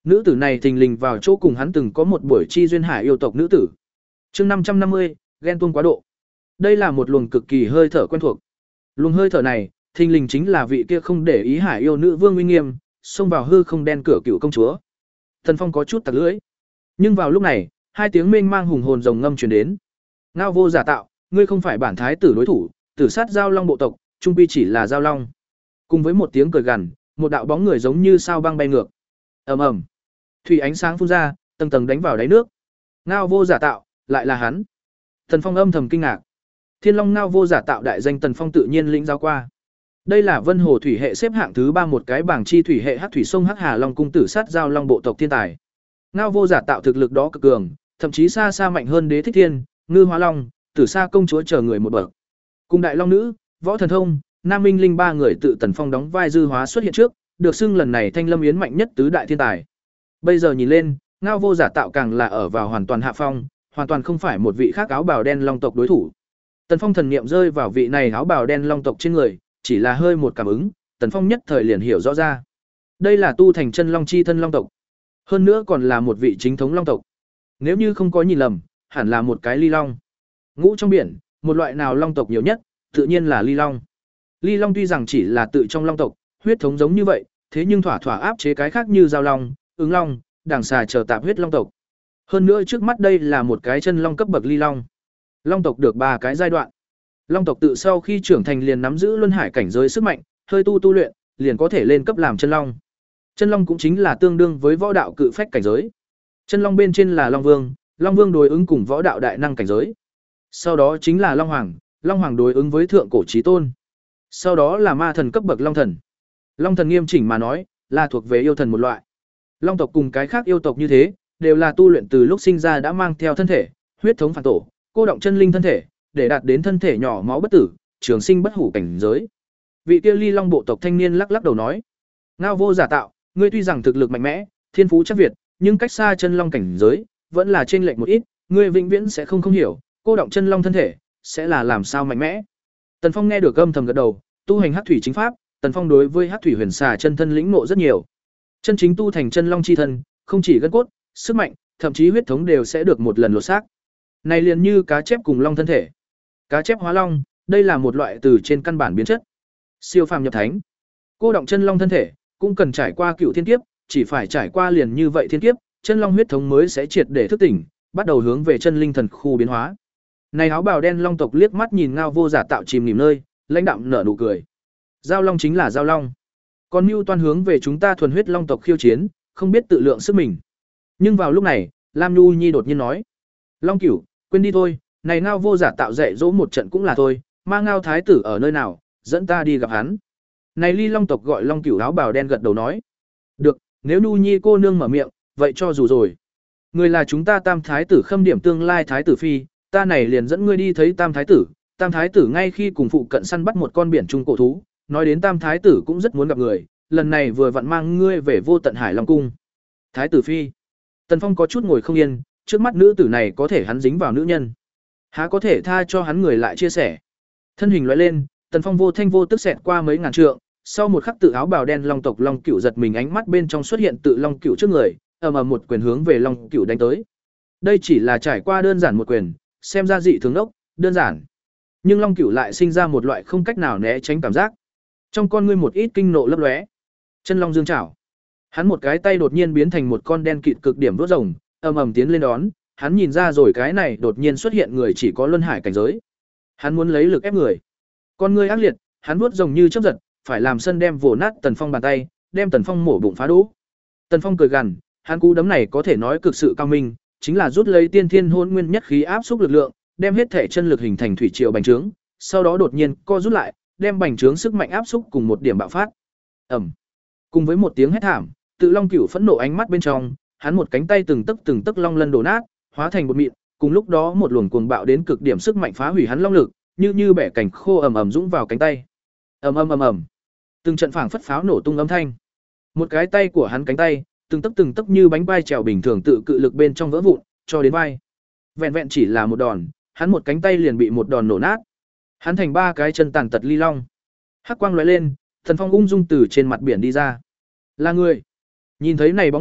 Nữ tử này thình lình vào chỗ cùng hắn từng có một buổi chi duyên hải yêu tộc nữ tử. Chương năm trăm năm mươi, ghen tuông quá độ. Đây là một luồng cực kỳ hơi thở quen thuộc. Luồng hơi thở này, thình lình chính là vị kia không để ý hải yêu nữ vương uy nghiêm, xông vào hư không đen cửa cựu công chúa. Tần Phong có chút tặc lưỡi. Nhưng vào lúc này, hai tiếng mênh mang hùng hồn rồng ngâm truyền đến. Ngao vô giả tạo, ngươi không phải bản thái tử đối thủ, tử sát giao long bộ tộc, trung quy chỉ là giao long. Cùng với một tiếng cười gằn, một đạo bóng người giống như sao băng bay ngược. Ầm ầm. Thủy ánh sáng phun ra, tầng tầng đánh vào đáy nước. Ngao vô giả tạo, lại là hắn. Tần Phong âm thầm kinh ngạc. Thiên Long Ngao vô giả tạo đại danh Tần Phong tự nhiên lĩnh giáo qua. Đây là Vân Hồ thủy hệ xếp hạng thứ ba một cái bảng chi thủy hệ hắc thủy sông Hắc Hà Long cung tử sát giao long bộ tộc thiên tài. Ngao vô giả tạo thực lực đó cực cường, thậm chí xa xa mạnh hơn Đế Thích Thiên, Ngư Hóa Long, Tử Sa công chúa chờ người một bậc. Cùng Đại Long nữ, Võ Thần Thông, Nam Minh Linh ba người tự Tần Phong đóng vai dư hóa xuất hiện trước, được xưng lần này Thanh Lâm Yến mạnh nhất tứ đại thiên tài. Bây giờ nhìn lên, Ngao vô giả tạo càng là ở vào hoàn toàn hạ phong, hoàn toàn không phải một vị khác áo bào đen long tộc đối thủ. Tần Phong thần niệm rơi vào vị này áo bào đen long tộc trên người, chỉ là hơi một cảm ứng, Tần Phong nhất thời liền hiểu rõ ra. Đây là tu thành chân long chi thân long tộc, hơn nữa còn là một vị chính thống long tộc. Nếu như không có nhìn lầm, hẳn là một cái ly long. Ngũ trong biển, một loại nào long tộc nhiều nhất, tự nhiên là ly long. Ly long tuy rằng chỉ là tự trong long tộc, huyết thống giống như vậy, thế nhưng thỏa thỏa áp chế cái khác như giao long, ứng long, đàng xà chờ tạp huyết long tộc. Hơn nữa trước mắt đây là một cái chân long cấp bậc ly long. Long tộc được ba cái giai đoạn. Long tộc tự sau khi trưởng thành liền nắm giữ luân hải cảnh giới sức mạnh, hơi tu tu luyện, liền có thể lên cấp làm chân long. Chân long cũng chính là tương đương với võ đạo cự phách cảnh giới. Chân long bên trên là long vương, long vương đối ứng cùng võ đạo đại năng cảnh giới. Sau đó chính là long hoàng, long hoàng đối ứng với thượng cổ chí tôn. Sau đó là ma thần cấp bậc long thần. Long thần nghiêm chỉnh mà nói, là thuộc về yêu thần một loại. Long tộc cùng cái khác yêu tộc như thế, đều là tu luyện từ lúc sinh ra đã mang theo thân thể, huyết thống phản tổ, cô động chân linh thân thể, để đạt đến thân thể nhỏ máu bất tử, trường sinh bất hủ cảnh giới. Vị kia ly long bộ tộc thanh niên lắc lắc đầu nói: "Ngao vô giả tạo, ngươi tuy rằng thực lực mạnh mẽ, thiên phú chắc việt, nhưng cách xa chân long cảnh giới, vẫn là chênh lệch một ít, ngươi vĩnh viễn sẽ không không hiểu, cô động chân long thân thể sẽ là làm sao mạnh mẽ." Tần Phong nghe được âm thầm gật đầu, tu hành hắc thủy chính pháp, Tần Phong đối với hắc thủy huyền xà chân thân lĩnh ngộ rất nhiều. Chân chính tu thành chân long chi thân, không chỉ gân cốt, sức mạnh, thậm chí huyết thống đều sẽ được một lần lột xác. Này liền như cá chép cùng long thân thể. Cá chép hóa long, đây là một loại từ trên căn bản biến chất. Siêu phàm nhập thánh. Cô động chân long thân thể, cũng cần trải qua cựu thiên kiếp, chỉ phải trải qua liền như vậy thiên kiếp, chân long huyết thống mới sẽ triệt để thức tỉnh, bắt đầu hướng về chân linh thần khu biến hóa. Này áo bào đen long tộc liếc mắt nhìn Ngao vô giả tạo chìm nghỉm nơi, lãnh đạm nở nụ cười. Giao long chính là giao long. Còn Nưu Toan hướng về chúng ta thuần huyết long tộc khiêu chiến, không biết tự lượng sức mình. Nhưng vào lúc này, Lam Nhu Nhi đột nhiên nói: "Long Cửu, quên đi thôi, này Ngao vô giả tạo dạy dỗ một trận cũng là thôi, ma Ngao thái tử ở nơi nào, dẫn ta đi gặp hắn." Này ly long tộc gọi Long Cửu áo bào đen gật đầu nói: "Được, nếu Nhu Nhi cô nương mở miệng, vậy cho dù rồi. Người là chúng ta Tam thái tử Khâm Điểm tương lai thái tử phi, ta này liền dẫn ngươi đi thấy Tam thái tử." Tam thái tử ngay khi cùng phụ cận săn bắt một con biển trung cổ thú, nói đến Tam thái tử cũng rất muốn gặp người, lần này vừa vặn mang ngươi về Vô Tận Hải Long cung. Thái tử phi. Tần Phong có chút ngồi không yên, trước mắt nữ tử này có thể hắn dính vào nữ nhân, há có thể tha cho hắn người lại chia sẻ. Thân hình lóe lên, Tần Phong vô thanh vô tức xẹt qua mấy ngàn trượng, sau một khắc tự áo bào đen long tộc Long Cửu giật mình, ánh mắt bên trong xuất hiện tự Long Cửu trước người, ầm ầm một quyền hướng về Long Cửu đánh tới. Đây chỉ là trải qua đơn giản một quyền, xem ra dị thường ốc, đơn giản. Nhưng Long Cửu lại sinh ra một loại không cách nào né tránh cảm giác. Trong con ngươi một ít kinh nộ lấp lóe. Chân long dương chảo. Hắn một cái tay đột nhiên biến thành một con đen kịt cực điểm đốt rồng, ầm ầm tiến lên đón, hắn nhìn ra rồi cái này đột nhiên xuất hiện người chỉ có luân hải cảnh giới. Hắn muốn lấy lực ép người. Con ngươi ác liệt, hắn vuốt rồng như chớp giật, phải làm sân đem vồ nát Tần Phong bàn tay, đem Tần Phong mổ bụng phá đố. Tần Phong cười gằn, hắn cú đấm này có thể nói cực sự cao minh, chính là rút lấy tiên thiên hôn nguyên nhất khí áp xúc lực lượng, đem hết thể chân lực hình thành thủy triều bành trướng, sau đó đột nhiên co rút lại, đem bành trướng sức mạnh áp xúc cùng một điểm bạo phát. Ầm. Cùng với một tiếng hét thảm, tự Long Cửu phẫn nộ ánh mắt bên trong, hắn một cánh tay từng tấc từng tấc long lân đổ nát, hóa thành bột mịn, cùng lúc đó một luồng cuồng bạo đến cực điểm sức mạnh phá hủy hắn long lực, như như bẻ cảnh khô ầm ầm dũng vào cánh tay. Ầm ầm ầm ầm. Từng trận phảng phất pháo nổ tung âm thanh. Một cái tay của hắn cánh tay, từng tấc từng tấc như bánh bay trèo bình thường tự cự lực bên trong vỡ vụn, cho đến vai. Vẹn vẹn chỉ là một đòn, hắn một cánh tay liền bị một đòn nổ nát. Hắn thành ba cái chân tàn tật ly long. Hắc quang lóe lên, Thần Phong ung dung từ trên mặt biển đi ra. Là người. Nhìn thấy này bóng người,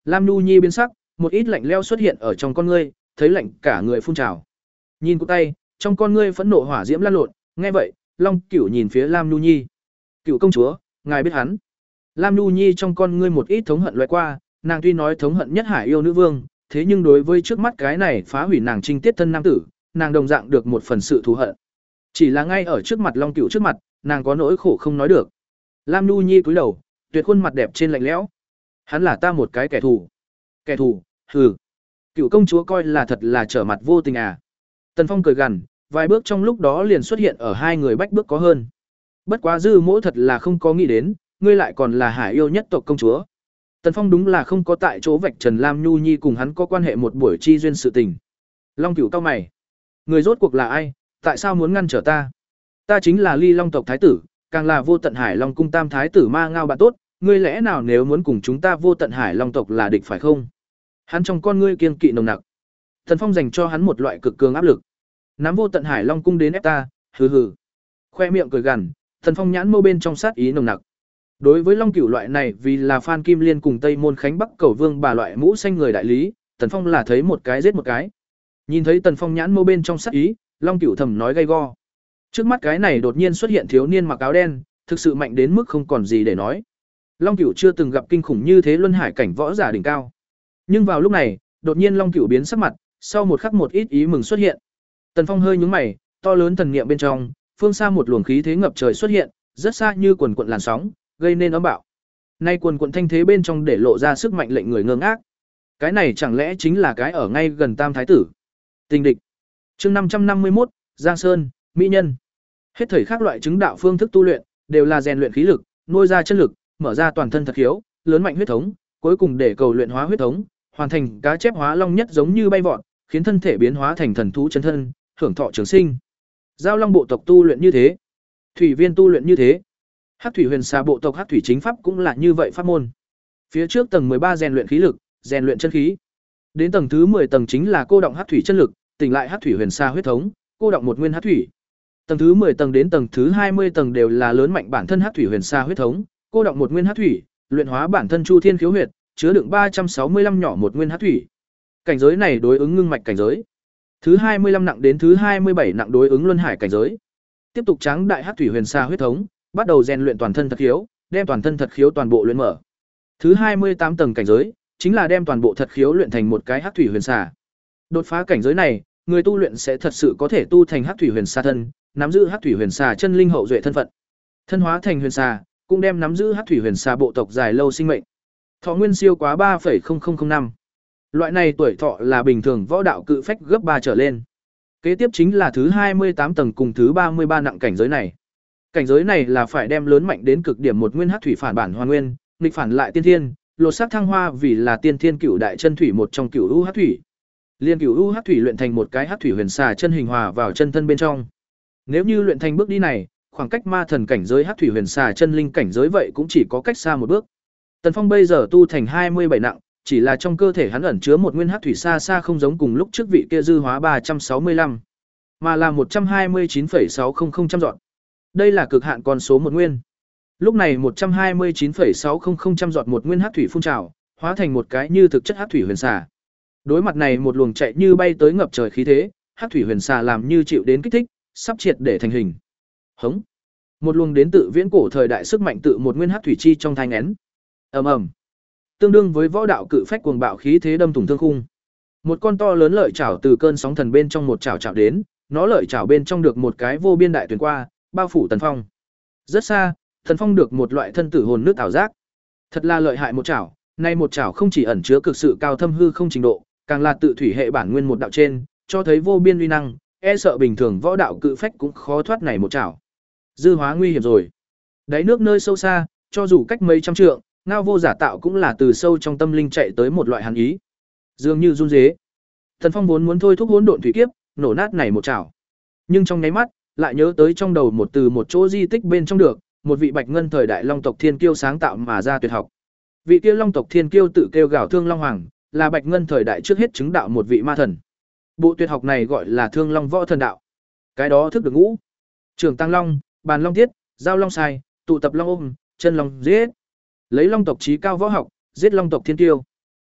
Lam Nhu Nhi biến sắc, một ít lạnh lẽo xuất hiện ở trong con ngươi, thấy lạnh cả người phun trào. Nhìn cụ tay, trong con ngươi phẫn nộ hỏa diễm lan lộn, nghe vậy, Long Cửu nhìn phía Lam Nhu Nhi. "Cửu công chúa, ngài biết hắn?" Lam Nhu Nhi trong con ngươi một ít thống hận lóe qua, nàng tuy nói thống hận nhất Hải yêu nữ vương, thế nhưng đối với trước mắt cái này phá hủy nàng trinh tiết thân nam tử, nàng đồng dạng được một phần sự thù hận. Chỉ là ngay ở trước mặt Long Cửu trước mặt, nàng có nỗi khổ không nói được. Lam Nhu Nhi cúi đầu, tuyệt khuôn mặt đẹp trên lạnh lẽo. "Hắn là ta một cái kẻ thù." "Kẻ thù? Hừ." Cửu công chúa coi là thật là trở mặt vô tình à? Tần Phong cười gằn, vài bước trong lúc đó liền xuất hiện ở hai người bách bước có hơn. Bất quá Dư Mỗ thật là không có nghĩ đến, ngươi lại còn là Hải yêu nhất tộc công chúa. Tần Phong đúng là không có tại chỗ vạch trần Lam Nhu Nhi cùng hắn có quan hệ một buổi chi duyên sự tình. Long Cửu cau mày, người rốt cuộc là ai, tại sao muốn ngăn trở ta? Ta chính là Ly Long tộc thái tử, càng là Vô Tận Hải Long cung tam thái tử Ma Ngao bạn tốt, ngươi lẽ nào nếu muốn cùng chúng ta Vô Tận Hải Long tộc là địch phải không? Hắn trong con ngươi kiên kỵ nồng nặc. Tần Phong dành cho hắn một loại cực cường áp lực. Nắm Vô Tận Hải Long cung đến ép ta, hừ hừ. Khoe miệng cười gằn, Tần Phong nhãn mâu bên trong sát ý nồng nặc. Đối với Long Cửu loại này vì là Phan Kim Liên cùng Tây Môn Khánh Bắc Cầu Vương bà loại mũ xanh người đại lý, Tần Phong là thấy một cái giết một cái. Nhìn thấy Tần Phong nhãn mâu bên trong sát ý, Long Cửu thầm nói gay go. Trước mắt cái này đột nhiên xuất hiện thiếu niên mặc áo đen, thực sự mạnh đến mức không còn gì để nói. Long Cửu chưa từng gặp kinh khủng như thế luân hải cảnh võ giả đỉnh cao. Nhưng vào lúc này, đột nhiên Long Cửu biến sắc mặt, sau một khắc một ít ý mừng xuất hiện. Tần Phong hơi nhướng mày, to lớn thần niệm bên trong, phương xa một luồng khí thế ngập trời xuất hiện, rất xa như quần quần làn sóng, gây nên ấm bạo. Nay quần quần thanh thế bên trong để lộ ra sức mạnh lệnh người ngơ ngác. Cái này chẳng lẽ chính là cái ở ngay gần Tam thái tử? Tình địch. Chương năm trăm năm mươi mốt, Giang Sơn, mỹ nhân. Hết thảy các loại chứng đạo phương thức tu luyện đều là rèn luyện khí lực, nuôi ra chân lực, mở ra toàn thân thật khiếu, lớn mạnh huyết thống, cuối cùng để cầu luyện hóa huyết thống, hoàn thành cá chép hóa long nhất giống như bay vọt, khiến thân thể biến hóa thành thần thú chân thân, hưởng thọ trường sinh. Giao Long bộ tộc tu luyện như thế, Thủy Viên tu luyện như thế, Hắc Thủy Huyền Xà bộ tộc Hắc Thủy chính pháp cũng là như vậy pháp môn. Phía trước tầng ba rèn luyện khí lực, rèn luyện chân khí. Đến tầng thứ mười tầng chính là cô động Hắc Thủy chân lực, tỉnh lại Hắc Thủy Huyền Xà huyết thống, cô động một nguyên Hắc Thủy. Tầng thứ mười tầng đến tầng thứ hai mươi tầng đều là lớn mạnh bản thân Hắc Thủy Huyền Xà huyết thống, cô động một nguyên Hắc Thủy, luyện hóa bản thân Chu Thiên khiếu huyệt, chứa đựng ba trăm sáu mươi lăm nhỏ một nguyên Hắc Thủy. Cảnh giới này đối ứng ngưng mạch cảnh giới. Thứ hai mươi lăm nặng đến thứ hai mươi bảy nặng đối ứng luân hải cảnh giới. Tiếp tục tráng đại Hắc Thủy Huyền Xà huyết thống, bắt đầu rèn luyện toàn thân thật khiếu, đem toàn thân thật khiếu toàn bộ luyện mở. Thứ hai mươi tám tầng cảnh giới, chính là đem toàn bộ thật khiếu luyện thành một cái Hắc Thủy Huyền Xà. Đột phá cảnh giới này, người tu luyện sẽ thật sự có thể tu thành Hắc Thủy Huyền Xà thân, nắm giữ Hắc Thủy Huyền Xà chân linh hậu duệ thân phận. Thân hóa thành huyền xà, cũng đem nắm giữ Hắc Thủy Huyền Xà bộ tộc dài lâu sinh mệnh. Thọ nguyên siêu quá ba phẩy không không không năm. Loại này tuổi thọ là bình thường võ đạo cự phách gấp ba trở lên. Kế tiếp chính là thứ hai mươi tám tầng cùng thứ ba mươi ba nặng cảnh giới này. Cảnh giới này là phải đem lớn mạnh đến cực điểm một nguyên Hắc Thủy phản bản hoàn nguyên, nghịch phản lại tiên thiên, lột xác thăng hoa vì là tiên thiên cửu đại chân thủy một trong cửu u Hắc Thủy. Liên cửu u Hắc Thủy luyện thành một cái Hắc Thủy Huyền Xà chân hình hòa vào chân thân bên trong. Nếu như luyện thành bước đi này, khoảng cách ma thần cảnh giới Hắc Thủy Huyền Xà chân linh cảnh giới vậy cũng chỉ có cách xa một bước. Tần Phong bây giờ tu thành hai mươi bảy nặng, chỉ là trong cơ thể hắn ẩn chứa một nguyên Hắc Thủy xa xa không giống cùng lúc trước vị kia dư hóa ba trăm sáu mươi lăm, mà là một trăm hai mươi chín phẩy sáu không không trăm dọn. Đây là cực hạn con số một nguyên. Lúc này một trăm hai mươi chín phẩy sáu không không trăm dọn một nguyên Hắc Thủy phun trào, hóa thành một cái như thực chất Hắc Thủy Huyền Xà. Đối mặt này một luồng chạy như bay tới ngập trời khí thế, Hắc Thủy Huyền Xà làm như chịu đến kích thích, sắp triệt để thành hình. Hống. Một luồng đến tự viễn cổ thời đại sức mạnh tự một nguyên Hắc Thủy chi trong thai nghén. Ầm ầm. Tương đương với võ đạo cự phách cuồng bạo khí thế đâm thủng thương khung. Một con to lớn lợi chảo từ cơn sóng thần bên trong một chảo chảo đến, nó lợi chảo bên trong được một cái vô biên đại tuyển qua, bao phủ Tần Phong. Rất xa, Tần Phong được một loại thân tử hồn nước ảo giác. Thật là lợi hại một chảo, nay một chảo không chỉ ẩn chứa cực sự cao thâm hư không trình độ, càng là tự thủy hệ bản nguyên một đạo trên, cho thấy vô biên uy năng, e sợ bình thường võ đạo cự phách cũng khó thoát này một chảo. Dư hóa nguy hiểm rồi. Đáy nước nơi sâu xa, cho dù cách mấy trăm trượng, ngao vô giả tạo cũng là từ sâu trong tâm linh chạy tới một loại hàn ý, dường như run rế. Tần Phong vốn muốn thôi thúc hỗn độn thủy kiếp, nổ nát này một chảo, nhưng trong nháy mắt lại nhớ tới trong đầu một từ một chỗ di tích bên trong được một vị bạch ngân thời đại long tộc thiên kiêu sáng tạo mà ra tuyệt học. Vị kia long tộc thiên kiêu tự kêu gào Thương Long Hoàng, là bạch ngân thời đại trước hết chứng đạo một vị ma thần. Bộ tuyệt học này gọi là Thương Long Võ Thần Đạo. Cái đó thức được ngũ trường tăng long, bàn long tiết, giao long sai, tụ tập long ôm, chân long giết. Lấy long tộc trí cao võ học, giết long tộc thiên kiêu.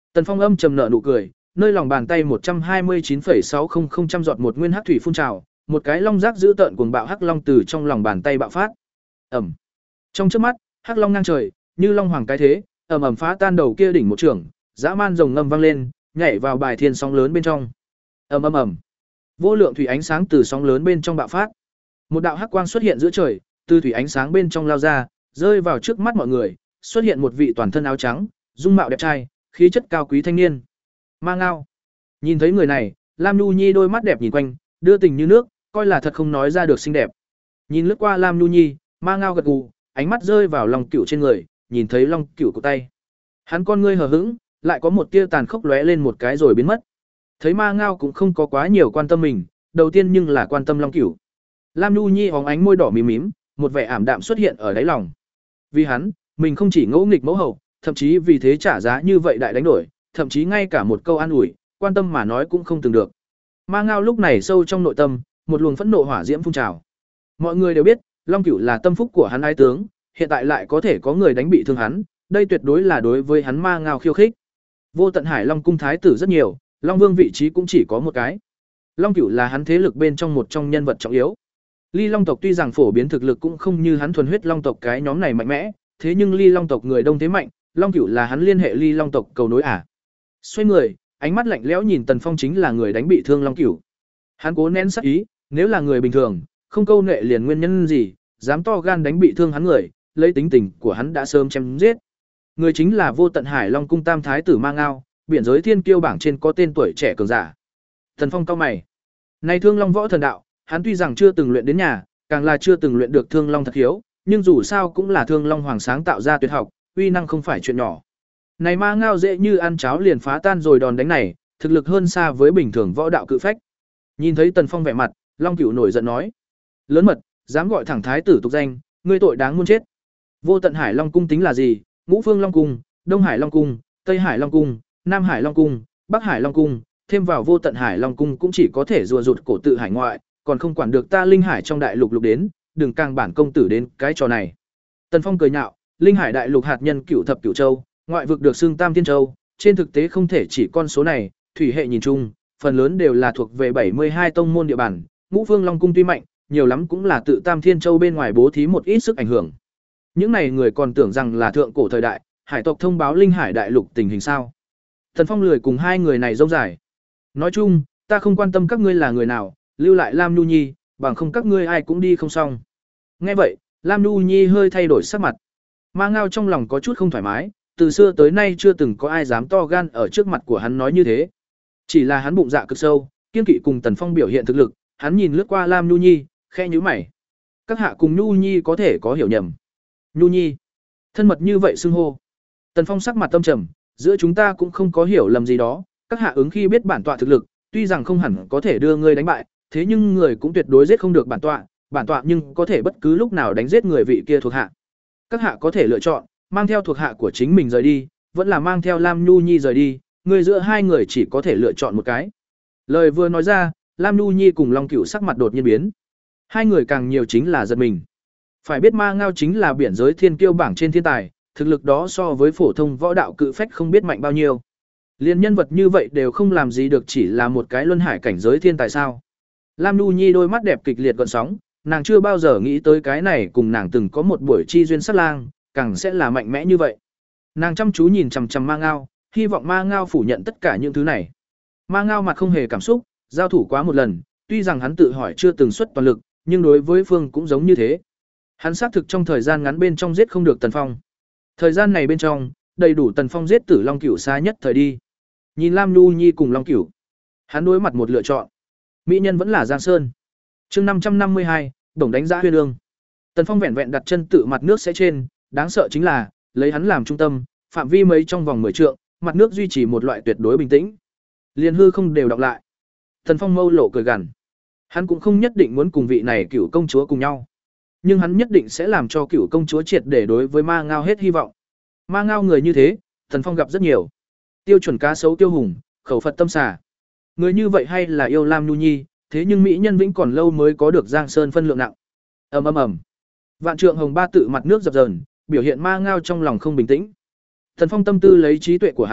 Tần Phong âm trầm nở nụ cười, nơi lòng bàn tay một trăm hai mươi chín phẩy sáu không không trăm giọt một nguyên hắc thủy phun trào, một cái long giác dữ tợn cuồng bạo hắc long từ trong lòng bàn tay bạo phát. Ầm. Trong chớp mắt, hắc long ngang trời, như long hoàng cái thế, ầm ầm phá tan đầu kia đỉnh một trường, dã man rồng ngâm vang lên, nhảy vào bài thiên sóng lớn bên trong. Ầm ầm ầm. Vô lượng thủy ánh sáng từ sóng lớn bên trong bạo phát. Một đạo hắc quang xuất hiện giữa trời, từ thủy ánh sáng bên trong lao ra, rơi vào trước mắt mọi người, xuất hiện một vị toàn thân áo trắng, dung mạo đẹp trai, khí chất cao quý thanh niên. Ma Ngao. Nhìn thấy người này, Lam Nhu Nhi đôi mắt đẹp nhìn quanh, đưa tình như nước, coi là thật không nói ra được xinh đẹp. Nhìn lướt qua Lam Nhu Nhi, Ma Ngao gật gù, ánh mắt rơi vào Long Cửu trên người, nhìn thấy Long Cửu của tay. Hắn con ngươi hờ hững, lại có một tia tàn khốc lóe lên một cái rồi biến mất. Thấy Ma Ngao cũng không có quá nhiều quan tâm mình, đầu tiên nhưng là quan tâm Long Cửu. Lam Nhu Nhi hóng ánh môi đỏ mím mím, một vẻ ảm đạm xuất hiện ở đáy lòng. Vì hắn, mình không chỉ ngỗ nghịch mẫu hậu, thậm chí vì thế trả giá như vậy đại đánh đổi, thậm chí ngay cả một câu an ủi, quan tâm mà nói cũng không từng được. Ma Ngao lúc này sâu trong nội tâm, một luồng phẫn nộ hỏa diễm phun trào. Mọi người đều biết, Long Cửu là tâm phúc của hắn ái tướng, hiện tại lại có thể có người đánh bị thương hắn, đây tuyệt đối là đối với hắn Ma Ngao khiêu khích. Vô Tận Hải Long cung thái tử rất nhiều, Long Vương vị trí cũng chỉ có một cái. Long Cửu là hắn thế lực bên trong một trong nhân vật trọng yếu. Ly Long tộc tuy rằng phổ biến thực lực cũng không như hắn thuần huyết Long tộc cái nhóm này mạnh mẽ, thế nhưng Ly Long tộc người đông thế mạnh, Long Cửu là hắn liên hệ Ly Long tộc cầu nối à. Xoay người, ánh mắt lạnh lẽo nhìn Tần Phong chính là người đánh bị thương Long Cửu. Hắn cố nén sắc ý, nếu là người bình thường, không câu nệ liền nguyên nhân gì, dám to gan đánh bị thương hắn người, lấy tính tình của hắn đã sớm chém giết. Người chính là Vô Tận Hải Long cung tam thái tử Ma Ngao, biển giới thiên kiêu bảng trên có tên tuổi trẻ cường giả. Tần Phong cau mày. Này Thương Long võ thần đạo, hắn tuy rằng chưa từng luyện đến nhà, càng là chưa từng luyện được Thương Long thật hiếu, nhưng dù sao cũng là Thương Long hoàng sáng tạo ra tuyệt học, uy năng không phải chuyện nhỏ. Này Ma Ngao dễ như ăn cháo liền phá tan rồi đòn đánh này, thực lực hơn xa với bình thường võ đạo cự phách. Nhìn thấy Tần Phong vẻ mặt, Long Cửu nổi giận nói: "Lớn mật, dám gọi thẳng thái tử tục danh, ngươi tội đáng muôn chết." Vô Tận Hải Long cung tính là gì? Ngũ Phương Long cung, Đông Hải Long cung, Tây Hải Long cung, Nam Hải Long cung, Bắc Hải Long cung, thêm vào Vô Tận Hải Long cung cũng chỉ có thể rùa rụt cổ tự hải ngoại, còn không quản được ta linh hải trong đại lục lục đến, đừng càng bản công tử đến cái trò này. Tần Phong cười nhạo, linh hải đại lục hạt nhân cửu thập cửu châu, ngoại vực được xưng Tam Thiên Châu, trên thực tế không thể chỉ con số này, thủy hệ nhìn chung, phần lớn đều là thuộc về bảy mươi hai tông môn địa bàn, Ngũ Phương Long cung tuy mạnh, nhiều lắm cũng là tự Tam Thiên Châu bên ngoài bố thí một ít sức ảnh hưởng. Những này người còn tưởng rằng là thượng cổ thời đại, hải tộc thông báo linh hải đại lục tình hình sao? Tần Phong lười cùng hai người này rông dài. Nói chung, ta không quan tâm các ngươi là người nào, lưu lại Lam Nhu Nhi, bằng không các ngươi ai cũng đi không xong. Nghe vậy, Lam Nhu Nhi hơi thay đổi sắc mặt. Ma Ngao trong lòng có chút không thoải mái, từ xưa tới nay chưa từng có ai dám to gan ở trước mặt của hắn nói như thế. Chỉ là hắn bụng dạ cực sâu, kiên kỵ cùng Tần Phong biểu hiện thực lực, hắn nhìn lướt qua Lam Nhu Nhi, khẽ nhíu mày. Các hạ cùng Nhu Nhi có thể có hiểu nhầm. Nhu Nhi, thân mật như vậy xưng hô. Tần Phong sắc mặt tâm trầm, giữa chúng ta cũng không có hiểu lầm gì đó, các hạ ứng khi biết bản tọa thực lực, tuy rằng không hẳn có thể đưa ngươi đánh bại, thế nhưng người cũng tuyệt đối giết không được bản tọa, bản tọa nhưng có thể bất cứ lúc nào đánh giết người vị kia thuộc hạ. Các hạ có thể lựa chọn, mang theo thuộc hạ của chính mình rời đi, vẫn là mang theo Lam Nhu Nhi rời đi, người giữa hai người chỉ có thể lựa chọn một cái. Lời vừa nói ra, Lam Nhu Nhi cùng Long Cửu sắc mặt đột nhiên biến. Hai người càng nhiều chính là giật mình. Phải biết Ma Ngao chính là biển giới thiên kiêu bảng trên thiên tài, thực lực đó so với phổ thông võ đạo cự phách không biết mạnh bao nhiêu. Liên nhân vật như vậy đều không làm gì được, chỉ là một cái luân hải cảnh giới thiên tài sao? Lam Nhu Nhi đôi mắt đẹp kịch liệt gợn sóng, nàng chưa bao giờ nghĩ tới cái này cùng nàng từng có một buổi chi duyên sát lang, càng sẽ là mạnh mẽ như vậy. Nàng chăm chú nhìn chằm chằm Ma Ngao, hy vọng Ma Ngao phủ nhận tất cả những thứ này. Ma Ngao mặt không hề cảm xúc, giao thủ quá một lần, tuy rằng hắn tự hỏi chưa từng xuất toàn lực, nhưng đối với Phương cũng giống như thế. Hắn xác thực trong thời gian ngắn bên trong giết không được Tần Phong. Thời gian này bên trong, đầy đủ Tần Phong giết Tử Long Cửu xa nhất thời đi. Nhìn Lam Nhu Nhi cùng Long Cửu, hắn đối mặt một lựa chọn. Mỹ nhân vẫn là Giang Sơn. Chương năm trăm năm mươi hai, bổng đánh giá Huyên Ương. Tần Phong vẹn vẹn đặt chân tự mặt nước sẽ trên, đáng sợ chính là, lấy hắn làm trung tâm, phạm vi mấy trong vòng mười trượng, mặt nước duy trì một loại tuyệt đối bình tĩnh. Liên hư không đều đọc lại. Tần Phong mâu lộ cười gằn. Hắn cũng không nhất định muốn cùng vị này Cửu công chúa cùng nhau, nhưng hắn nhất định sẽ làm cho Cửu công chúa triệt để đối với Ma Ngao hết hy vọng. Ma Ngao người như thế, Tần Phong gặp rất nhiều. Tiêu chuẩn cá sấu tiêu hùng, khẩu Phật tâm xà. Người như vậy hay là yêu Lam Nhu Nhi, thế nhưng mỹ nhân vĩnh còn lâu mới có được Giang Sơn phân lượng nặng. Ầm ầm ầm. Vạn trượng hồng ba tự mặt nước dập dờn, biểu hiện Ma Ngao trong lòng không bình tĩnh. Tần Phong tâm tư lấy trí tuệ của hắn,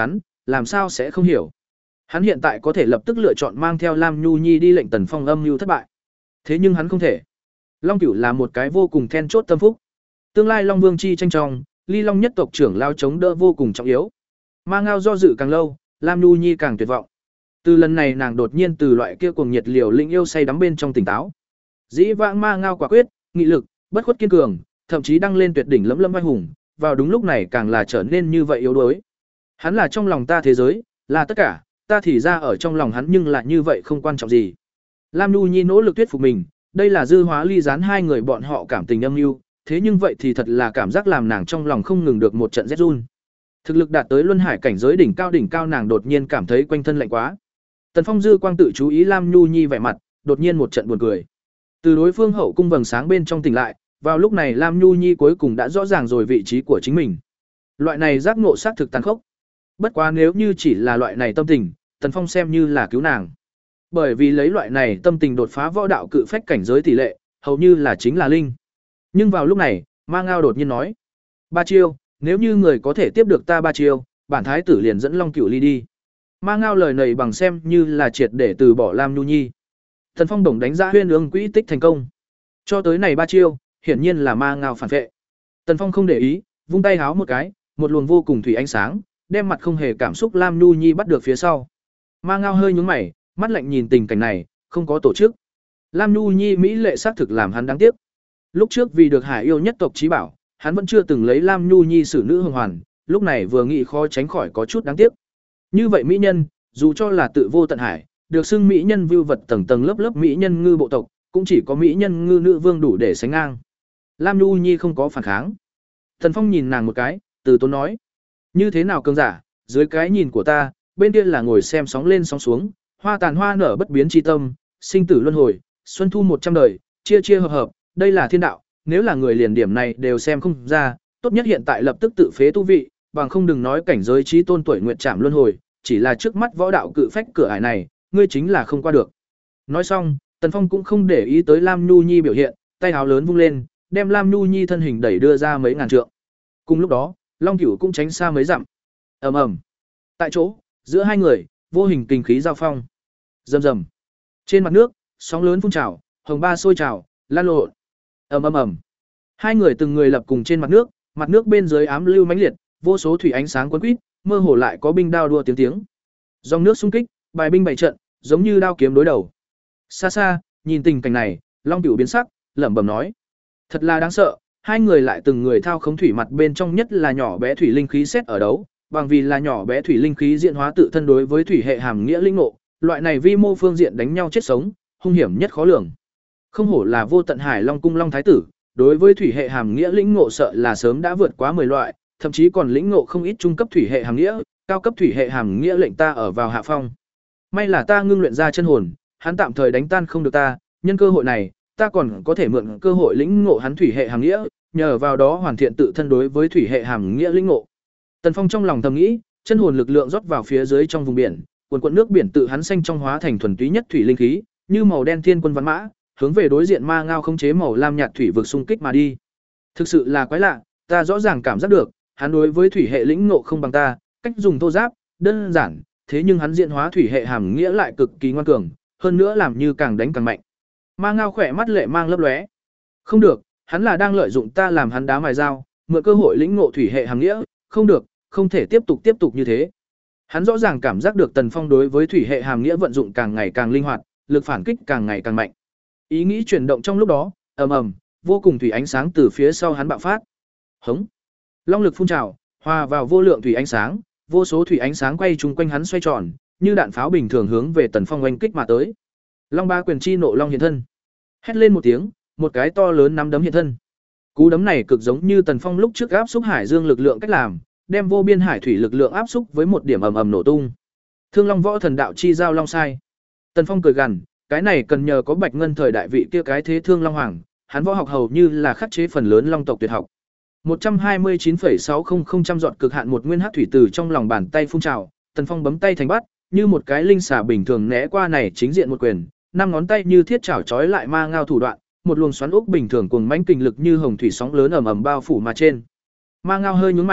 làm sao sẽ không hiểu. Hắn hiện tại có thể lập tức lựa chọn mang theo Lam Nhu Nhi đi lệnh Tần Phong âm mưu thất bại. Thế nhưng hắn không thể. Long Cửu là một cái vô cùng then chốt tâm phúc. Tương lai Long Vương chi tranh trong, Ly Long nhất tộc trưởng lao chống đỡ vô cùng trọng yếu. Ma Ngao do dự càng lâu, Lam Nhu Nhi càng tuyệt vọng. Từ lần này nàng đột nhiên từ loại kia cuồng nhiệt liều lĩnh yêu say đắm bên trong tỉnh táo. Dĩ vãng Ma Ngao quả quyết, nghị lực, bất khuất kiên cường, thậm chí đăng lên tuyệt đỉnh lẫm lẫm vai hùng, vào đúng lúc này càng là trở nên như vậy yếu đuối. Hắn là trong lòng ta thế giới, là tất cả, ta thì ra ở trong lòng hắn nhưng lại như vậy không quan trọng gì. Lam Nhu Nhi nỗ lực thuyết phục mình, đây là Dư Hóa Ly gián hai người bọn họ cảm tình âm mưu, thế nhưng vậy thì thật là cảm giác làm nàng trong lòng không ngừng được một trận rét run. Thực lực đạt tới luân hải cảnh giới đỉnh cao đỉnh cao nàng đột nhiên cảm thấy quanh thân lạnh quá. Tần Phong dư quang tự chú ý Lam Nhu Nhi vẻ mặt, đột nhiên một trận buồn cười. Từ đối phương hậu cung vầng sáng bên trong tỉnh lại, vào lúc này Lam Nhu Nhi cuối cùng đã rõ ràng rồi vị trí của chính mình. Loại này giác ngộ xác thực tàn khốc. Bất quá nếu như chỉ là loại này tâm tình, Tần Phong xem như là cứu nàng. Bởi vì lấy loại này tâm tình đột phá võ đạo cự phách cảnh giới tỷ lệ, hầu như là chính là linh. Nhưng vào lúc này, Ma Ngao đột nhiên nói: "Ba chiêu, nếu như người có thể tiếp được ta ba chiêu, bản thái tử liền dẫn Long Cửu Ly đi." Ma Ngao lời này bằng xem như là triệt để từ bỏ Lam Nhu Nhi. Tần Phong đồng đánh giá Huyên Ương quỹ tích thành công. Cho tới này ba chiêu, hiển nhiên là Ma Ngao phản vệ. Tần Phong không để ý, vung tay háo một cái, một luồng vô cùng thủy ánh sáng, đem mặt không hề cảm xúc Lam Nhu Nhi bắt được phía sau. Ma Ngao hơi nhướng mày, mắt lạnh nhìn tình cảnh này, không có tổ chức. Lam Nhu Nhi mỹ lệ xác thực làm hắn đáng tiếc. Lúc trước vì được Hải yêu nhất tộc chí bảo, hắn vẫn chưa từng lấy Lam Nhu Nhi xử nữ hồng hoàn, lúc này vừa nghĩ khó tránh khỏi có chút đáng tiếc. Như vậy mỹ nhân, dù cho là tự vô tận hải, được xưng mỹ nhân vưu vật tầng tầng lớp lớp mỹ nhân ngư bộ tộc, cũng chỉ có mỹ nhân ngư nữ vương đủ để sánh ngang. Lam Nhu Nhi không có phản kháng. Thần Phong nhìn nàng một cái, từ tốn nói: "Như thế nào cường giả, dưới cái nhìn của ta, bên kia là ngồi xem sóng lên sóng xuống, hoa tàn hoa nở bất biến chi tâm, sinh tử luân hồi, xuân thu một trăm đời, chia chia hợp hợp, đây là thiên đạo, nếu là người liền điểm này đều xem không ra, tốt nhất hiện tại lập tức tự phế tu vị, bằng không đừng nói cảnh giới trí tôn tuổi nguyện trảm luân hồi, chỉ là trước mắt võ đạo cự phách cửa ải này, ngươi chính là không qua được." Nói xong, Tần Phong cũng không để ý tới Lam Nhu Nhi biểu hiện, tay áo lớn vung lên, đem Lam Nhu Nhi thân hình đẩy đưa ra mấy ngàn trượng. Cùng lúc đó, Long Cửu cũng tránh xa mấy dặm. Ầm ầm. Tại chỗ, giữa hai người, vô hình kinh khí giao phong. Rầm rầm. Trên mặt nước, sóng lớn phun trào, hồng ba sôi trào, lan lộn. Ầm ầm ầm. Hai người từng người lập cùng trên mặt nước, mặt nước bên dưới ám lưu mãnh liệt, vô số thủy ánh sáng quấn quýt, mơ hồ lại có binh đao đua tiếng tiếng. Dòng nước xung kích, bài binh bày trận, giống như đao kiếm đối đầu. Xa xa, nhìn tình cảnh này, Long Cửu biến sắc, lẩm bẩm nói: "Thật là đáng sợ." Hai người lại từng người thao khống thủy mặt bên trong nhất là nhỏ bé thủy linh khí xét ở đấu, bằng vì là nhỏ bé thủy linh khí diễn hóa tự thân đối với thủy hệ hàm nghĩa linh ngộ, loại này vi mô phương diện đánh nhau chết sống, hung hiểm nhất khó lường. Không hổ là vô tận hải Long cung Long thái tử, đối với thủy hệ hàm nghĩa lĩnh ngộ sợ là sớm đã vượt quá mười loại, thậm chí còn lĩnh ngộ không ít trung cấp thủy hệ hàm nghĩa, cao cấp thủy hệ hàm nghĩa lệnh ta ở vào hạ phong. May là ta ngưng luyện ra chân hồn, hắn tạm thời đánh tan không được ta, nhân cơ hội này, ta còn có thể mượn cơ hội lĩnh ngộ hắn thủy hệ hàm nghĩa, nhờ vào đó hoàn thiện tự thân đối với thủy hệ hàm nghĩa lĩnh ngộ. Tần Phong trong lòng thầm nghĩ, chân hồn lực lượng rót vào phía dưới trong vùng biển, cuồn cuộn nước biển tự hắn xanh trong hóa thành thuần túy nhất thủy linh khí, như màu đen thiên quân văn mã, hướng về đối diện Ma Ngao khống chế màu lam nhạt thủy vực xung kích mà đi. Thực sự là quái lạ, ta rõ ràng cảm giác được, hắn đối với thủy hệ lĩnh ngộ không bằng ta, cách dùng thô giáp, đơn giản, thế nhưng hắn diễn hóa thủy hệ hàm nghĩa lại cực kỳ ngoan cường, hơn nữa làm như càng đánh càng mạnh. Ma Ngao khỏe mắt lệ mang lấp lóe. Không được, hắn là đang lợi dụng ta làm hắn đá mài dao, mượn cơ hội lĩnh ngộ thủy hệ hàm nghĩa, không được, không thể tiếp tục tiếp tục như thế. Hắn rõ ràng cảm giác được Tần Phong đối với thủy hệ hàm nghĩa vận dụng càng ngày càng linh hoạt, lực phản kích càng ngày càng mạnh. Ý nghĩ chuyển động trong lúc đó, ầm ầm, vô cùng thủy ánh sáng từ phía sau hắn bạo phát. Hống! Long lực phun trào, hòa vào vô lượng thủy ánh sáng, vô số thủy ánh sáng quay chung quanh hắn xoay tròn, như đạn pháo bình thường hướng về Tần Phong oanh kích mà tới. Long ba quyền chi nộ long hiện thân. Hét lên một tiếng, một cái to lớn nắm đấm hiện thân. Cú đấm này cực giống như Tần Phong lúc trước áp xúc hải dương lực lượng cách làm, đem vô biên hải thủy lực lượng áp xúc với một điểm ầm ầm nổ tung. Thương Long võ thần đạo chi giao long sai. Tần Phong cười gằn, cái này cần nhờ có Bạch Ngân thời đại vị kia cái thế Thương Long hoàng, hắn võ học hầu như là khắc chế phần lớn long tộc tuyệt học. một trăm hai mươi chín phẩy sáu không không trăm giọt cực hạn một nguyên hắc thủy từ trong lòng bàn tay phun trào, Tần Phong bấm tay thành bắt, như một cái linh xà bình thường né qua này chính diện một quyền, năm ngón tay như thiết chảo chói lại Ma Ngao thủ đoạn, một luồng xoắn ốc bình thường cuồng mãnh kình lực như hồng thủy sóng lớn ầm ầm bao phủ mà trên. Ma Ngao hơi nhướng mày,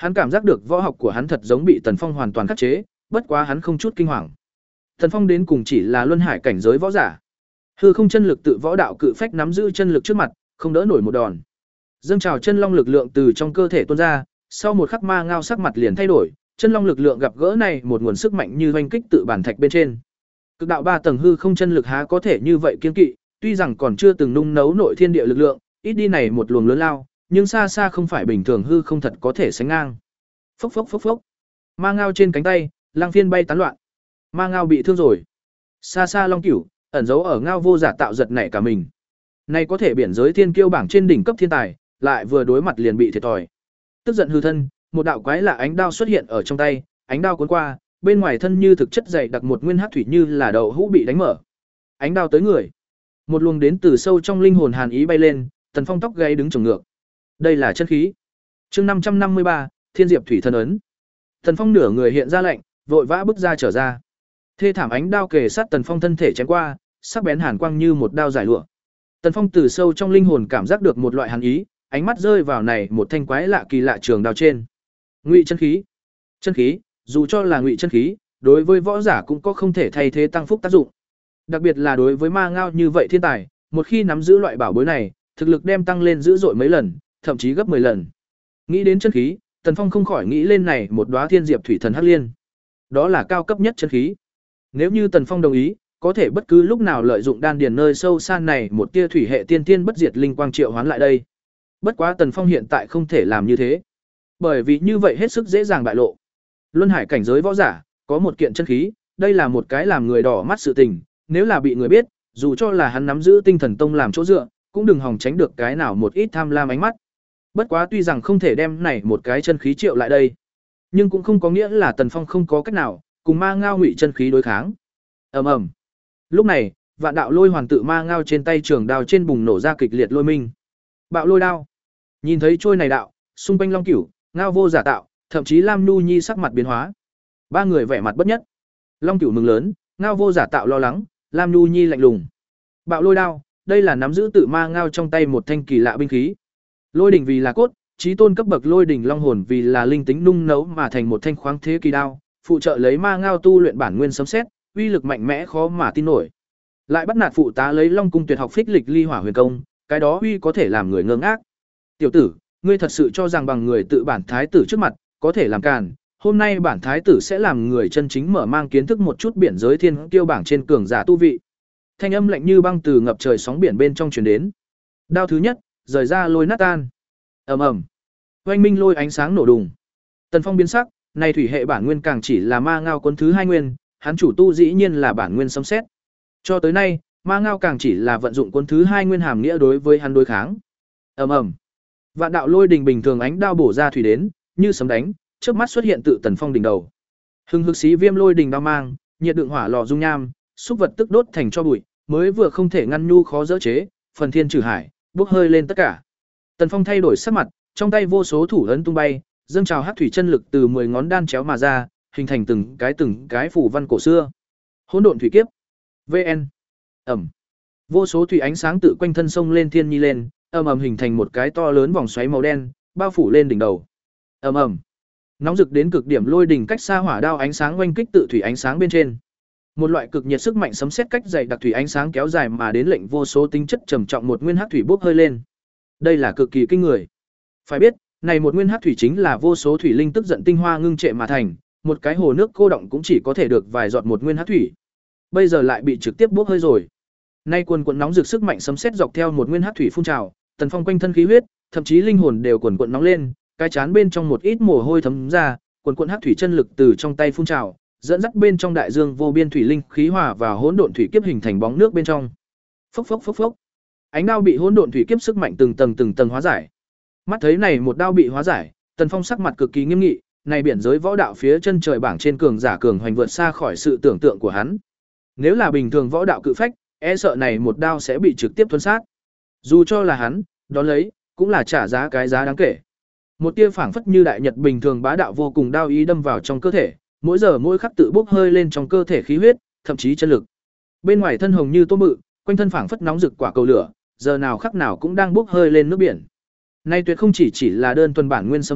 Hắn cảm giác được võ học của hắn thật giống bị Tần Phong hoàn toàn khắc chế, bất quá hắn không chút kinh hoàng. Tần Phong đến cùng chỉ là luân hải cảnh giới võ giả. Hư không chân lực tự võ đạo cự phách nắm giữ chân lực trước mặt, không đỡ nổi một đòn. Dâng trào chân long lực lượng từ trong cơ thể tuôn ra, sau một khắc ma ngao sắc mặt liền thay đổi, chân long lực lượng gặp gỡ này một nguồn sức mạnh như oanh kích tự bản thạch bên trên. Cực đạo ba tầng hư không chân lực há có thể như vậy kiên kỵ, tuy rằng còn chưa từng nung nấu nội thiên địa lực lượng, ít đi này một luồng lớn lao, nhưng xa xa không phải bình thường hư không thật có thể sánh ngang. Phốc phốc phốc phốc. Ma ngao trên cánh tay, lang phiên bay tán loạn. Ma ngao bị thương rồi. Xa xa long cửu, ẩn giấu ở ngao vô giả tạo giật nảy cả mình. Này có thể biển giới thiên kiêu bảng trên đỉnh cấp thiên tài, lại vừa đối mặt liền bị thiệt thòi. Tức giận hư thân, một đạo quái lạ ánh đao xuất hiện ở trong tay, ánh đao cuốn qua, bên ngoài thân như thực chất dày đặc một nguyên hắc thủy như là đậu hũ bị đánh mở. Ánh đao tới người. Một luồng đến từ sâu trong linh hồn hàn ý bay lên, Tần Phong tóc gáy đứng chồng ngược. Đây là chân khí. Chương năm trăm năm mươi ba, Thiên Diệp Thủy Thần ấn. Tần Phong nửa người hiện ra lạnh, vội vã bước ra trở ra. Thê thảm ánh đao kề sát Tần Phong thân thể chém qua, sắc bén hàn quang như một đao giải lụa. Tần Phong từ sâu trong linh hồn cảm giác được một loại hàn ý, ánh mắt rơi vào này một thanh quái lạ kỳ lạ trường đao trên. Ngụy chân khí. Chân khí, dù cho là ngụy chân khí, đối với võ giả cũng có không thể thay thế tăng phúc tác dụng. Đặc biệt là đối với ma ngao như vậy thiên tài, một khi nắm giữ loại bảo bối này, thực lực đem tăng lên dữ dội mấy lần, thậm chí gấp mười lần. Nghĩ đến chân khí, Tần Phong không khỏi nghĩ lên này một đóa thiên diệp thủy thần hắc liên. Đó là cao cấp nhất chân khí. Nếu như Tần Phong đồng ý, có thể bất cứ lúc nào lợi dụng đan điền nơi sâu xa này một tia thủy hệ tiên tiên bất diệt linh quang triệu hoán lại đây. Bất quá Tần Phong hiện tại không thể làm như thế, bởi vì như vậy hết sức dễ dàng bại lộ. Luân hải cảnh giới võ giả, có một kiện chân khí, đây là một cái làm người đỏ mắt sự tình, nếu là bị người biết, dù cho là hắn nắm giữ tinh thần tông làm chỗ dựa, cũng đừng hòng tránh được cái nào một ít tham lam ánh mắt. Bất quá tuy rằng không thể đem này một cái chân khí triệu lại đây, nhưng cũng không có nghĩa là Tần Phong không có cách nào cùng ma ngao ngụy chân khí đối kháng. Ầm ầm. Lúc này, vạn đạo lôi hoàn tự ma ngao trên tay trường đao trên bùng nổ ra kịch liệt lôi minh. Bạo lôi đao. Nhìn thấy trôi này đạo, xung quanh long cửu, ngao vô giả tạo, thậm chí Lam Nu Nhi sắc mặt biến hóa. Ba người vẻ mặt bất nhất. Long cửu mừng lớn, ngao vô giả tạo lo lắng, Lam Nu Nhi lạnh lùng. Bạo lôi đao, đây là nắm giữ tự ma ngao trong tay một thanh kỳ lạ binh khí. Lôi đỉnh vì là cốt, chí tôn cấp bậc lôi đỉnh long hồn vì là linh tính nung nấu mà thành một thanh khoáng thế kỳ đao, phụ trợ lấy ma ngao tu luyện bản nguyên sấm sét, uy lực mạnh mẽ khó mà tin nổi. Lại bắt nạt phụ tá lấy Long cung tuyệt học phích lịch ly hỏa huyền công, cái đó uy có thể làm người ngơ ngác. Tiểu tử, ngươi thật sự cho rằng bằng người tự bản thái tử trước mặt, có thể làm càn, hôm nay bản thái tử sẽ làm người chân chính mở mang kiến thức một chút biển giới thiên kiêu bảng trên cường giả tu vị. Thanh âm lạnh như băng từ ngập trời sóng biển bên trong truyền đến. Đao thứ nhất, rời ra lôi nát tan. Ầm ầm. Oanh minh lôi ánh sáng nổ đùng. Tần Phong biến sắc, này thủy hệ bản nguyên càng chỉ là ma ngao quân thứ hai nguyên, hắn chủ tu dĩ nhiên là bản nguyên sấm xét. Cho tới nay, ma ngao càng chỉ là vận dụng quân thứ hai nguyên hàm nghĩa đối với hắn đối kháng. Ầm ầm. Vạn đạo lôi đình bình thường ánh đao bổ ra thủy đến, như sấm đánh, trước mắt xuất hiện tự Tần Phong đỉnh đầu. Hưng hực xí viêm lôi đình đao mang, nhiệt đựng hỏa lò dung nham, xúc vật tức đốt thành cho bụi, mới vừa không thể ngăn nhu khó dỡ chế, phần thiên trừ hải, bốc hơi lên tất cả. Tần Phong thay đổi sắc mặt, trong tay vô số thủ ấn tung bay, dâng trào hắc thủy chân lực từ mười ngón đan chéo mà ra, hình thành từng cái từng cái phủ văn cổ xưa. Hỗn độn thủy kiếp. vê en. Ầm. Vô số thủy ánh sáng tự quanh thân sông lên thiên nhi lên, ầm ầm hình thành một cái to lớn vòng xoáy màu đen, bao phủ lên đỉnh đầu. Ầm ầm. Nóng rực đến cực điểm lôi đỉnh cách xa hỏa đao ánh sáng oanh kích tự thủy ánh sáng bên trên. Một loại cực nhiệt sức mạnh sấm sét cách dày đặc thủy ánh sáng kéo dài mà đến lệnh vô số tính chất trầm trọng một nguyên hắc thủy bốc hơi lên. Đây là cực kỳ kinh người. Phải biết, này một nguyên hắc thủy chính là vô số thủy linh tức giận tinh hoa ngưng trệ mà thành, một cái hồ nước cô động cũng chỉ có thể được vài giọt một nguyên hắc thủy. Bây giờ lại bị trực tiếp bốc hơi rồi. Nay quần quần nóng rực sức mạnh sấm sét dọc theo một nguyên hắc thủy phun trào, Tần Phong quanh thân khí huyết, thậm chí linh hồn đều quần quần nóng lên, cái chán bên trong một ít mồ hôi thấm ra, quần quần hắc thủy chân lực từ trong tay phun trào, dẫn dắt bên trong đại dương vô biên thủy linh khí hòa vào hỗn độn thủy kiếp hình thành bóng nước bên trong. Phốc phốc phốc phốc. Ánh đao bị hỗn độn thủy kiếp sức mạnh từng tầng từng tầng hóa giải. Mắt thấy này một đao bị hóa giải, Tần Phong sắc mặt cực kỳ nghiêm nghị, này biển giới võ đạo phía chân trời bảng trên cường giả cường hoành vượt xa khỏi sự tưởng tượng của hắn. Nếu là bình thường võ đạo cự phách, e sợ này một đao sẽ bị trực tiếp thuần sát. Dù cho là hắn, đón lấy, cũng là trả giá cái giá đáng kể. Một tia phảng phất như đại nhật bình thường bá đạo vô cùng đao ý đâm vào trong cơ thể, mỗi giờ mỗi khắc tự bốc hơi lên trong cơ thể khí huyết, thậm chí chân lực. Bên ngoài thân hồng như tôm bự, quanh thân phảng phất nóng rực quả cầu lửa, giờ nào khắc nào cũng đang bốc hơi lên nước biển. Nay tuyệt không chỉ chỉ là đơn thuần bản nguyên sấm sét,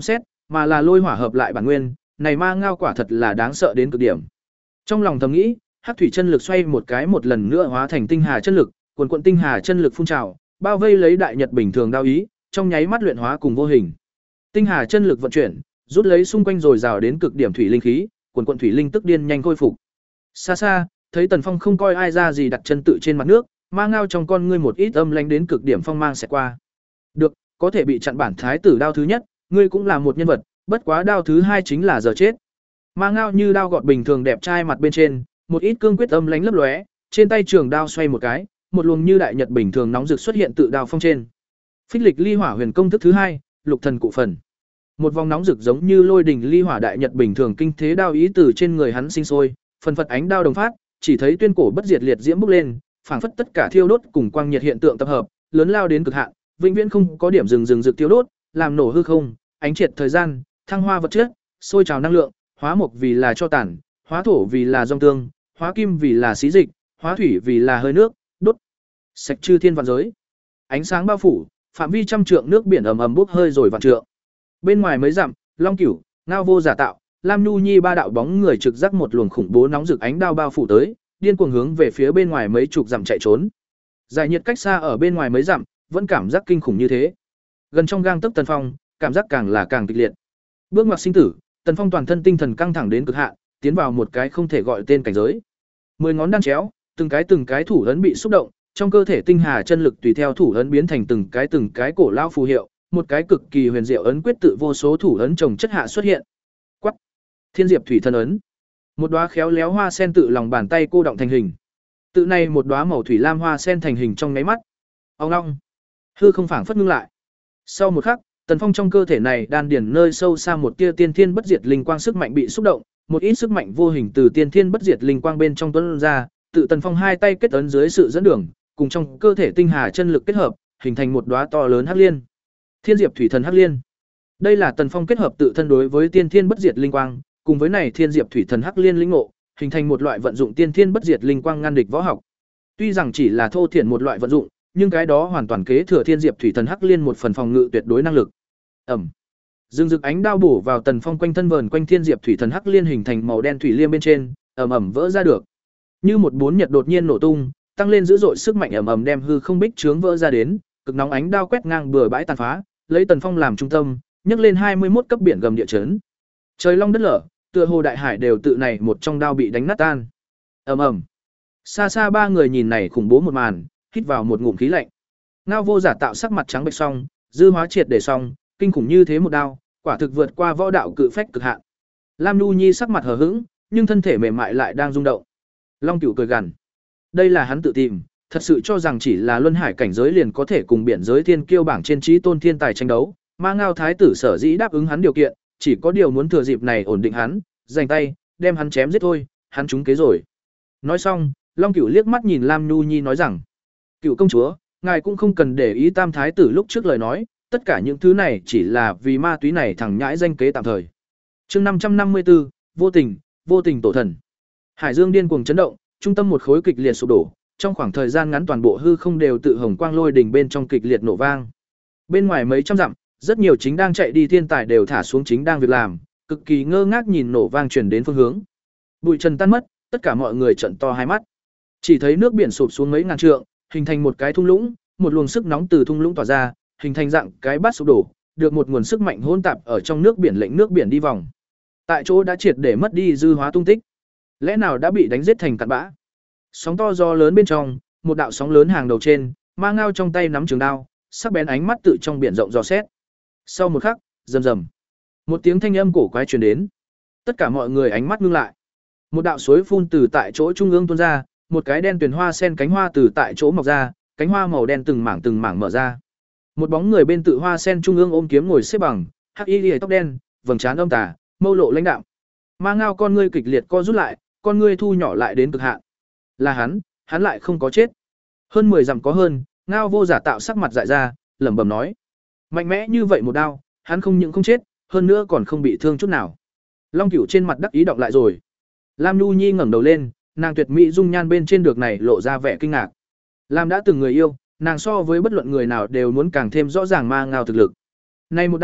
mà là lôi hỏa hợp lại bản nguyên, này ma ngao quả thật là đáng sợ đến cực điểm. Trong lòng thầm nghĩ, hắc thủy chân lực xoay một cái một lần nữa hóa thành tinh hà chân lực, quần quận tinh hà chân lực phun trào, bao vây lấy đại nhật bình thường đao ý, trong nháy mắt luyện hóa cùng vô hình. Tinh hà chân lực vận chuyển, rút lấy xung quanh rồi rào đến cực điểm thủy linh khí, quần quận thủy linh tức điên nhanh khôi phục. Xa xa, thấy Tần Phong không coi ai ra gì đặt chân tự trên mặt nước, ma ngao trong con ngươi một ít âm lãnh đến cực điểm phong mang sẽ qua. Được, có thể bị chặn bản thái tử đao thứ nhất, ngươi cũng là một nhân vật, bất quá đao thứ hai chính là giờ chết. Ma ngao như đao gọt bình thường đẹp trai mặt bên trên, một ít cương quyết âm lãnh lấp lóe, trên tay trường đao xoay một cái, một luồng như đại nhật bình thường nóng rực xuất hiện tự đao phong trên. Phích lịch ly hỏa huyền công thức thứ hai, lục thần cụ phần. Một vòng nóng rực giống như lôi đỉnh ly hỏa đại nhật bình thường kinh thế đao ý từ trên người hắn sinh sôi, phần phật ánh đao đồng phát, chỉ thấy tuyên cổ bất diệt liệt diễm bốc lên, phảng phất tất cả thiêu đốt cùng quang nhiệt hiện tượng tập hợp, lớn lao đến cực hạn, vĩnh viễn không có điểm dừng dừng rực thiêu đốt, làm nổ hư không, ánh triệt thời gian, thăng hoa vật chất, sôi trào năng lượng, hóa mộc vì là cho tàn, hóa thổ vì là dòng tương, hóa kim vì là xí dịch, hóa thủy vì là hơi nước, đốt sạch chư thiên vạn giới. Ánh sáng bao phủ, phạm vi trăm trượng nước biển ầm ầm bốc hơi rồi vạn trượng. Bên ngoài mấy dặm, Long Cửu, Ngao Vô giả tạo, Lam Nhu Nhi ba đạo bóng người trực giác một luồng khủng bố nóng rực ánh đao bao phủ tới, điên cuồng hướng về phía bên ngoài mấy chục dặm chạy trốn. Giải nhiệt cách xa ở bên ngoài mấy dặm, vẫn cảm giác kinh khủng như thế. Gần trong gang tấc Tần Phong, cảm giác càng là càng kịch liệt. Bước ngoặt sinh tử, Tần Phong toàn thân tinh thần căng thẳng đến cực hạn, tiến vào một cái không thể gọi tên cảnh giới. Mười ngón đan chéo, từng cái từng cái thủ ấn bị xúc động, trong cơ thể tinh hà chân lực tùy theo thủ ấn biến thành từng cái từng cái cổ lao phù hiệu, một cái cực kỳ huyền diệu ấn quyết tự vô số thủ ấn chồng chất hạ xuất hiện. Quắc, Thiên Diệp Thủy Thần ấn. Một đóa khéo léo hoa sen tự lòng bàn tay cô động thành hình. Tự này một đóa màu thủy lam hoa sen thành hình trong nháy mắt. Ong ong, hư không phảng phất ngưng lại. Sau một khắc, Tần Phong trong cơ thể này đan điền nơi sâu xa một tia tiên thiên bất diệt linh quang sức mạnh bị xúc động, một ít sức mạnh vô hình từ tiên thiên bất diệt linh quang bên trong tuôn ra, tự Tần Phong hai tay kết ấn dưới sự dẫn đường, cùng trong cơ thể tinh hà chân lực kết hợp, hình thành một đóa to lớn hắc liên. Thiên Diệp Thủy Thần Hắc Liên. Đây là Tần Phong kết hợp tự thân đối với tiên thiên bất diệt linh quang, cùng với này Thiên Diệp Thủy Thần Hắc Liên lĩnh ngộ, hình thành một loại vận dụng tiên thiên bất diệt linh quang ngăn địch võ học. Tuy rằng chỉ là thô thiển một loại vận dụng, nhưng cái đó hoàn toàn kế thừa Thiên Diệp Thủy Thần Hắc Liên một phần phòng ngự tuyệt đối năng lực. Ầm. Dương rực ánh đao bổ vào Tần Phong quanh thân vờn quanh Thiên Diệp Thủy Thần Hắc Liên hình thành màu đen thủy liêm bên trên, ầm ầm vỡ ra được. Như một bốn nhật đột nhiên nổ tung, tăng lên dữ dội sức mạnh ầm ầm đem hư không bích trướng vỡ ra đến, cực nóng ánh đao quét ngang bừa bãi tàn phá, lấy Tần Phong làm trung tâm, nhấc lên hai mươi mốt cấp biển gầm địa chấn. Trời long đất lở, tựa hồ đại hải đều tự này một trong đao bị đánh nát tan. Ầm ầm. Xa xa ba người nhìn này khủng bố một màn, hít vào một ngụm khí lạnh. Ngao Vô giả tạo sắc mặt trắng bệch xong, dư hóa triệt để xong, kinh khủng như thế một đao, quả thực vượt qua võ đạo cự phách cực hạn. Lam Nhu Nhi sắc mặt hờ hững, nhưng thân thể mềm mại lại đang rung động. Long Cửu cười gằn. Đây là hắn tự tìm, thật sự cho rằng chỉ là luân hải cảnh giới liền có thể cùng biển giới thiên kiêu bảng trên trí tôn thiên tài tranh đấu, Ma Ngao thái tử sở dĩ đáp ứng hắn điều kiện, chỉ có điều muốn thừa dịp này ổn định hắn, giành tay, đem hắn chém giết thôi, hắn trúng kế rồi. Nói xong, Long Cửu liếc mắt nhìn Lam Nhu Nhi nói rằng: "Cửu công chúa, ngài cũng không cần để ý Tam thái tử lúc trước lời nói, tất cả những thứ này chỉ là vì ma túy này thằng nhãi danh kế tạm thời." Chương năm trăm năm mươi tư, vô tình, vô tình tổ thần. Hải Dương điên cuồng chấn động, trung tâm một khối kịch liệt sụp đổ, trong khoảng thời gian ngắn toàn bộ hư không đều tự hồng quang lôi đỉnh bên trong kịch liệt nổ vang. Bên ngoài mấy trăm dặm, rất nhiều chính đang chạy đi thiên tài đều thả xuống chính đang việc làm, cực kỳ ngơ ngác nhìn nổ vang truyền đến phương hướng. Bụi trần tan mất, tất cả mọi người trợn to hai mắt. Chỉ thấy nước biển sụp xuống mấy ngàn trượng, hình thành một cái thung lũng, một luồng sức nóng từ thung lũng tỏa ra, hình thành dạng cái bát sụp đổ, được một nguồn sức mạnh hỗn tạp ở trong nước biển lệnh nước biển đi vòng. Tại chỗ đã triệt để mất đi dư hóa tung tích. Lẽ nào đã bị đánh giết thành cặn bã? Sóng to gió lớn bên trong, một đạo sóng lớn hàng đầu trên, Ma Ngao trong tay nắm trường đao, sắc bén ánh mắt tự trong biển rộng dò xét. Sau một khắc, rầm rầm, một tiếng thanh âm cổ quái truyền đến. Tất cả mọi người ánh mắt ngưng lại. Một đạo suối phun từ tại chỗ trung ương tuôn ra, một cái đen tuyền hoa sen cánh hoa từ tại chỗ mọc ra, cánh hoa màu đen từng mảng từng mảng mở ra. Một bóng người bên tự hoa sen trung ương ôm kiếm ngồi xếp bằng, hắc y liễu tóc đen, vầng trán âm tà, mâu lộ lãnh đạm. Ma Ngao con ngươi kịch liệt co rút lại, con ngươi thu nhỏ lại đến cực hạn. Là hắn, hắn lại không có chết. Hơn mười dặm có hơn, Ngao Vô giả tạo sắc mặt dại ra, lẩm bẩm nói: mạnh mẽ như vậy một đao, hắn không những không chết, hơn nữa còn không bị thương chút nào. Long Cửu trên mặt đắc ý động lại rồi. Lam Nhu Nhi ngẩng đầu lên, nàng tuyệt mỹ dung nhan bên trên được này lộ ra vẻ kinh ngạc. Lam đã từng người yêu, nàng so với bất luận người nào đều muốn càng thêm rõ ràng Ma Ngao thực lực. Này một đao,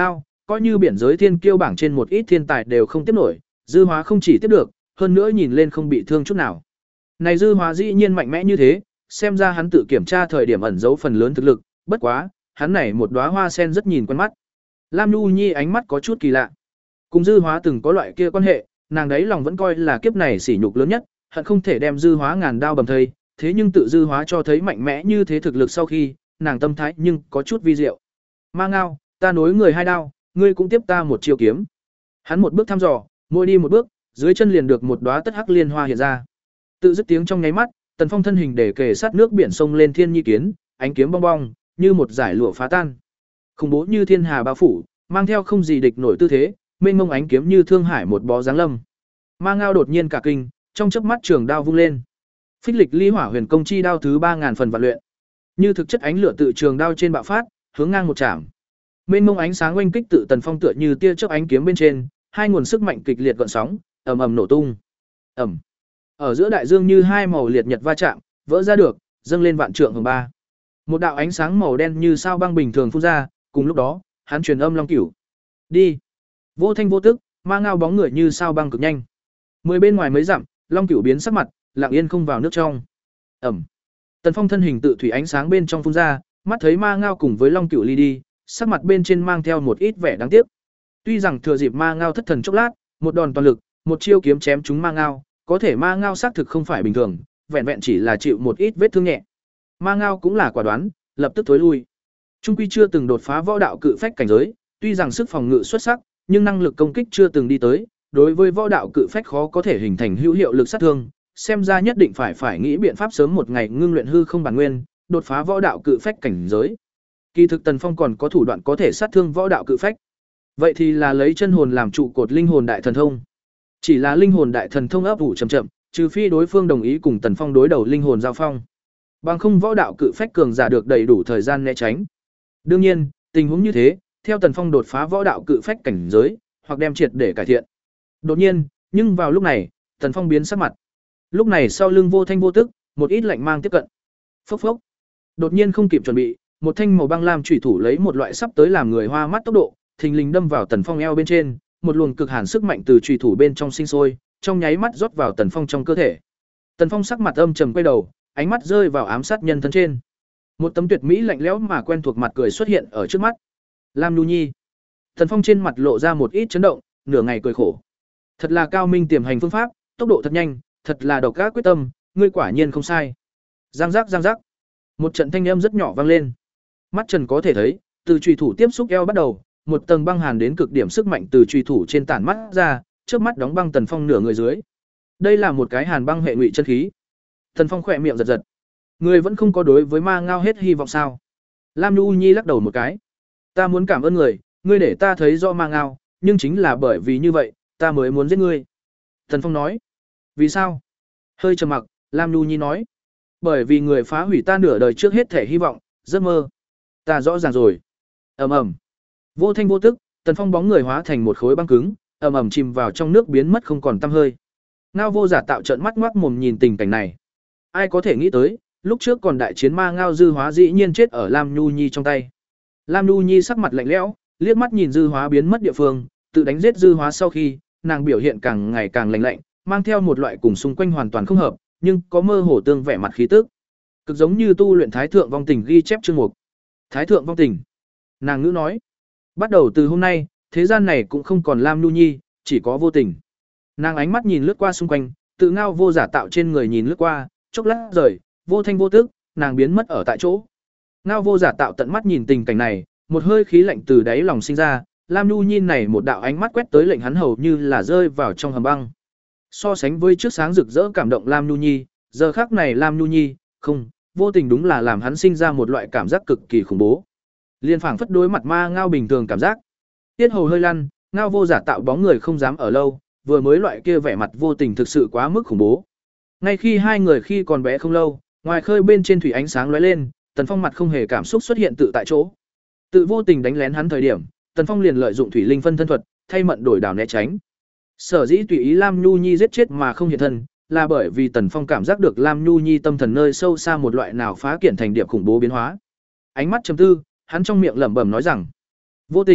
coi như biển giới thiên kiêu bảng trên một ít thiên tài đều không tiếp nổi, Dư Hóa không chỉ tiếp được, hơn nữa nhìn lên không bị thương chút nào. Này Dư Hóa dĩ nhiên mạnh mẽ như thế, xem ra hắn tự kiểm tra thời điểm ẩn giấu phần lớn thực lực, bất quá, hắn này một đóa hoa sen rất nhìn quen mắt. Lam Nhu Nhi ánh mắt có chút kỳ lạ. Cùng Dư Hóa từng có loại kia quan hệ, nàng đấy lòng vẫn coi là kiếp này sỉ nhục lớn nhất, hận không thể đem Dư Hóa ngàn đao bầm thây, thế nhưng tự Dư Hóa cho thấy mạnh mẽ như thế thực lực sau khi, nàng tâm thái nhưng có chút vi diệu. Ma Ngao, ta nối người hai đao, ngươi cũng tiếp ta một chiêu kiếm. Hắn một bước thăm dò, mỗi đi một bước, dưới chân liền được một đóa tất hắc liên hoa hiện ra. Tự dứt tiếng trong nháy mắt, Tần Phong thân hình để kề sát nước biển sông lên thiên nhi kiến, ánh kiếm bong bong, như một giải lụa phá tan. Khủng bố như thiên hà bao phủ, mang theo không gì địch nổi tư thế, mênh mông ánh kiếm như thương hải một bó giáng lâm. Ma Ngao đột nhiên cả kinh, trong chớp mắt trường đao vung lên. Phích lịch ly hỏa huyền công chi đao thứ ba ngàn phần vạn luyện. Như thực chất ánh lửa tự trường đao trên bạo phát, hướng ngang một chạm. Mênh mông ánh sáng oanh kích tự Tần Phong tựa như tia chớp ánh kiếm bên trên, hai nguồn sức mạnh kịch liệt gợn sóng, ầm ầm nổ tung. Ầm. Ở giữa đại dương như hai màu liệt nhật va chạm, vỡ ra được, dâng lên vạn trượng hồng ba. Một đạo ánh sáng màu đen như sao băng bình thường phun ra, cùng lúc đó, hắn truyền âm long cửu. Đi. Vô thanh vô tức, Ma Ngao bóng người như sao băng cực nhanh. Mười bên ngoài mấy dặm, long cửu biến sắc mặt, lặng yên không vào nước trong. Ầm. Tần Phong thân hình tự thủy ánh sáng bên trong phun ra, mắt thấy Ma Ngao cùng với long cửu ly đi, sắc mặt bên trên mang theo một ít vẻ đáng tiếc. Tuy rằng thừa dịp Ma Ngao thất thần chốc lát, một đòn toàn lực, một chiêu kiếm chém trúng Ma Ngao, có thể Ma Ngao xác thực không phải bình thường, vẹn vẹn chỉ là chịu một ít vết thương nhẹ. Ma Ngao cũng là quả đoán, lập tức thối lui. Trung quy chưa từng đột phá võ đạo cự phách cảnh giới, tuy rằng sức phòng ngự xuất sắc, nhưng năng lực công kích chưa từng đi tới, đối với võ đạo cự phách khó có thể hình thành hữu hiệu lực sát thương, xem ra nhất định phải phải nghĩ biện pháp sớm một ngày ngưng luyện hư không bản nguyên, đột phá võ đạo cự phách cảnh giới. Kỳ thực Tần Phong còn có thủ đoạn có thể sát thương võ đạo cự phách. Vậy thì là lấy chân hồn làm trụ cột linh hồn đại thần thông. Chỉ là linh hồn đại thần thông ấp ủ chậm chậm, trừ phi đối phương đồng ý cùng Tần Phong đối đầu linh hồn giao phong. Bằng không võ đạo cự phách cường giả được đầy đủ thời gian né tránh. Đương nhiên, tình huống như thế, theo Tần Phong đột phá võ đạo cự phách cảnh giới, hoặc đem triệt để cải thiện. Đột nhiên, nhưng vào lúc này, Tần Phong biến sắc mặt. Lúc này sau lưng vô thanh vô tức, một ít lạnh mang tiếp cận. Phốc phốc. Đột nhiên không kịp chuẩn bị, một thanh màu băng lam chủy thủ lấy một loại sắp tới làm người hoa mắt tốc độ, thình lình đâm vào Tần Phong eo bên trên, một luồng cực hàn sức mạnh từ chủy thủ bên trong sinh sôi, trong nháy mắt rót vào Tần Phong trong cơ thể. Tần Phong sắc mặt âm trầm quay đầu, ánh mắt rơi vào ám sát nhân thân trên. Một tấm tuyệt mỹ lạnh lẽo mà quen thuộc mặt cười xuất hiện ở trước mắt. Lam Nhu Nhi. Tần Phong trên mặt lộ ra một ít chấn động, nửa ngày cười khổ. Thật là cao minh tiềm hành phương pháp, tốc độ thật nhanh, thật là độc ác quyết tâm, ngươi quả nhiên không sai. Giang giác giang giác. Một trận thanh âm rất nhỏ vang lên. Mắt Trần có thể thấy, từ chùy thủ tiếp xúc eo bắt đầu, một tầng băng hàn đến cực điểm sức mạnh từ chùy thủ trên tản mắt ra, trước mắt đóng băng Tần Phong nửa người dưới. Đây là một cái hàn băng hệ ngụy chân khí. Tần Phong khỏe miệng giật giật. Người vẫn không có đối với Ma Ngao hết hy vọng sao? Lam Nhu Nhi lắc đầu một cái. Ta muốn cảm ơn người, ngươi để ta thấy rõ Ma Ngao, nhưng chính là bởi vì như vậy, ta mới muốn giết ngươi. Tần Phong nói. Vì sao? Hơi trầm mặc, Lam Nhu Nhi nói. Bởi vì người phá hủy ta nửa đời trước hết thể hy vọng, giấc mơ. Ta rõ ràng rồi. Ầm ầm. Vô thanh vô tức, Tần Phong bóng người hóa thành một khối băng cứng, ầm ầm chìm vào trong nước biến mất không còn tăm hơi. Ngao Vô Giả tạo trợn mắt ngoác mồm nhìn tình cảnh này. Ai có thể nghĩ tới, lúc trước còn đại chiến ma Ngao Dư Hóa dĩ nhiên chết ở Lam Nhu Nhi trong tay. Lam Nhu Nhi sắc mặt lạnh lẽo, liếc mắt nhìn Dư Hóa biến mất địa phương, tự đánh giết Dư Hóa sau khi, nàng biểu hiện càng ngày càng lạnh lạnh, mang theo một loại cùng xung quanh hoàn toàn không hợp, nhưng có mơ hồ tương vẻ mặt khí tức. Cực giống như tu luyện Thái Thượng Vong Tình ghi chép chương mục. Thái Thượng Vong Tình. Nàng ngữ nói, bắt đầu từ hôm nay, thế gian này cũng không còn Lam Nhu Nhi, chỉ có Vô Tình. Nàng ánh mắt nhìn lướt qua xung quanh, tự Ngao Vô Giả tạo trên người nhìn lướt qua, chốc lát rời, vô thanh vô tức, nàng biến mất ở tại chỗ. Ngao Vô Giả tạo tận mắt nhìn tình cảnh này, một hơi khí lạnh từ đáy lòng sinh ra, Lam Nhu Nhi này một đạo ánh mắt quét tới lệnh hắn hầu như là rơi vào trong hầm băng. So sánh với trước sáng rực rỡ cảm động Lam Nhu Nhi, giờ khắc này Lam Nhu Nhi, không, Vô Tình đúng là làm hắn sinh ra một loại cảm giác cực kỳ khủng bố. Liên phảng phất đối mặt ma Ngao bình thường cảm giác. Tiết hầu hơi lăn, Ngao Vô Giả tạo bóng người không dám ở lâu, vừa mới loại kia vẻ mặt Vô Tình thực sự quá mức khủng bố. Ngay khi hai người khi còn bé không lâu, ngoài khơi bên trên thủy ánh sáng lóe lên, Tần Phong mặt không hề cảm xúc xuất hiện tự tại chỗ. Tự Vô Tình đánh lén hắn thời điểm, Tần Phong liền lợi dụng thủy linh phân thân thuật, thay mận đổi đảo né tránh. Sở dĩ tùy ý Lam Nhu Nhi giết chết mà không hiện thân, là bởi vì Tần Phong cảm giác được Lam Nhu Nhi tâm thần nơi sâu xa một loại nào phá kiện thành điệp khủng bố biến hóa. Ánh mắt trầm tư, hắn trong miệng lẩm bẩm nói rằng: "Vô Tình,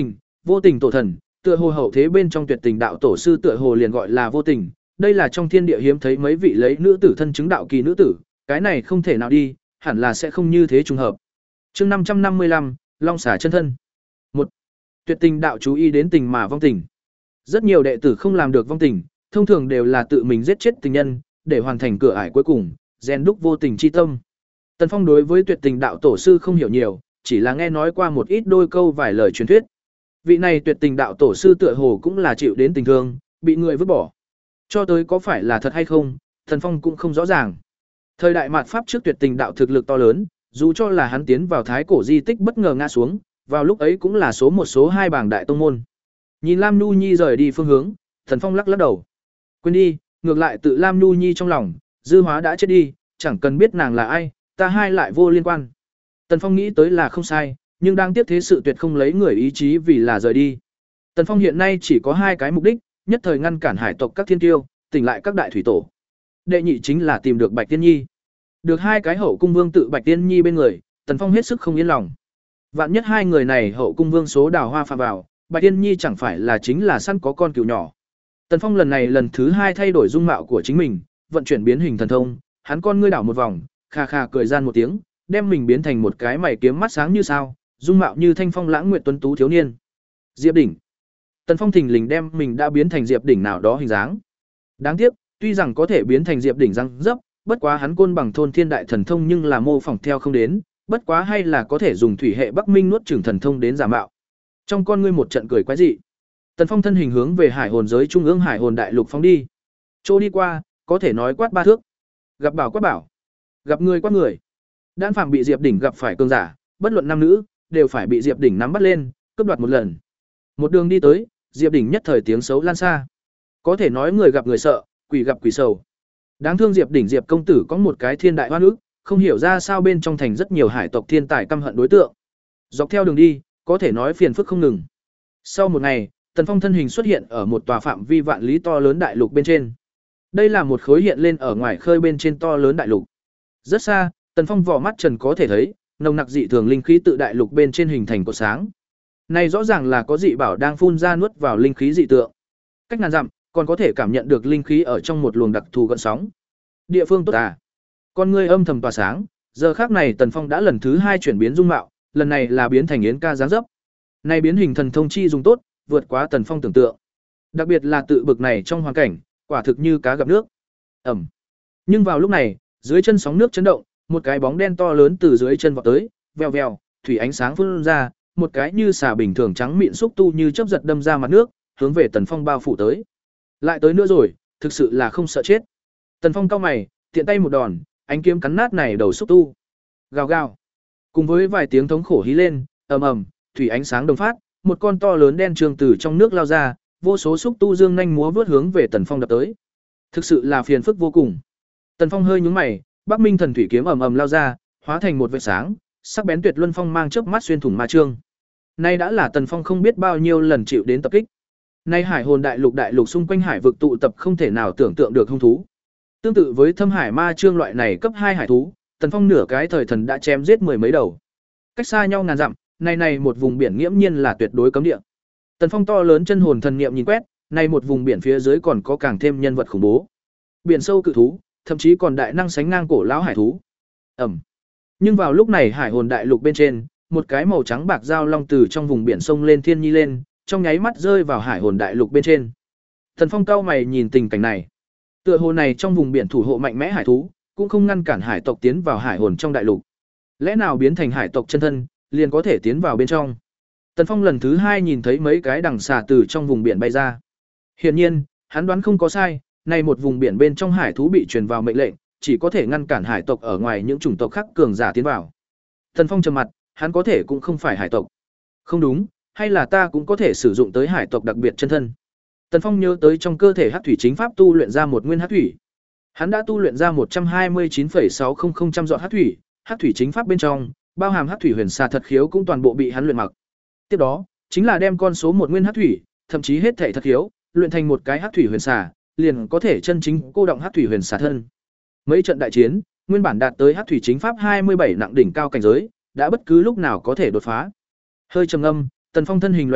Vô tình tổ thần, tựa hồ hậu thế bên trong tuyệt tình đạo tổ sư tựa hồ liền gọi là vô tình, đây là trong thiên địa hiếm thấy mấy vị lấy nữ tử thân chứng đạo kỳ nữ tử, cái này không thể nào đi, hẳn là sẽ không như thế trùng hợp. Chương năm trăm năm mươi lăm, Long xả chân thân. Một, tuyệt tình đạo chú ý đến tình mà vong tình. Rất nhiều đệ tử không làm được vong tình, thông thường đều là tự mình giết chết tình nhân, để hoàn thành cửa ải cuối cùng, rèn đúc vô tình chi tâm. Tần Phong đối với tuyệt tình đạo tổ sư không hiểu nhiều, chỉ là nghe nói qua một ít đôi câu vài lời truyền thuyết. Vị này tuyệt tình đạo tổ sư tựa hồ cũng là chịu đến tình thương, bị người vứt bỏ. Cho tới có phải là thật hay không, Tần Phong cũng không rõ ràng. Thời đại mạt pháp trước tuyệt tình đạo thực lực to lớn, dù cho là hắn tiến vào thái cổ di tích bất ngờ ngã xuống, vào lúc ấy cũng là số một số hai bảng đại tông môn. Nhìn Lam Nhu Nhi rời đi phương hướng, Tần Phong lắc lắc đầu. Quên đi, ngược lại tự Lam Nhu Nhi trong lòng, Dư Hóa đã chết đi, chẳng cần biết nàng là ai, ta hai lại vô liên quan. Tần Phong nghĩ tới là không sai, nhưng đang tiếp thế sự tuyệt không lấy người ý chí vì là rời đi. Tần Phong hiện nay chỉ có hai cái mục đích, nhất thời ngăn cản hải tộc các thiên tiêu, tỉnh lại các đại thủy tổ. Đệ nhị chính là tìm được Bạch Tiên Nhi. Được hai cái hậu cung vương tự Bạch Tiên Nhi bên người, Tần Phong hết sức không yên lòng. Vạn nhất hai người này hậu cung vương số đào hoa phạm vào, Bạch Tiên Nhi chẳng phải là chính là săn có con cừu nhỏ. Tần Phong lần này lần thứ hai thay đổi dung mạo của chính mình, vận chuyển biến hình thần thông, hắn con ngươi đảo một vòng, kha kha cười gian một tiếng, đem mình biến thành một cái mày kiếm mắt sáng như sao, dung mạo như thanh phong lãng nguyệt tuấn tú thiếu niên. Diệp Đỉnh. Tần Phong thình lình đem mình đã biến thành Diệp Đỉnh nào đó hình dáng. Đáng tiếc, tuy rằng có thể biến thành Diệp Đỉnh răng dấp, bất quá hắn côn bằng thôn thiên đại thần thông nhưng là mô phỏng theo không đến, bất quá hay là có thể dùng thủy hệ Bắc Minh nuốt chửng thần thông đến giả mạo. Trong con ngươi một trận cười quái dị, Tần Phong thân hình hướng về hải hồn giới trung ương hải hồn đại lục phóng đi. Chỗ đi qua, có thể nói quát ba thước. Gặp bảo quát bảo, gặp người quát người. Đan phàm bị Diệp Đỉnh gặp phải cường giả, bất luận nam nữ, đều phải bị Diệp Đỉnh nắm bắt lên, cướp đoạt một lần. Một đường đi tới, Diệp Đỉnh nhất thời tiếng xấu lan xa. Có thể nói người gặp người sợ, quỷ gặp quỷ sầu. Đáng thương Diệp Đỉnh Diệp công tử có một cái thiên đại oan ức, không hiểu ra sao bên trong thành rất nhiều hải tộc thiên tài căm hận đối tượng. Dọc theo đường đi, có thể nói phiền phức không ngừng. Sau một ngày, Tần Phong thân hình xuất hiện ở một tòa phạm vi vạn lý to lớn đại lục bên trên. Đây là một khối hiện lên ở ngoài khơi bên trên to lớn đại lục. Rất xa, Tần Phong vỏ mắt trần có thể thấy, nồng nặc dị thường linh khí tự đại lục bên trên hình thành cột sáng. Này rõ ràng là có dị bảo đang phun ra nuốt vào linh khí dị tượng. Cách ngàn dặm, còn có thể cảm nhận được linh khí ở trong một luồng đặc thù gợn sóng. Địa phương tốt à? Con ngươi âm thầm tỏa sáng, giờ khắc này Tần Phong đã lần thứ hai chuyển biến dung mạo, lần này là biến thành Yến Ca dáng dấp. Này biến hình thần thông chi dùng tốt, vượt quá Tần Phong tưởng tượng. Đặc biệt là tự bực này trong hoàn cảnh, quả thực như cá gặp nước. Ẩm. Nhưng vào lúc này, dưới chân sóng nước chấn động, một cái bóng đen to lớn từ dưới chân vọt tới, vèo vèo, thủy ánh sáng phun ra, một cái như xà bình thường trắng mịn xúc tu như chớp giật đâm ra mặt nước, hướng về Tần Phong bao phủ tới. Lại tới nữa rồi, thực sự là không sợ chết. Tần Phong cau mày, tiện tay một đòn, ánh kiếm cắn nát này đầu xúc tu. Gào gào. Cùng với vài tiếng thống khổ hí lên, ầm ầm, thủy ánh sáng đồng phát, một con to lớn đen trường từ trong nước lao ra, vô số xúc tu dương nhanh múa vút hướng về Tần Phong đập tới. Thực sự là phiền phức vô cùng. Tần Phong hơi nhướng mày, Bắc Minh thần thủy kiếm ầm ầm lao ra, hóa thành một vệt sáng, sắc bén tuyệt luân phong mang chớp mắt xuyên thủng ma chương. Nay đã là Tần Phong không biết bao nhiêu lần chịu đến tập kích. Nay hải hồn đại lục đại lục xung quanh hải vực tụ tập không thể nào tưởng tượng được hung thú. Tương tự với thâm hải ma chương loại này cấp hai hải thú, Tần Phong nửa cái thời thần đã chém giết mười mấy đầu. Cách xa nhau ngàn dặm, này này một vùng biển nghiễm nhiên là tuyệt đối cấm địa. Tần Phong to lớn chân hồn thần niệm nhìn quét, này một vùng biển phía dưới còn có càng thêm nhân vật khủng bố. Biển sâu cự thú, thậm chí còn đại năng sánh ngang cổ lão hải thú. Ẩm. Nhưng vào lúc này hải hồn đại lục bên trên, một cái màu trắng bạc dao long từ trong vùng biển sông lên thiên nhi lên, trong nháy mắt rơi vào hải hồn đại lục bên trên. Tần Phong cau mày nhìn tình cảnh này. Tựa hồ này trong vùng biển thủ hộ mạnh mẽ hải thú, cũng không ngăn cản hải tộc tiến vào hải hồn trong đại lục. Lẽ nào biến thành hải tộc chân thân, liền có thể tiến vào bên trong? Tần Phong lần thứ hai nhìn thấy mấy cái đằng xà từ trong vùng biển bay ra. Hiển nhiên, hắn đoán không có sai, này một vùng biển bên trong hải thú bị truyền vào mệnh lệnh, chỉ có thể ngăn cản hải tộc ở ngoài những chủng tộc khác cường giả tiến vào. Tần Phong trầm mặt, hắn có thể cũng không phải hải tộc. Không đúng, hay là ta cũng có thể sử dụng tới hải tộc đặc biệt chân thân. Tần Phong nhớ tới trong cơ thể Hắc thủy chính pháp tu luyện ra một nguyên Hắc thủy. Hắn đã tu luyện ra một trăm hai mươi chín phẩy sáu không không trăm dọn Hắc thủy, Hắc thủy chính pháp bên trong, bao hàm Hắc thủy huyền xà thật khiếu cũng toàn bộ bị hắn luyện mặc. Tiếp đó, chính là đem con số một nguyên Hắc thủy, thậm chí hết thể thật khiếu, luyện thành một cái Hắc thủy huyền xà, liền có thể chân chính cô động Hắc thủy huyền xà thân. Mấy trận đại chiến, nguyên bản đạt tới Hắc thủy chính pháp hai mươi bảy nặng đỉnh cao cảnh giới, đã bất cứ lúc nào có thể đột phá. Hơi trầm ngâm, Tần Phong thân hình lóe lên,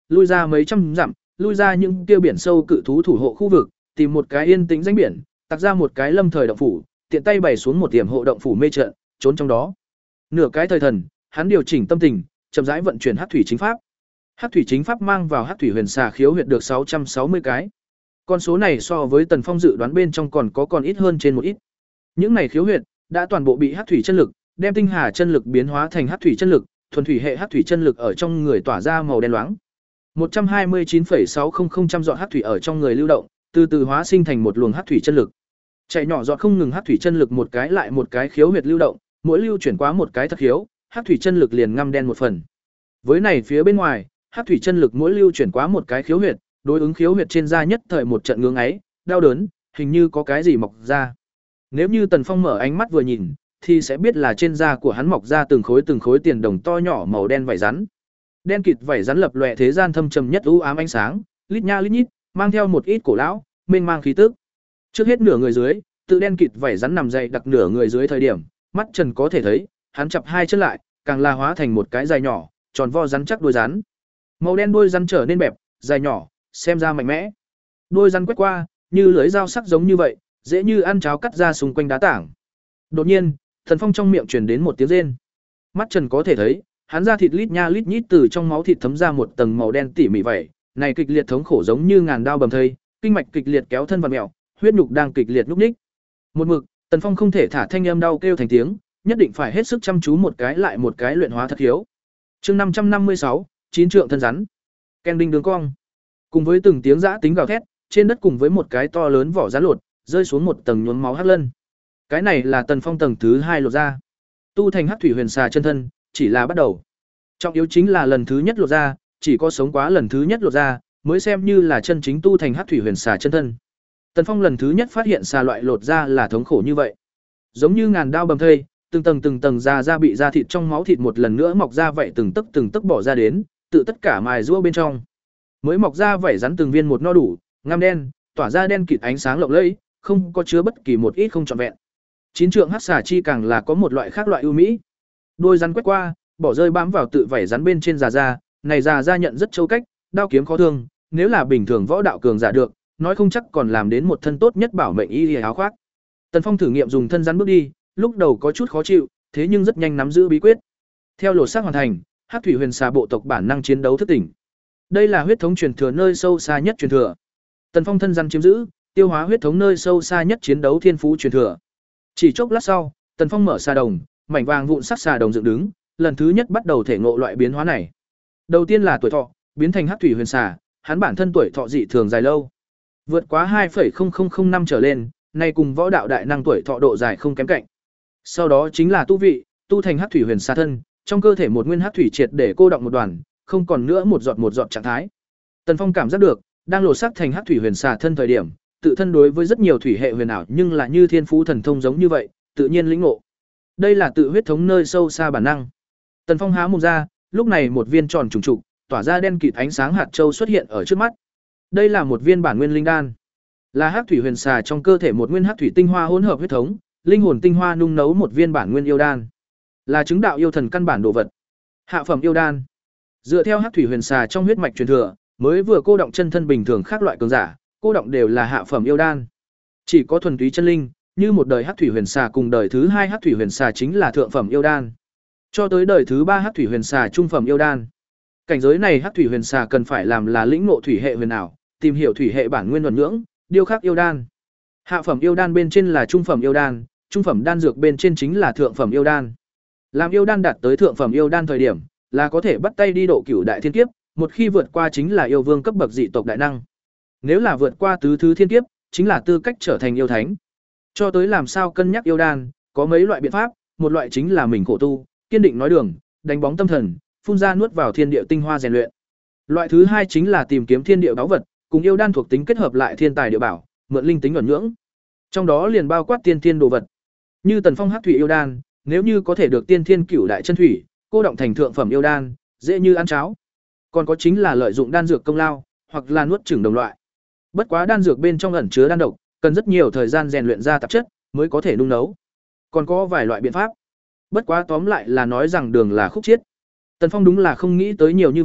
lui ra mấy trăm dặm, lui ra những kia biển sâu cự thú thủ hộ khu vực, tìm một cái yên tĩnh danh biển, tặc ra một cái lâm thời động phủ, tiện tay bày xuống một điểm hộ động phủ mê trận, trốn trong đó. Nửa cái thời thần, hắn điều chỉnh tâm tình, chậm rãi vận chuyển Hắc thủy chính pháp. Hắc thủy chính pháp mang vào Hắc thủy huyền xà khiếu huyệt được sáu trăm sáu mươi cái. Con số này so với Tần Phong dự đoán bên trong còn có còn ít hơn trên một ít. Những này khiếu huyệt đã toàn bộ bị Hắc thủy chân lực, đem tinh hà chân lực biến hóa thành Hắc thủy chân lực, thuần thủy hệ Hắc thủy chân lực ở trong người tỏa ra màu đen loáng. một trăm hai mươi chín phẩy sáu không không trăm giọt Hắc thủy ở trong người lưu động, từ từ hóa sinh thành một luồng Hắc thủy chân lực. Chạy nhỏ giọt không ngừng Hắc thủy chân lực một cái lại một cái khiếu huyệt lưu động, mỗi lưu chuyển qua một cái thật khiếu, Hắc thủy chân lực liền ngăm đen một phần. Với này phía bên ngoài, Hắc thủy chân lực mỗi lưu chuyển qua một cái khiếu huyệt, đối ứng khiếu huyệt trên da nhất thời một trận ngưỡng ấy, đau đớn, hình như có cái gì mọc ra. Nếu như Tần Phong mở ánh mắt vừa nhìn, thì sẽ biết là trên da của hắn mọc ra từng khối từng khối tiền đồng to nhỏ màu đen vảy rắn. Đen kịt vảy rắn lập lòe thế gian thâm trầm nhất u ám ánh sáng, lít nha lít nhít, mang theo một ít cổ lão, mênh mang khí tức. Trước hết nửa người dưới, tự đen kịt vảy rắn nằm dày đặc nửa người dưới thời điểm, mắt Trần có thể thấy, hắn chập hai chân lại, càng là hóa thành một cái dài nhỏ, tròn vo rắn chắc đuôi rắn. Màu đen đuôi rắn trở nên bẹp, dài nhỏ, xem ra mạnh mẽ. Đuôi rắn quét qua, như lưỡi dao sắc giống như vậy, dễ như ăn cháo cắt ra xung quanh đá tảng. Đột nhiên, Thần Phong trong miệng truyền đến một tiếng rên. Mắt Trần có thể thấy, hắn da thịt lít nha lít nhít từ trong máu thịt thấm ra một tầng màu đen tỉ mỉ vậy, này kịch liệt thống khổ giống như ngàn đao bầm thây, kinh mạch kịch liệt kéo thân vặn mèo, huyết nhục đang kịch liệt lúc ních. Một mực, Tần Phong không thể thả thanh âm đau kêu thành tiếng, nhất định phải hết sức chăm chú một cái lại một cái luyện hóa thật hiếu. Chương năm trăm năm mươi sáu, chín trượng thân rắn. Ken đinh đường cong. Cùng với từng tiếng giã tính gào thét, trên đất cùng với một cái to lớn vỏ rắn lột, rơi xuống một tầng nhuốm máu hắc lân. Cái này là Tần Phong tầng thứ hai lột ra. Tu thành Hắc thủy huyền xà chân thân, chỉ là bắt đầu. Trọng yếu chính là lần thứ nhất lột ra, chỉ có sống quá lần thứ nhất lột ra, mới xem như là chân chính tu thành Hắc thủy huyền xà chân thân. Tần Phong lần thứ nhất phát hiện xà loại lột ra là thống khổ như vậy. Giống như ngàn đao bầm thây, từng tầng từng tầng da da bị da thịt trong máu thịt một lần nữa mọc ra vậy từng tấc từng tấc bỏ ra đến, tự tất cả mài giũa bên trong. Mới mọc ra vảy rắn từng viên một no đủ, ngăm đen, tỏa ra đen kịt ánh sáng lộng lẫy, không có chứa bất kỳ một ít không trọn vẹn. Chín trượng hắc xà chi càng là có một loại khác loại ưu mỹ. Đôi rắn quét qua, bỏ rơi bám vào tự vảy rắn bên trên già da, này già da nhận rất châu cách, đao kiếm khó thương, nếu là bình thường võ đạo cường giả được, nói không chắc còn làm đến một thân tốt nhất bảo mệnh y áo khoác. Tần Phong thử nghiệm dùng thân rắn bước đi, lúc đầu có chút khó chịu, thế nhưng rất nhanh nắm giữ bí quyết. Theo lột xác hoàn thành, Hắc thủy huyền xà bộ tộc bản năng chiến đấu thức tỉnh. Đây là huyết thống truyền thừa nơi sâu xa nhất truyền thừa. Tần Phong thân rắn chiếm giữ, tiêu hóa huyết thống nơi sâu xa nhất chiến đấu thiên phú truyền thừa. Chỉ chốc lát sau, Tần Phong mở xà đồng, mảnh vàng vụn sắc xà đồng dựng đứng, lần thứ nhất bắt đầu thể ngộ loại biến hóa này. Đầu tiên là tuổi thọ, biến thành Hắc thủy huyền xà, hắn bản thân tuổi thọ dị thường dài lâu. Vượt quá hai phẩy không không không năm trở lên, nay cùng võ đạo đại năng tuổi thọ độ dài không kém cạnh. Sau đó chính là tu vị, tu thành Hắc thủy huyền xà thân, trong cơ thể một nguyên hắc thủy triệt để cô động một đoàn, không còn nữa một giọt một giọt trạng thái. Tần Phong cảm giác được, đang lột xác thành Hắc thủy huyền xà thân thời điểm, tự thân đối với rất nhiều thủy hệ huyền ảo nhưng là như thiên phú thần thông giống như vậy, tự nhiên lĩnh ngộ. Đây là tự huyết thống nơi sâu xa bản năng. Tần Phong há mồm ra, lúc này một viên tròn trùng trục, tỏa ra đen kịt ánh sáng hạt châu xuất hiện ở trước mắt. Đây là một viên bản nguyên linh đan, là Hắc thủy huyền xà trong cơ thể một nguyên hắc thủy tinh hoa hỗn hợp huyết thống, linh hồn tinh hoa nung nấu một viên bản nguyên yêu đan, là chứng đạo yêu thần căn bản đồ vật. Hạ phẩm yêu đan. Dựa theo Hắc thủy huyền xà trong huyết mạch truyền thừa, mới vừa cô động chân thân bình thường khác loại cường giả, cô động đều là hạ phẩm yêu đan. Chỉ có thuần túy chân linh, như một đời Hắc thủy huyền xà cùng đời thứ hai Hắc thủy huyền xà chính là thượng phẩm yêu đan. Cho tới đời thứ ba Hắc thủy huyền xà trung phẩm yêu đan. Cảnh giới này Hắc thủy huyền xà cần phải làm là lĩnh ngộ thủy hệ huyền ảo, tìm hiểu thủy hệ bản nguyên luận nhưỡng, điêu khắc yêu đan. Hạ phẩm yêu đan bên trên là trung phẩm yêu đan, trung phẩm đan dược bên trên chính là thượng phẩm yêu đan. Làm yêu đan đạt tới thượng phẩm yêu đan thời điểm, là có thể bắt tay đi độ cửu đại thiên kiếp, một khi vượt qua chính là yêu vương cấp bậc dị tộc đại năng. Nếu là vượt qua tứ thứ thiên kiếp, chính là tư cách trở thành yêu thánh. Cho tới làm sao cân nhắc yêu đan, có mấy loại biện pháp, một loại chính là mình khổ tu, kiên định nói đường, đánh bóng tâm thần, phun ra nuốt vào thiên địa tinh hoa rèn luyện. Loại thứ hai chính là tìm kiếm thiên địa báu vật, cùng yêu đan thuộc tính kết hợp lại thiên tài địa bảo, mượn linh tính ẩn nhưỡng. Trong đó liền bao quát tiên thiên đồ vật. Như Tần Phong Hắc thủy yêu đan, nếu như có thể được tiên thiên cửu đại chân thủy, cô động thành thượng phẩm yêu đan, dễ như ăn cháo. Còn có chính là lợi dụng đan dược công lao, hoặc là nuốt chửng đồng loại. Bất quá đan dược bên trong ẩn chứa đan độc, cần rất nhiều thời gian rèn luyện ra tạp chất mới có thể nung nấu. Còn có vài loại biện pháp. Bất quá tóm lại là nói rằng đường là khúc chiết. Tần Phong đúng là không nghĩ tới nhiều như vậy,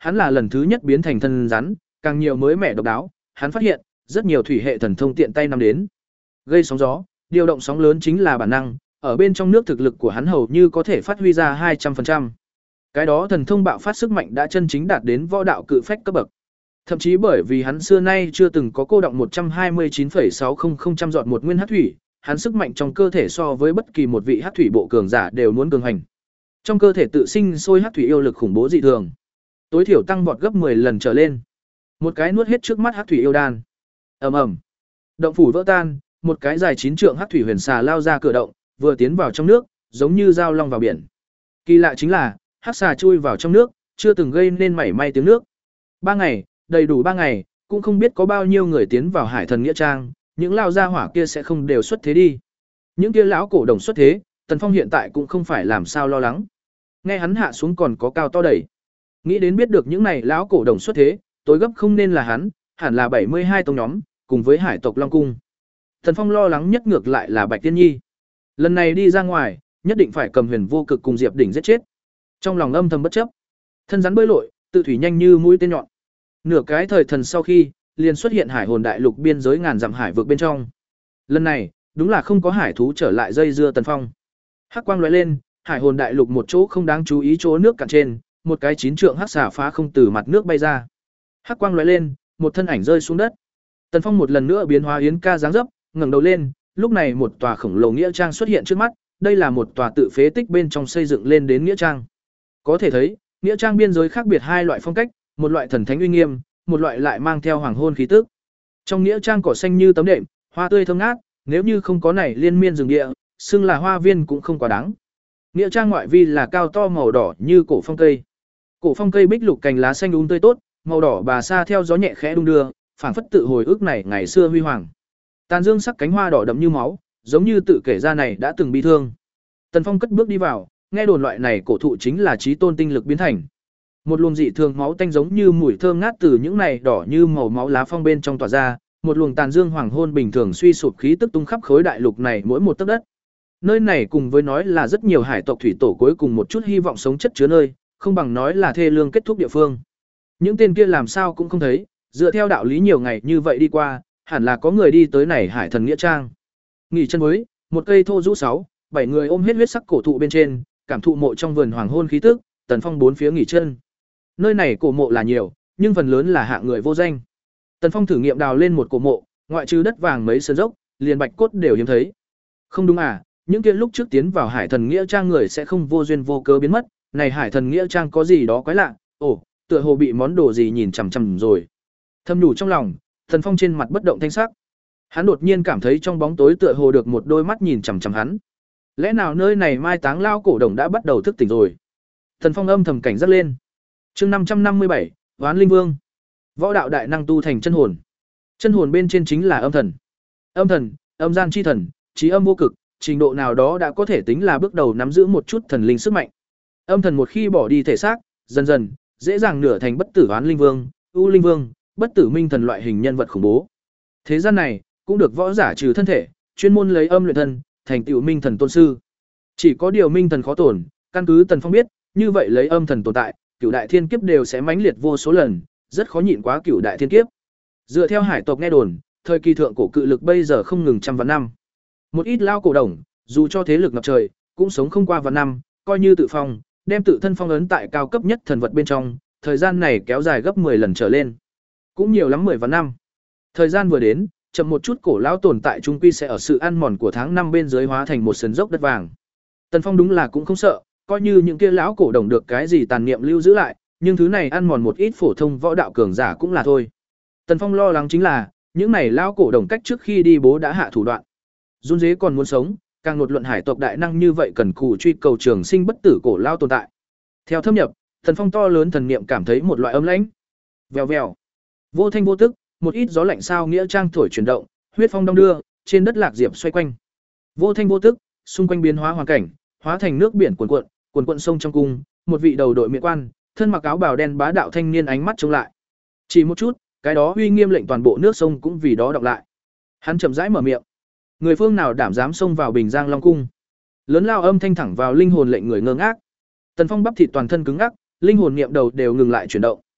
hắn là lần thứ nhất biến thành thân rắn, càng nhiều mới mẻ độc đáo, hắn phát hiện, rất nhiều thủy hệ thần thông tiện tay nắm đến. Gây sóng gió, điều động sóng lớn chính là bản năng, ở bên trong nước thực lực của hắn hầu như có thể phát huy ra hai trăm phần trăm. Cái đó thần thông bạo phát sức mạnh đã chân chính đạt đến võ đạo cự phách cấp bậc. Thậm chí bởi vì hắn xưa nay chưa từng có cô động một trăm hai mươi chín phẩy sáu không không trăm giọt một nguyên hắc thủy, hắn sức mạnh trong cơ thể so với bất kỳ một vị hắc thủy bộ cường giả đều muốn cường hành. Trong cơ thể tự sinh sôi hắc thủy yêu lực khủng bố dị thường, tối thiểu tăng vọt gấp mười lần trở lên. Một cái nuốt hết trước mắt hắc thủy yêu đan. Ầm ầm. Động phủ vỡ tan, một cái dài chín trượng hắc thủy huyền xà lao ra cửa động, vừa tiến vào trong nước, giống như dao long vào biển. Kỳ lạ chính là, hắc xà chui vào trong nước, chưa từng gây nên mảy may tiếng nước. Ba ngày, đầy đủ ba ngày, cũng không biết có bao nhiêu người tiến vào Hải Thần nghĩa trang, những lao gia hỏa kia sẽ không đều xuất thế đi. Những kia lão cổ đồng xuất thế, Tần Phong hiện tại cũng không phải làm sao lo lắng. Nghe hắn hạ xuống còn có cao to đẩy. Nghĩ đến biết được những này lão cổ đồng xuất thế, tối gấp không nên là hắn, hẳn là bảy mươi hai tông nhóm, cùng với Hải tộc Long cung. Tần Phong lo lắng nhất ngược lại là Bạch Tiên Nhi. Lần này đi ra ngoài, nhất định phải cầm Huyền Vô Cực cùng Diệp Đỉnh giết chết. Trong lòng âm thầm bất chấp, thân rắn bơi lội, tự thủy nhanh như mũi tên nhọn. Nửa cái thời thần sau khi, liền xuất hiện Hải Hồn đại lục biên giới ngàn dặm hải vực bên trong. Lần này, đúng là không có hải thú trở lại dây dưa Tần Phong. Hắc quang lóe lên, Hải Hồn đại lục một chỗ không đáng chú ý chỗ nước cạn trên, một cái chín trượng hắc xà phá không từ mặt nước bay ra. Hắc quang lóe lên, một thân ảnh rơi xuống đất. Tần Phong một lần nữa biến hóa yến ca dáng dấp, ngẩng đầu lên, lúc này một tòa khổng lồ nghĩa trang xuất hiện trước mắt, đây là một tòa tự phế tích bên trong xây dựng lên đến nghĩa trang. Có thể thấy, nghĩa trang biên giới khác biệt hai loại phong cách, một loại thần thánh uy nghiêm, một loại lại mang theo hoàng hôn khí tức. Trong nghĩa trang cỏ xanh như tấm đệm, hoa tươi thơm ngát, nếu như không có này liên miên rừng địa, xưng là hoa viên cũng không quá đáng. Nghĩa trang ngoại vi là cao to màu đỏ như cổ phong cây. Cổ phong cây bích lục cành lá xanh um tươi tốt, màu đỏ bà sa theo gió nhẹ khẽ đung đưa, phảng phất tự hồi ức này ngày xưa huy hoàng. Tàn dương sắc cánh hoa đỏ đậm như máu, giống như tự kể ra này đã từng bi thương. Tần Phong cất bước đi vào, nghe đồn loại này cổ thụ chính là chí tôn tinh lực biến thành. Một luồng dị thường máu tanh giống như mùi thơm ngát từ những này đỏ như màu máu lá phong bên trong tỏa ra, một luồng tàn dương hoàng hôn bình thường suy sụp khí tức tung khắp khối đại lục này mỗi một tấc đất. Nơi này cùng với nói là rất nhiều hải tộc thủy tổ cuối cùng một chút hy vọng sống chất chứa nơi, không bằng nói là thê lương kết thúc địa phương. Những tên kia làm sao cũng không thấy, dựa theo đạo lý nhiều ngày như vậy đi qua, hẳn là có người đi tới này Hải Thần nghĩa trang. Nghỉ chân với, một cây thô rũ sáu, bảy người ôm hết huyết sắc cổ thụ bên trên, cảm thụ mộ trong vườn hoàng hôn khí tức, Tần Phong bốn phía nghỉ chân. Nơi này cổ mộ là nhiều, nhưng phần lớn là hạng người vô danh. Tần Phong thử nghiệm đào lên một cổ mộ, ngoại trừ đất vàng mấy sơn dốc, liền bạch cốt đều hiếm thấy. Không đúng à, những kia lúc trước tiến vào Hải Thần nghĩa trang người sẽ không vô duyên vô cớ biến mất, này Hải Thần nghĩa trang có gì đó quái lạ, ồ, tựa hồ bị món đồ gì nhìn chằm chằm rồi. Thầm nhủ trong lòng, Tần Phong trên mặt bất động thanh sắc. Hắn đột nhiên cảm thấy trong bóng tối tựa hồ được một đôi mắt nhìn chằm chằm hắn. Lẽ nào nơi này mai táng lao cổ đồng đã bắt đầu thức tỉnh rồi? Tần Phong âm thầm cảnh giác lên. Chương năm trăm năm mươi bảy, Oán Linh Vương. Võ đạo đại năng tu thành chân hồn. Chân hồn bên trên chính là âm thần. Âm thần, âm gian chi thần, trí âm vô cực, trình độ nào đó đã có thể tính là bước đầu nắm giữ một chút thần linh sức mạnh. Âm thần một khi bỏ đi thể xác, dần dần dễ dàng nửa thành bất tử Oán Linh Vương, U Linh Vương, bất tử minh thần loại hình nhân vật khủng bố. Thế gian này cũng được võ giả trừ thân thể, chuyên môn lấy âm luyện thân, thành tựu minh thần tôn sư. Chỉ có điều minh thần khó tổn, căn cứ Tần Phong biết, như vậy lấy âm thần tồn tại, cửu đại thiên kiếp đều sẽ mãnh liệt vô số lần, rất khó nhịn quá cửu đại thiên kiếp. Dựa theo hải tộc nghe đồn, thời kỳ thượng cổ cự lực bây giờ không ngừng trăm vạn năm. Một ít lao cổ đồng, dù cho thế lực ngập trời, cũng sống không qua vạn năm, coi như tự phong, đem tự thân phong ấn tại cao cấp nhất thần vật bên trong, thời gian này kéo dài gấp mười lần trở lên. Cũng nhiều lắm mười vạn năm. Thời gian vừa đến, chậm một chút cổ lão tồn tại trung quy sẽ ở sự ăn mòn của tháng năm bên dưới hóa thành một sườn dốc đất vàng. Tần Phong đúng là cũng không sợ, coi như những kia lão cổ đồng được cái gì tàn niệm lưu giữ lại, nhưng thứ này ăn mòn một ít phổ thông võ đạo cường giả cũng là thôi. Tần Phong lo lắng chính là, những này lão cổ đồng cách trước khi đi bố đã hạ thủ đoạn. Run dế còn muốn sống, càng một luận hải tộc đại năng như vậy cần cù truy cầu trường sinh bất tử cổ lão tồn tại. Theo thâm nhập, Tần Phong to lớn thần niệm cảm thấy một loại âm lãnh. Vèo vèo. Vô thanh vô tức, một ít gió lạnh sao nghĩa trang thổi chuyển động, huyết phong đong đưa, trên đất lạc diệp xoay quanh. Vô thanh vô tức, xung quanh biến hóa hoàn cảnh, hóa thành nước biển cuồn cuộn, cuồn cuộn sông trong cung, một vị đầu đội miện quan, thân mặc áo bào đen bá đạo thanh niên ánh mắt trông lại. Chỉ một chút, cái đó uy nghiêm lệnh toàn bộ nước sông cũng vì đó đọc lại. Hắn chậm rãi mở miệng. Người phương nào đảm dám xông vào Bình Giang Long cung? Lớn lao âm thanh thẳng vào linh hồn lệnh người ngơ ngác. Tần Phong bắp thịt toàn thân cứng ngắc, linh hồn niệm đầu đều ngừng lại chuyển động.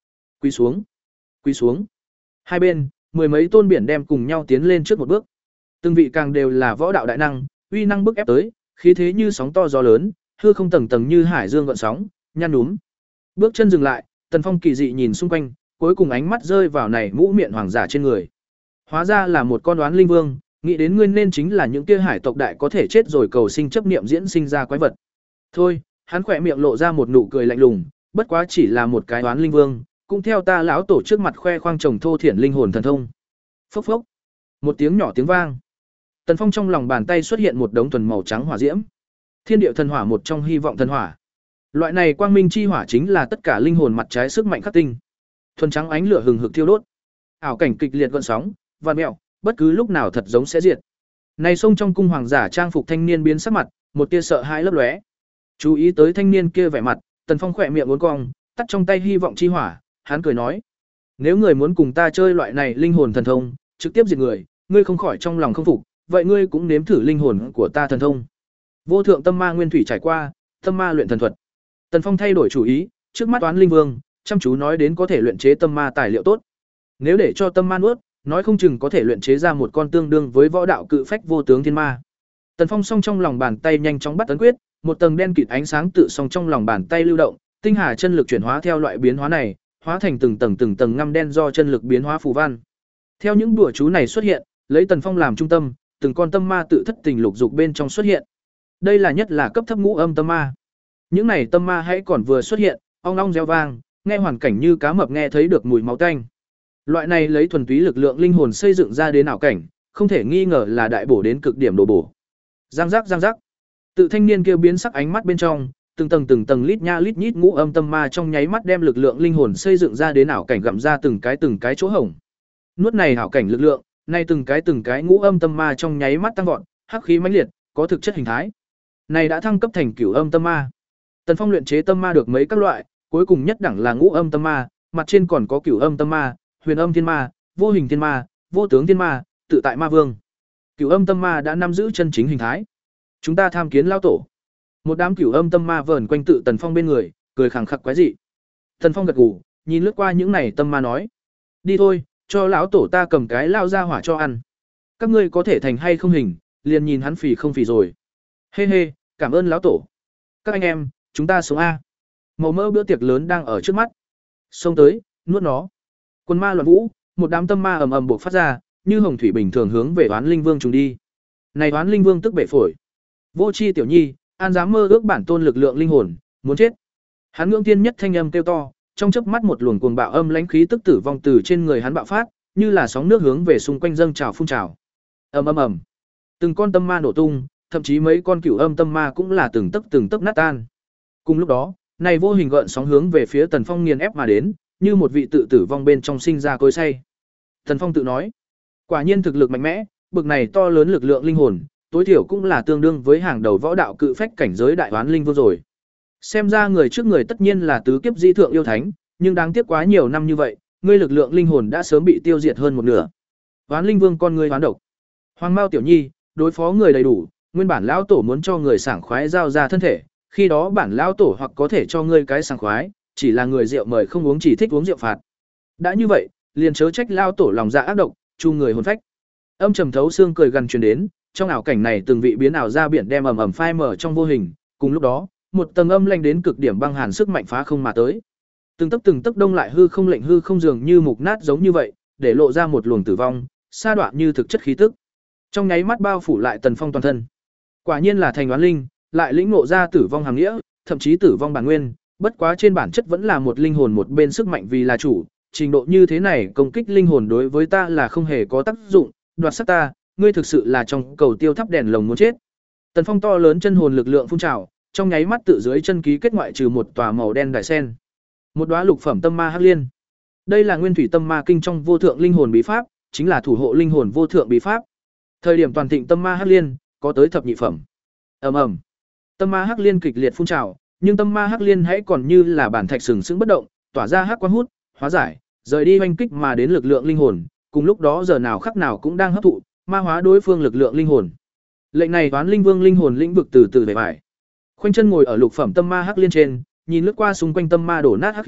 Quỳ xuống, quỳ xuống. Hai bên, mười mấy tôn biển đem cùng nhau tiến lên trước một bước. Từng vị càng đều là võ đạo đại năng, uy năng bức ép tới, khí thế như sóng to gió lớn, hư không tầng tầng như hải dương gợn sóng, nhăn núm. Bước chân dừng lại, Tần Phong kỳ dị nhìn xung quanh, cuối cùng ánh mắt rơi vào này mũ miệng hoàng giả trên người. Hóa ra là một con đoán linh vương, nghĩ đến nguyên nên chính là những kia hải tộc đại có thể chết rồi cầu sinh chấp niệm diễn sinh ra quái vật. Thôi, hắn khỏe miệng lộ ra một nụ cười lạnh lùng, bất quá chỉ là một cái đoán linh vương, cũng theo ta lão tổ trước mặt khoe khoang chồng thô thiển linh hồn thần thông. Phốc phốc. Một tiếng nhỏ tiếng vang. Tần Phong trong lòng bàn tay xuất hiện một đống thuần màu trắng hỏa diễm. Thiên điệu thần hỏa một trong hy vọng thần hỏa. Loại này quang minh chi hỏa chính là tất cả linh hồn mặt trái sức mạnh khắc tinh. Thuần trắng ánh lửa hừng hực thiêu đốt. Ảo cảnh kịch liệt gợn sóng, vạn mẹo, bất cứ lúc nào thật giống sẽ diệt. Này xông trong cung hoàng giả trang phục thanh niên biến sắc mặt, một tia sợ hãi lấp lóe. Chú ý tới thanh niên kia vẻ mặt, Tần Phong khỏe miệng uốn cong, tắt trong tay hy vọng chi hỏa, hắn cười nói: "Nếu người muốn cùng ta chơi loại này linh hồn thần thông, trực tiếp diệt người, ngươi không khỏi trong lòng không phục, vậy ngươi cũng nếm thử linh hồn của ta thần thông." Vô thượng tâm ma nguyên thủy trải qua, tâm ma luyện thần thuật. Tần Phong thay đổi chủ ý, trước mắt toán linh vương, chăm chú nói đến có thể luyện chế tâm ma tài liệu tốt. Nếu để cho tâm ma nuốt, nói không chừng có thể luyện chế ra một con tương đương với võ đạo cự phách vô tướng thiên ma. Tần Phong song trong lòng bàn tay nhanh chóng bắt ấn quyết, một tầng đen kịt ánh sáng tự song trong lòng bàn tay lưu động, tinh hà chân lực chuyển hóa theo loại biến hóa này, hóa thành từng tầng từng tầng ngăm đen do chân lực biến hóa phù văn. Theo những đùa chú này xuất hiện, lấy Tần Phong làm trung tâm, từng con tâm ma tự thất tình lục dục bên trong xuất hiện. Đây là nhất là cấp thấp ngũ âm tâm ma. Những này tâm ma hãy còn vừa xuất hiện, ong ong reo vang, nghe hoàn cảnh như cá mập nghe thấy được mùi máu tanh. Loại này lấy thuần túy lực lượng linh hồn xây dựng ra đến ảo cảnh, không thể nghi ngờ là đại bổ đến cực điểm đồ bổ. Giang giác giang giác. Tự thanh niên kia biến sắc ánh mắt bên trong, từng tầng từng tầng lít nha lít nhít ngũ âm tâm ma trong nháy mắt đem lực lượng linh hồn xây dựng ra đến ảo cảnh gặm ra từng cái từng cái chỗ hổng. Nuốt này ảo cảnh lực lượng, nay từng cái từng cái ngũ âm tâm ma trong nháy mắt tăng vọt, hắc khí mãnh liệt, có thực chất hình thái. Này đã thăng cấp thành cửu âm tâm ma. Tần Phong luyện chế tâm ma được mấy các loại, cuối cùng nhất đẳng là ngũ âm tâm ma, mặt trên còn có cửu âm tâm ma, huyền âm thiên ma, vô hình thiên ma, vô tướng thiên ma, tự tại ma vương. Cửu âm tâm ma đã nắm giữ chân chính hình thái. Chúng ta tham kiến lão tổ. Một đám cửu âm tâm ma vờn quanh tự Tần Phong bên người, cười khẳng khặc quái dị. Tần Phong gật gù, nhìn lướt qua những này tâm ma nói: "Đi thôi, cho lão tổ ta cầm cái lao ra hỏa cho ăn. Các ngươi có thể thành hay không hình, liền nhìn hắn phì không phì rồi." Hê hê, cảm ơn lão tổ. Các anh em, chúng ta sống a. Màu mỡ bữa tiệc lớn đang ở trước mắt. Xông tới, nuốt nó. Quân ma loạn vũ, một đám tâm ma ầm ầm bộc phát ra, như hồng thủy bình thường hướng về Oán Linh Vương trùng đi. Này Oán Linh Vương tức bể phổi. Vô chi tiểu nhi, an dám mơ ước bản tôn lực lượng linh hồn, muốn chết. Hắn ngưỡng tiên nhất thanh âm kêu to, trong chớp mắt một luồng cuồng bạo âm lãnh khí tức tử vong từ trên người hắn bạo phát, như là sóng nước hướng về xung quanh dâng trào phun trào. Ầm ầm ầm. Từng con tâm ma nổ tung, thậm chí mấy con cửu âm tâm ma cũng là từng tấc từng tấc nát tan. Cùng lúc đó, này vô hình gợn sóng hướng về phía Tần Phong nghiền ép mà đến, như một vị tự tử vong bên trong sinh ra cối xay. Tần Phong tự nói, quả nhiên thực lực mạnh mẽ, bực này to lớn lực lượng linh hồn, tối thiểu cũng là tương đương với hàng đầu võ đạo cự phách cảnh giới đại oán linh vương rồi. Xem ra người trước người tất nhiên là tứ kiếp di thượng yêu thánh, nhưng đáng tiếc quá nhiều năm như vậy, ngươi lực lượng linh hồn đã sớm bị tiêu diệt hơn một nửa. Oán linh vương con ngươi hoán độc. Hoàng Mao tiểu nhi, đối phó người đầy đủ, nguyên bản lão tổ muốn cho người sảng khoái giao ra thân thể, khi đó bản lão tổ hoặc có thể cho ngươi cái sảng khoái, chỉ là người rượu mời không uống chỉ thích uống rượu phạt. Đã như vậy, liền chớ trách lão tổ lòng dạ ác độc, chu người hồn phách. Âm trầm thấu xương cười gần truyền đến, trong ảo cảnh này từng vị biến ảo ra biển đem ầm ầm phai mở trong vô hình, cùng lúc đó, một tầng âm lạnh đến cực điểm băng hàn sức mạnh phá không mà tới. Từng tấc từng tấc đông lại hư không lệnh hư không dường như mục nát giống như vậy, để lộ ra một luồng tử vong, sa đoạn như thực chất khí tức. Trong nháy mắt bao phủ lại Tần Phong toàn thân. Quả nhiên là thành oán linh, lại lĩnh ngộ ra tử vong hàm nghĩa, thậm chí tử vong bản nguyên, bất quá trên bản chất vẫn là một linh hồn một bên sức mạnh vì là chủ, trình độ như thế này công kích linh hồn đối với ta là không hề có tác dụng, đoạt sát ta, ngươi thực sự là trong cầu tiêu thắp đèn lồng muốn chết. Tần Phong to lớn chân hồn lực lượng phun trào, trong nháy mắt tự dưới chân ký kết ngoại trừ một tòa màu đen đại sen. Một đóa lục phẩm tâm ma hắc liên. Đây là nguyên thủy tâm ma kinh trong vô thượng linh hồn bí pháp, chính là thủ hộ linh hồn vô thượng bí pháp. Thời điểm toàn thịnh tâm ma hắc liên có tới thập nhị phẩm. Ầm ầm. Tâm ma hắc liên kịch liệt phun trào, nhưng tâm ma hắc liên hãy còn như là bản thạch sừng sững bất động, tỏa ra hắc quang hút, hóa giải, rời đi hoành kích mà đến lực lượng linh hồn, cùng lúc đó giờ nào khắc nào cũng đang hấp thụ, ma hóa đối phương lực lượng linh hồn. Lệnh này Toán Linh Vương linh hồn lĩnh vực từ từ về bại. Khoanh chân ngồi ở lục phẩm tâm ma hắc liên trên, nhìn lướt qua xung quanh tâm ma đổ nát hắc khí,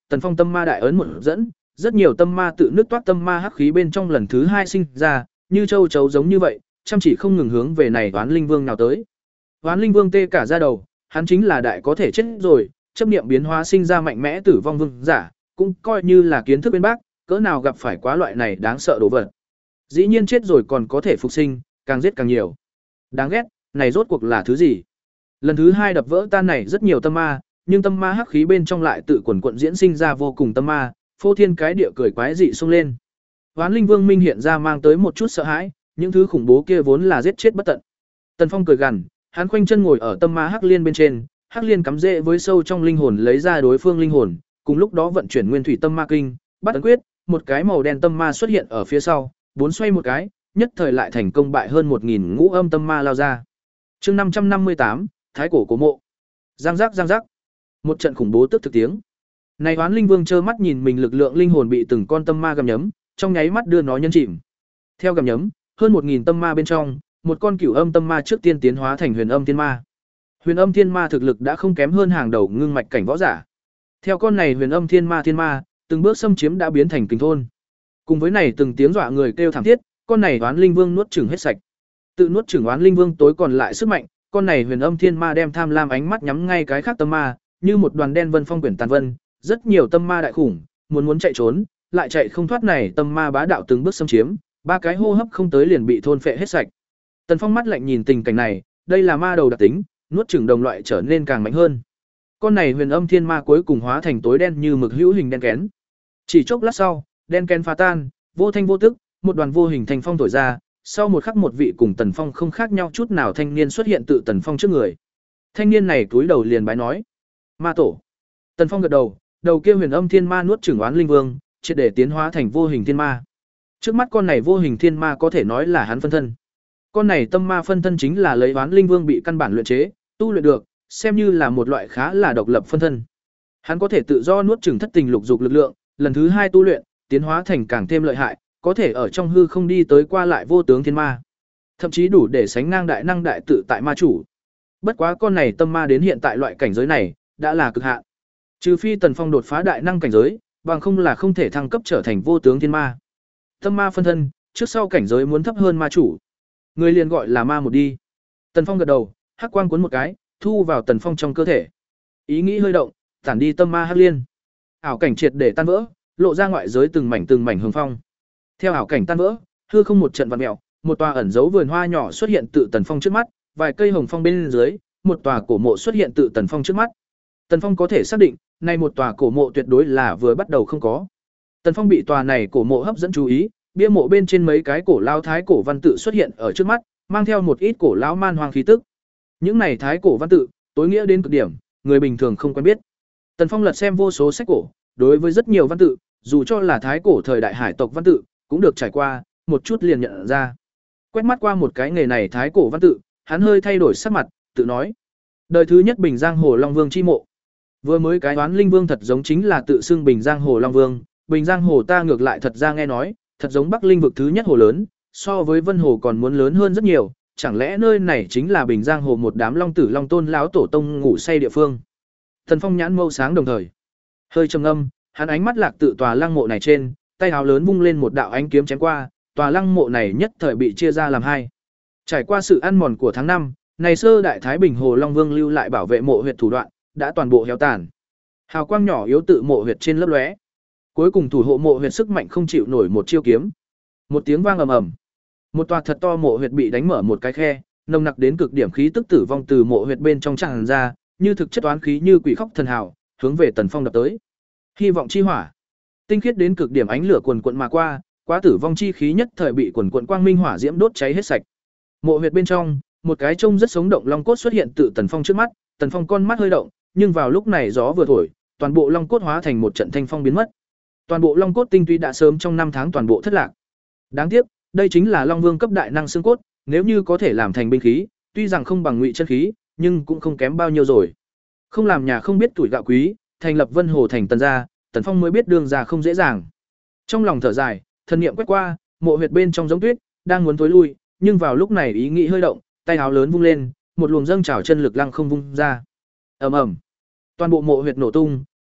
Tần Phong tâm ma đại ấn một dẫn, rất nhiều tâm ma tự nứt toát tâm ma hắc khí bên trong lần thứ hai sinh ra, như châu chấu giống như vậy, chăm chỉ không ngừng hướng về này Oán Linh Vương nào tới. Oán Linh Vương tê cả da đầu, hắn chính là đại có thể chết rồi, chấp niệm biến hóa sinh ra mạnh mẽ tử vong vương giả, cũng coi như là kiến thức bên bác, cỡ nào gặp phải quá loại này đáng sợ đồ vật. Dĩ nhiên chết rồi còn có thể phục sinh, càng giết càng nhiều. Đáng ghét, này rốt cuộc là thứ gì? Lần thứ hai đập vỡ tan này rất nhiều tâm ma, nhưng tâm ma hắc khí bên trong lại tự quần quận diễn sinh ra vô cùng tâm ma, phô thiên cái địa cười quái dị xông lên. Oán Linh Vương minh hiện ra mang tới một chút sợ hãi, những thứ khủng bố kia vốn là giết chết bất tận. Tần Phong cười gằn, hắn khoanh chân ngồi ở tâm ma hắc liên bên trên, hắc liên cắm rễ với sâu trong linh hồn lấy ra đối phương linh hồn, cùng lúc đó vận chuyển nguyên thủy tâm ma kinh, bắt ấn quyết, một cái màu đen tâm ma xuất hiện ở phía sau, bốn xoay một cái, nhất thời lại thành công bại hơn một nghìn ngũ âm tâm ma lao ra. Chương năm trăm năm mươi tám, Thái cổ cổ mộ. Giang giác giang giác. Một trận khủng bố tức thực tiếng. Này Oán Linh Vương trơ mắt nhìn mình lực lượng linh hồn bị từng con tâm ma gặm nhấm, trong nháy mắt đưa nó nhân chìm. Theo gặm nhấm, hơn một nghìn tâm ma bên trong, một con cửu âm tâm ma trước tiên tiến hóa thành Huyền Âm Thiên Ma. Huyền Âm Thiên Ma thực lực đã không kém hơn hàng đầu ngưng mạch cảnh võ giả. Theo con này Huyền Âm Thiên Ma Thiên Ma, từng bước xâm chiếm đã biến thành kình thôn. Cùng với này từng tiếng dọa người kêu thảm thiết, con này Oán Linh Vương nuốt chửng hết sạch. Tự nuốt chửng Oán Linh Vương tối còn lại sức mạnh, con này Huyền Âm Thiên Ma đem tham lam ánh mắt nhắm ngay cái khác tâm ma, như một đoàn đen vân phong quyển tàn vân, rất nhiều tâm ma đại khủng, muốn muốn chạy trốn, lại chạy không thoát này tâm ma bá đạo từng bước xâm chiếm, ba cái hô hấp không tới liền bị thôn phệ hết sạch. Tần Phong mắt lạnh nhìn tình cảnh này, đây là ma đầu đặc tính, nuốt chửng đồng loại trở nên càng mạnh hơn. Con này Huyền Âm Thiên Ma cuối cùng hóa thành tối đen như mực hữu hình đen kén. Chỉ chốc lát sau, đen kén phá tan, vô thanh vô tức, một đoàn vô hình thanh phong thổi ra, sau một khắc một vị cùng Tần Phong không khác nhau chút nào thanh niên xuất hiện tự Tần Phong trước người. Thanh niên này cúi đầu liền bái nói: "Ma tổ." Tần Phong gật đầu, đầu kia Huyền Âm Thiên Ma nuốt chửng Oán Linh Vương, triệt để tiến hóa thành vô hình thiên ma. Trước mắt con này vô hình thiên ma có thể nói là hắn phân thân. Con này tâm ma phân thân chính là lấy Oán Linh Vương bị căn bản luyện chế, tu luyện được, xem như là một loại khá là độc lập phân thân. Hắn có thể tự do nuốt chửng thất tình lục dục lực lượng, lần thứ hai tu luyện, tiến hóa thành càng thêm lợi hại, có thể ở trong hư không đi tới qua lại vô tướng thiên ma. Thậm chí đủ để sánh ngang đại năng đại tự tại ma chủ. Bất quá con này tâm ma đến hiện tại loại cảnh giới này, đã là cực hạn. Trừ phi Tần Phong đột phá đại năng cảnh giới, bằng không là không thể thăng cấp trở thành vô tướng thiên ma. Tâm ma phân thân, trước sau cảnh giới muốn thấp hơn ma chủ. Người liền gọi là ma một đi. Tần Phong gật đầu, hắc quang cuốn một cái, thu vào Tần Phong trong cơ thể. Ý nghĩ hơi động, tản đi tâm ma hắc liên. Ảo cảnh triệt để tan vỡ, lộ ra ngoại giới từng mảnh từng mảnh hồng phong. Theo ảo cảnh tan vỡ, hư không một trận vặn mèo, một tòa ẩn giấu vườn hoa nhỏ xuất hiện tự Tần Phong trước mắt, vài cây hồng phong bên dưới, một tòa cổ mộ xuất hiện tự Tần Phong trước mắt. Tần Phong có thể xác định, nay một tòa cổ mộ tuyệt đối là vừa bắt đầu không có. Tần Phong bị tòa này cổ mộ hấp dẫn chú ý, bia mộ bên trên mấy cái cổ lao thái cổ văn tự xuất hiện ở trước mắt, mang theo một ít cổ lão man hoang khí tức. Những này thái cổ văn tự, tối nghĩa đến cực điểm, người bình thường không quen biết. Tần Phong lật xem vô số sách cổ, đối với rất nhiều văn tự, dù cho là thái cổ thời đại hải tộc văn tự, cũng được trải qua, một chút liền nhận ra. Quét mắt qua một cái nghề này thái cổ văn tự, hắn hơi thay đổi sắc mặt, tự nói: đời thứ nhất Bình Giang Hồ Long Vương chi mộ. Vừa mới cái Oán Linh Vương thật giống chính là tự xưng Bình Giang Hồ Long Vương, Bình Giang Hồ ta ngược lại thật ra nghe nói, thật giống Bắc Linh vực thứ nhất hồ lớn, so với Vân Hồ còn muốn lớn hơn rất nhiều, chẳng lẽ nơi này chính là Bình Giang Hồ một đám long tử long tôn lão tổ tông ngủ say địa phương. Tần Phong nhãn mâu sáng đồng thời, hơi trầm ngâm, hắn ánh mắt lạc tự tòa lăng mộ này trên, tay áo lớn vung lên một đạo ánh kiếm chém qua, tòa lăng mộ này nhất thời bị chia ra làm hai. Trải qua sự ăn mòn của tháng năm, này sơ đại thái Bình Hồ Long Vương lưu lại bảo vệ mộ huyệt thủ đoạn, đã toàn bộ héo tàn. Hào quang nhỏ yếu tự mộ huyệt trên lấp lóe. Cuối cùng thủ hộ mộ huyệt sức mạnh không chịu nổi một chiêu kiếm. Một tiếng vang ầm ầm. Một tòa thật to mộ huyệt bị đánh mở một cái khe, nồng nặc đến cực điểm khí tức tử vong từ mộ huyệt bên trong tràn ra, như thực chất oán khí như quỷ khóc thần hào, hướng về Tần Phong đập tới. Hy vọng chi hỏa. Tinh khiết đến cực điểm ánh lửa quần quần mà qua, quá tử vong chi khí nhất thời bị quần quần quang minh hỏa diễm đốt cháy hết sạch. Mộ huyệt bên trong, một cái trông rất sống động long cốt xuất hiện tự Tần Phong trước mắt, Tần Phong con mắt hơi động, nhưng vào lúc này gió vừa thổi, toàn bộ long cốt hóa thành một trận thanh phong biến mất. Toàn bộ long cốt tinh túy đã sớm trong năm tháng toàn bộ thất lạc. Đáng tiếc, đây chính là Long Vương cấp đại năng xương cốt, nếu như có thể làm thành binh khí, tuy rằng không bằng ngụy chân khí, nhưng cũng không kém bao nhiêu rồi. Không làm nhà không biết tuổi gạo quý, thành lập Vân Hồ thành Tần gia, Tần Phong mới biết đường ra không dễ dàng. Trong lòng thở dài, thần niệm quét qua, mộ huyệt bên trong giống tuyết, đang muốn tối lui, nhưng vào lúc này ý nghĩ hơi động, tay áo lớn vung lên, một luồng dâng trào chân lực lăng không vung ra. Ầm ầm. Toàn bộ mộ huyệt nổ tung,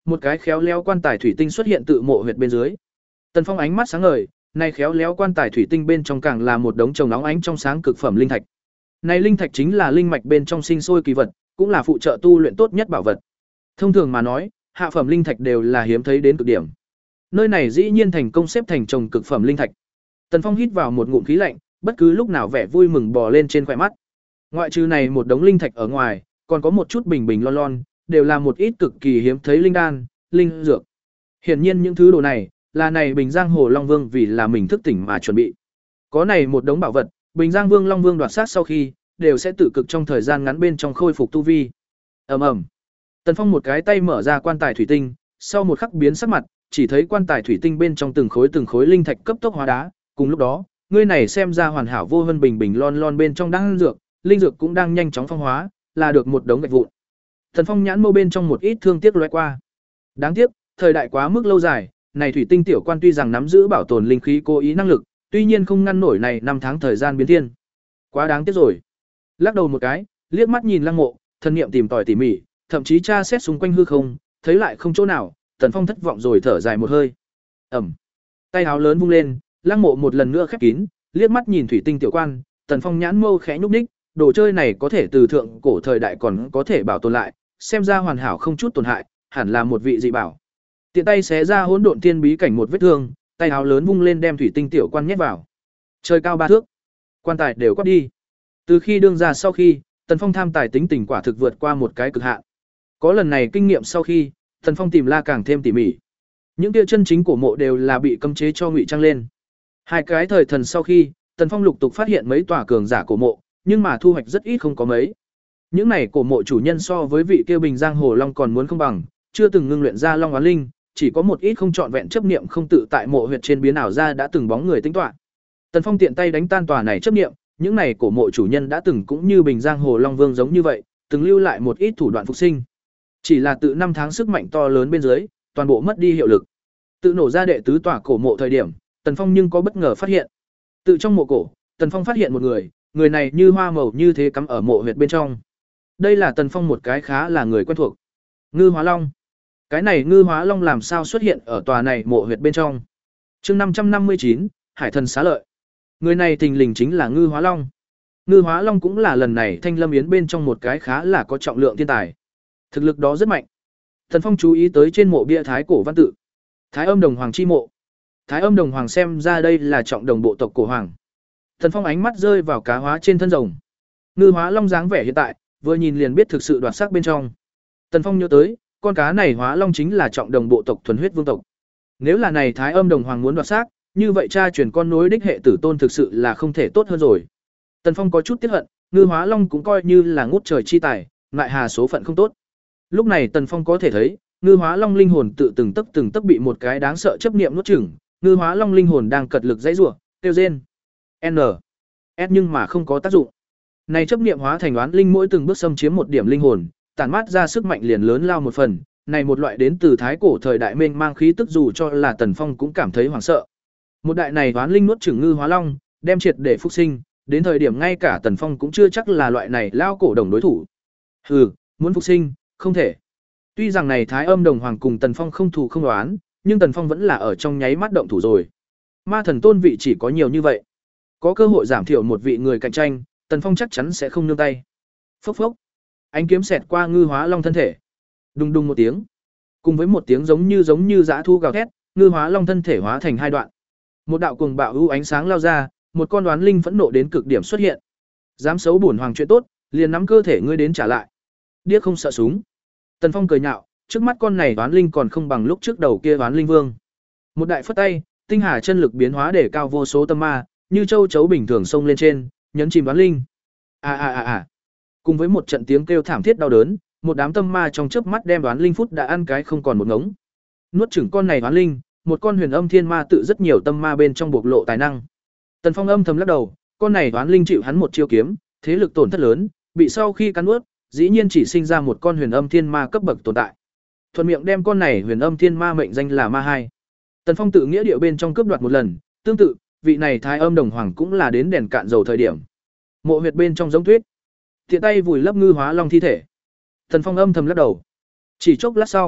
một cái khéo léo quan tài thủy tinh xuất hiện tự mộ huyệt bên dưới. Tần Phong ánh mắt sáng ngời, này khéo léo quan tài thủy tinh bên trong càng là một đống chồng nóng ánh trong sáng cực phẩm linh thạch. Này linh thạch chính là linh mạch bên trong sinh sôi kỳ vật, cũng là phụ trợ tu luyện tốt nhất bảo vật. Thông thường mà nói, hạ phẩm linh thạch đều là hiếm thấy đến cực điểm. Nơi này dĩ nhiên thành công xếp thành chồng cực phẩm linh thạch. Tần Phong hít vào một ngụm khí lạnh, bất cứ lúc nào vẻ vui mừng bò lên trên khóe mắt. Ngoại trừ này một đống linh thạch ở ngoài, còn có một chút bình bình lon lon, đều là một ít cực kỳ hiếm thấy linh đan, linh dược. Hiển nhiên những thứ đồ này là này Bình Giang Hồ Long Vương vì là mình thức tỉnh mà chuẩn bị. Có này một đống bảo vật, Bình Giang Vương Long Vương đoạt sát sau khi, đều sẽ tự cực trong thời gian ngắn bên trong khôi phục tu vi. Ầm ầm. Tần Phong một cái tay mở ra quan tài thủy tinh, sau một khắc biến sắc mặt, chỉ thấy quan tài thủy tinh bên trong từng khối từng khối linh thạch cấp tốc hóa đá, cùng lúc đó, ngươi này xem ra hoàn hảo vô vân bình bình lon lon bên trong đang dược, linh dược cũng đang nhanh chóng phong hóa, là được một đống gạch vụn. Tần Phong nhãn mâu bên trong một ít thương tiếc lóe qua. Đáng tiếc, thời đại quá mức lâu dài, này thủy tinh tiểu quan tuy rằng nắm giữ bảo tồn linh khí cố ý năng lực, tuy nhiên không ngăn nổi này năm tháng thời gian biến thiên. Quá đáng tiếc rồi. Lắc đầu một cái, liếc mắt nhìn Lăng Mộ, thần niệm tìm tòi tỉ mỉ, thậm chí tra xét xung quanh hư không, thấy lại không chỗ nào, Tần Phong thất vọng rồi thở dài một hơi. Ầm. Tay áo lớn vung lên, Lăng Mộ một lần nữa khép kín, liếc mắt nhìn thủy tinh tiểu quan, Tần Phong nhãn mâu khẽ nhúc nhích, đồ chơi này có thể từ thượng cổ thời đại còn có thể bảo tồn lại, xem ra hoàn hảo không chút tổn hại, hẳn là một vị dị bảo. Tiện tay xé ra hỗn độn tiên bí cảnh một vết thương, tay áo lớn vung lên đem thủy tinh tiểu quan nhét vào. Trời cao ba thước, quan tài đều quát đi. Từ khi đương ra sau khi, Tần Phong tham tài tính tình quả thực vượt qua một cái cực hạn. Có lần này kinh nghiệm sau khi, Tần Phong tìm la càng thêm tỉ mỉ. Những kia chân chính cổ mộ đều là bị cấm chế cho ngụy trang lên. Hai cái thời thần sau khi, Tần Phong lục tục phát hiện mấy tòa cường giả cổ mộ, nhưng mà thu hoạch rất ít không có mấy. Những này cổ mộ chủ nhân so với vị kia Bình Giang Hồ Long còn muốn không bằng, chưa từng ngưng luyện ra Long Oán Linh, chỉ có một ít không trọn vẹn chấp niệm không tự tại mộ huyệt trên biến ảo ra đã từng bóng người tính toán. Tần Phong tiện tay đánh tan tòa này chấp niệm, những này cổ mộ chủ nhân đã từng cũng như Bình Giang Hồ Long Vương giống như vậy, từng lưu lại một ít thủ đoạn phục sinh. Chỉ là tự năm tháng sức mạnh to lớn bên dưới, toàn bộ mất đi hiệu lực. Tự nổ ra đệ tứ tòa cổ mộ thời điểm, Tần Phong nhưng có bất ngờ phát hiện. Tự trong mộ cổ, Tần Phong phát hiện một người, người này như hoa màu như thế cắm ở mộ huyệt bên trong. Đây là Tần Phong một cái khá là người quen thuộc. Ngư Hóa Long. Cái này Ngư Hóa Long làm sao xuất hiện ở tòa này mộ huyệt bên trong? Chương năm trăm năm mươi chín, Hải Thần xá lợi. Người này thình lình chính là Ngư Hóa Long. Ngư Hóa Long cũng là lần này Thanh Lâm Yến bên trong một cái khá là có trọng lượng thiên tài. Thực lực đó rất mạnh. Tần Phong chú ý tới trên mộ bia thái cổ văn tự. Thái Âm Đồng Hoàng chi mộ. Thái Âm Đồng Hoàng xem ra đây là trọng đồng bộ tộc cổ hoàng. Tần Phong ánh mắt rơi vào cá hóa trên thân rồng. Ngư Hóa Long dáng vẻ hiện tại, vừa nhìn liền biết thực sự đoạt sắc bên trong. Tần Phong nhớ tới, con cá này Hóa Long chính là trọng đồng bộ tộc thuần huyết vương tộc. Nếu là này Thái Âm Đồng Hoàng muốn đoạt sắc, như vậy cha truyền con nối đích hệ tử tôn thực sự là không thể tốt hơn rồi. Tần Phong có chút tiếc hận, Ngư Hóa Long cũng coi như là ngút trời chi tài, ngại hà số phận không tốt. Lúc này Tần Phong có thể thấy, Ngư Hóa Long linh hồn tự từng tấc từng tấc bị một cái đáng sợ chấp niệm nuốt chửng, Ngư Hóa Long linh hồn đang cật lực dãy rủa, kêu rên. N, S nhưng mà không có tác dụng. Này chấp niệm hóa thành oán linh mỗi từng bước xâm chiếm một điểm linh hồn, tản mát ra sức mạnh liền lớn lao một phần, này một loại đến từ thái cổ thời đại mênh mang khí tức dù cho là Tần Phong cũng cảm thấy hoảng sợ. Một đại này oán linh nuốt chửng Ngư Hóa Long, đem triệt để phục sinh, đến thời điểm ngay cả Tần Phong cũng chưa chắc là loại này lao cổ đồng đối thủ. Hừ, muốn phục sinh, không thể. Tuy rằng này Thái Âm Đồng Hoàng cùng Tần Phong không thù không đoán, nhưng Tần Phong vẫn là ở trong nháy mắt động thủ rồi. Ma thần tôn vị chỉ có nhiều như vậy. Có cơ hội giảm thiểu một vị người cạnh tranh, Tần Phong chắc chắn sẽ không nương tay. Phốc phốc. Ánh kiếm xẹt qua Ngư Hóa Long thân thể. Đùng đùng một tiếng. Cùng với một tiếng giống như giống như dã thu gào thét, Ngư Hóa Long thân thể hóa thành hai đoạn. Một đạo cuồng bạo ưu ánh sáng lao ra, một con đoán linh phẫn nộ đến cực điểm xuất hiện. Dám xấu bổn hoàng chuyện tốt, liền nắm cơ thể ngươi đến trả lại. Điếc không sợ súng. Tần Phong cười nhạo, trước mắt con này đoán linh còn không bằng lúc trước đầu kia đoán linh vương. Một đại phất tay, tinh hà chân lực biến hóa để cao vô số tâm ma, như châu chấu bình thường xông lên trên, nhấn chìm đoán linh. A a a a. Cùng với một trận tiếng kêu thảm thiết đau đớn, một đám tâm ma trong chớp mắt đem đoán linh phút đã ăn cái không còn một ngống. Nuốt chửng con này đoán linh, một con huyền âm thiên ma tự rất nhiều tâm ma bên trong bộc lộ tài năng. Tần Phong âm thầm lắc đầu, con này đoán linh chịu hắn một chiêu kiếm, thế lực tổn thất lớn, bị sau khi cắn nuốt, dĩ nhiên chỉ sinh ra một con huyền âm thiên ma cấp bậc tồn tại. Thuận miệng đem con này huyền âm thiên ma mệnh danh là ma hai. Tần Phong tự nghĩa địa bên trong cướp đoạt một lần, tương tự, vị này Thái Âm Đồng Hoàng cũng là đến đèn cạn dầu thời điểm. Mộ huyệt bên trong giống tuyết, tiện tay vùi lấp Ngư Hóa Long thi thể. Tần Phong âm thầm lắc đầu. Chỉ chốc lát sau,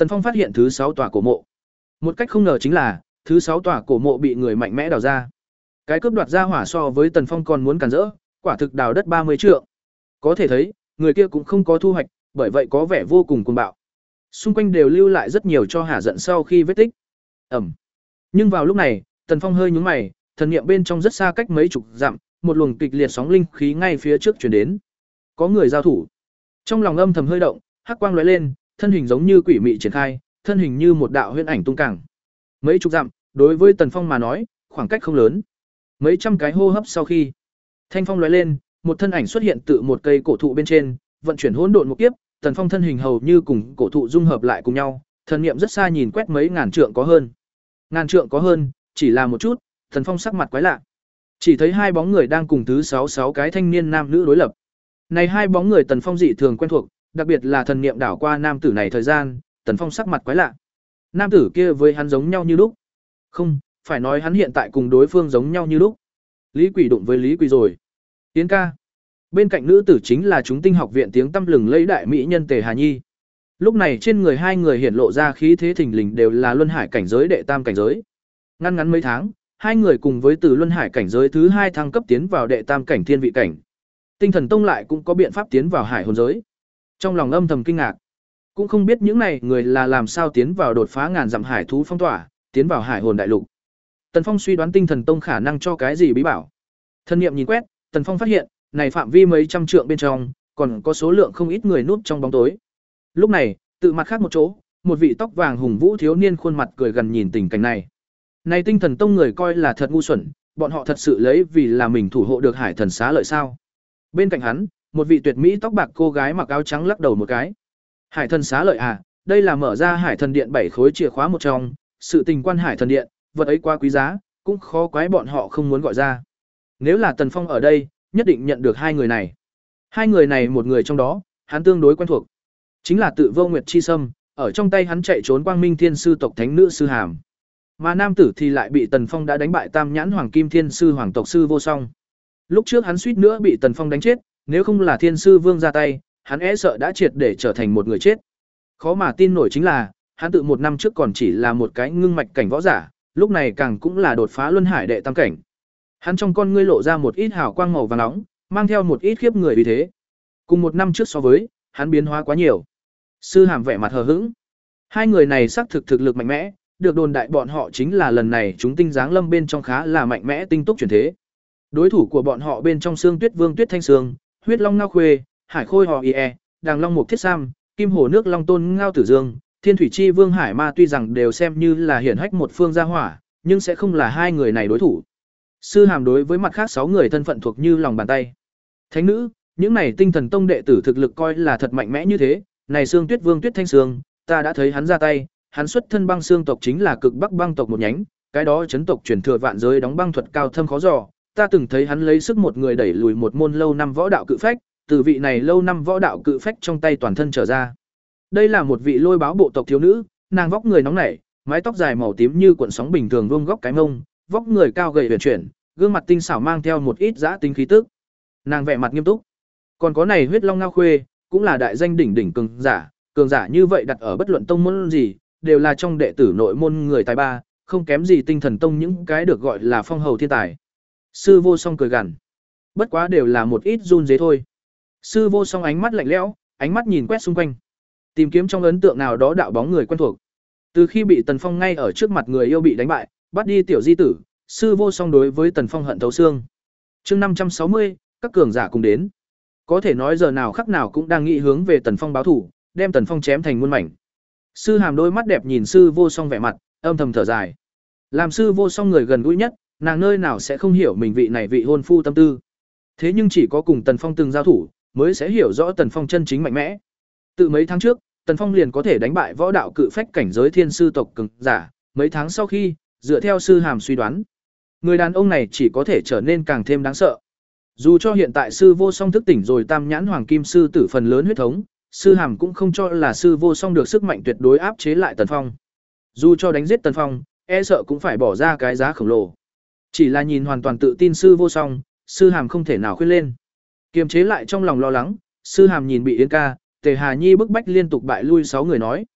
Tần Phong phát hiện thứ sáu tòa cổ mộ. Một cách không ngờ chính là, thứ sáu tòa cổ mộ bị người mạnh mẽ đào ra. Cái cướp đoạt ra hỏa so với Tần Phong còn muốn cản rỡ, quả thực đào đất ba mươi trượng. Có thể thấy, người kia cũng không có thu hoạch, bởi vậy có vẻ vô cùng cuồng bạo. Xung quanh đều lưu lại rất nhiều cho hả giận sau khi vết tích. Ẩm. Nhưng vào lúc này, Tần Phong hơi nhướng mày, thần niệm bên trong rất xa cách mấy chục dặm, một luồng kịch liệt sóng linh khí ngay phía trước truyền đến. Có người giao thủ. Trong lòng âm thầm hơi động, hắc quang lóe lên, thân hình giống như quỷ mị triển khai, thân hình như một đạo huyễn ảnh tung cảng. Mấy chục dặm, đối với Tần Phong mà nói, khoảng cách không lớn. Mấy trăm cái hô hấp sau khi, thanh phong lóe lên, một thân ảnh xuất hiện từ một cây cổ thụ bên trên, vận chuyển hỗn độn một kiếp, Tần Phong thân hình hầu như cùng cổ thụ dung hợp lại cùng nhau, thần niệm rất xa nhìn quét mấy ngàn trượng có hơn. Ngàn trượng có hơn, chỉ là một chút, Tần Phong sắc mặt quái lạ. Chỉ thấy hai bóng người đang cùng thứ sáu sáu cái thanh niên nam nữ đối lập. Này hai bóng người Tần Phong dị thường quen thuộc, đặc biệt là thần niệm đảo qua nam tử này thời gian, Tần Phong sắc mặt quái lạ. Nam tử kia với hắn giống nhau như lúc. Không, phải nói hắn hiện tại cùng đối phương giống nhau như lúc. Lý Quỷ đụng với Lý Quỷ rồi. Tiến ca. Bên cạnh nữ tử chính là chúng tinh học viện tiếng tăm lừng lẫy đại mỹ nhân Tề Hà Nhi. Lúc này trên người hai người hiển lộ ra khí thế thình lình đều là luân hải cảnh giới đệ tam cảnh giới. Ngắn ngắn mấy tháng, hai người cùng với từ luân hải cảnh giới thứ hai thăng cấp tiến vào đệ tam cảnh thiên vị cảnh. Tinh Thần Tông lại cũng có biện pháp tiến vào hải hồn giới. Trong lòng âm thầm kinh ngạc, cũng không biết những này người là làm sao tiến vào đột phá ngàn dặm hải thú phong tỏa, tiến vào hải hồn đại lục. Tần Phong suy đoán Tinh Thần Tông khả năng cho cái gì bí bảo. Thân niệm nhìn quét, Tần Phong phát hiện, này phạm vi mấy trăm trượng bên trong, còn có số lượng không ít người núp trong bóng tối. Lúc này, tự mặt khác một chỗ, một vị tóc vàng hùng vũ thiếu niên khuôn mặt cười gần nhìn tình cảnh này. Này Tinh Thần Tông người coi là thật ngu xuẩn, bọn họ thật sự lấy vì là mình thủ hộ được hải thần xá lợi sao? Bên cạnh hắn, một vị tuyệt mỹ tóc bạc cô gái mặc áo trắng lắc đầu một cái. Hải thần xá lợi à, đây là mở ra hải thần điện bảy khối chìa khóa một trong, sự tình quan hải thần điện, vật ấy quá quý giá, cũng khó quái bọn họ không muốn gọi ra. Nếu là Tần Phong ở đây, nhất định nhận được hai người này. Hai người này một người trong đó, hắn tương đối quen thuộc, chính là Tự Vô Nguyệt Chi Sâm, ở trong tay hắn chạy trốn Quang Minh Thiên sư tộc thánh nữ Sư Hàm. Mà nam tử thì lại bị Tần Phong đã đánh bại Tam Nhãn Hoàng Kim Thiên sư hoàng tộc sư Vô Song. Lúc trước hắn suýt nữa bị Tần Phong đánh chết, nếu không là Thiên sư Vương ra tay, hắn e sợ đã triệt để trở thành một người chết. Khó mà tin nổi chính là, hắn tự một năm trước còn chỉ là một cái ngưng mạch cảnh võ giả, lúc này càng cũng là đột phá luân hải đệ tam cảnh. Hắn trong con ngươi lộ ra một ít hào quang màu vàng nóng, mang theo một ít khiếp người uy thế. Cùng một năm trước so với, hắn biến hóa quá nhiều. Sư Hàm vẻ mặt hờ hững. Hai người này xác thực thực lực mạnh mẽ, được đồn đại bọn họ chính là lần này chúng tinh giáng lâm bên trong khá là mạnh mẽ tinh túc chuyển thế. Đối thủ của bọn họ bên trong Xương Tuyết Vương Tuyết Thanh Sương, Huyết Long Ngao Khuê, Hải Khôi Hò Ie, Đàng Long Mục Thiết Sam, Kim Hồ Nước Long Tôn Ngao Tử Dương, Thiên Thủy Chi Vương Hải Ma tuy rằng đều xem như là hiển hách một phương gia hỏa, nhưng sẽ không là hai người này đối thủ. Sư Hàm đối với mặt khác sáu người thân phận thuộc như lòng bàn tay. Thánh nữ, những này Tinh Thần Tông đệ tử thực lực coi là thật mạnh mẽ như thế, này Xương Tuyết Vương Tuyết Thanh Sương, ta đã thấy hắn ra tay, hắn xuất thân băng xương tộc chính là cực bắc băng tộc một nhánh, cái đó chấn tộc truyền thừa vạn giới đóng băng thuật cao thâm khó dò, ta từng thấy hắn lấy sức một người đẩy lùi một môn lâu năm võ đạo cự phách, từ vị này lâu năm võ đạo cự phách trong tay toàn thân trở ra. Đây là một vị lôi báo bộ tộc thiếu nữ, nàng vóc người nóng nảy, mái tóc dài màu tím như cuộn sóng bình thường vuông góc cái mông, vóc người cao gầy huyền chuyển, gương mặt tinh xảo mang theo một ít dã tính khí tức. Nàng vẻ mặt nghiêm túc. Còn có này Huyết Long Ngao Khuê, cũng là đại danh đỉnh đỉnh cường giả, cường giả như vậy đặt ở bất luận tông môn gì, đều là trong đệ tử nội môn người tài ba, không kém gì Tinh Thần Tông những cái được gọi là phong hầu thiên tài. Sư Vô Song cười gằn. Bất quá đều là một ít run rế thôi. Sư Vô Song ánh mắt lạnh lẽo, ánh mắt nhìn quét xung quanh, tìm kiếm trong ấn tượng nào đó đạo bóng người quen thuộc. Từ khi bị Tần Phong ngay ở trước mặt người yêu bị đánh bại, bắt đi tiểu di tử, Sư Vô Song đối với Tần Phong hận thấu xương. Chương năm trăm sáu mươi, các cường giả cùng đến. Có thể nói giờ nào khắc nào cũng đang nghĩ hướng về Tần Phong báo thủ, đem Tần Phong chém thành muôn mảnh. Sư Hàm đôi mắt đẹp nhìn Sư Vô Song vẻ mặt, âm thầm thở dài. Làm Sư Vô Song người gần gũi nhất, nàng nơi nào sẽ không hiểu mình vị này vị hôn phu tâm tư. Thế nhưng chỉ có cùng Tần Phong từng giao thủ, mới sẽ hiểu rõ Tần Phong chân chính mạnh mẽ. Từ mấy tháng trước, Tần Phong liền có thể đánh bại võ đạo cự phách cảnh giới thiên sư tộc cường giả, mấy tháng sau khi, dựa theo Sư Hàm suy đoán, người đàn ông này chỉ có thể trở nên càng thêm đáng sợ. Dù cho hiện tại Sư Vô Song thức tỉnh rồi Tam Nhãn Hoàng Kim sư tử phần lớn huyết thống, Sư Hàm cũng không cho là Sư Vô Song được sức mạnh tuyệt đối áp chế lại Tần Phong. Dù cho đánh giết Tần Phong, e sợ cũng phải bỏ ra cái giá khổng lồ. Chỉ là nhìn hoàn toàn tự tin Sư Vô Song, Sư Hàm không thể nào khuyên lên. Kiềm chế lại trong lòng lo lắng, Sư Hàm nhìn bị Yến ca, Tề Hà Nhi bức bách liên tục bại lui sáu người nói: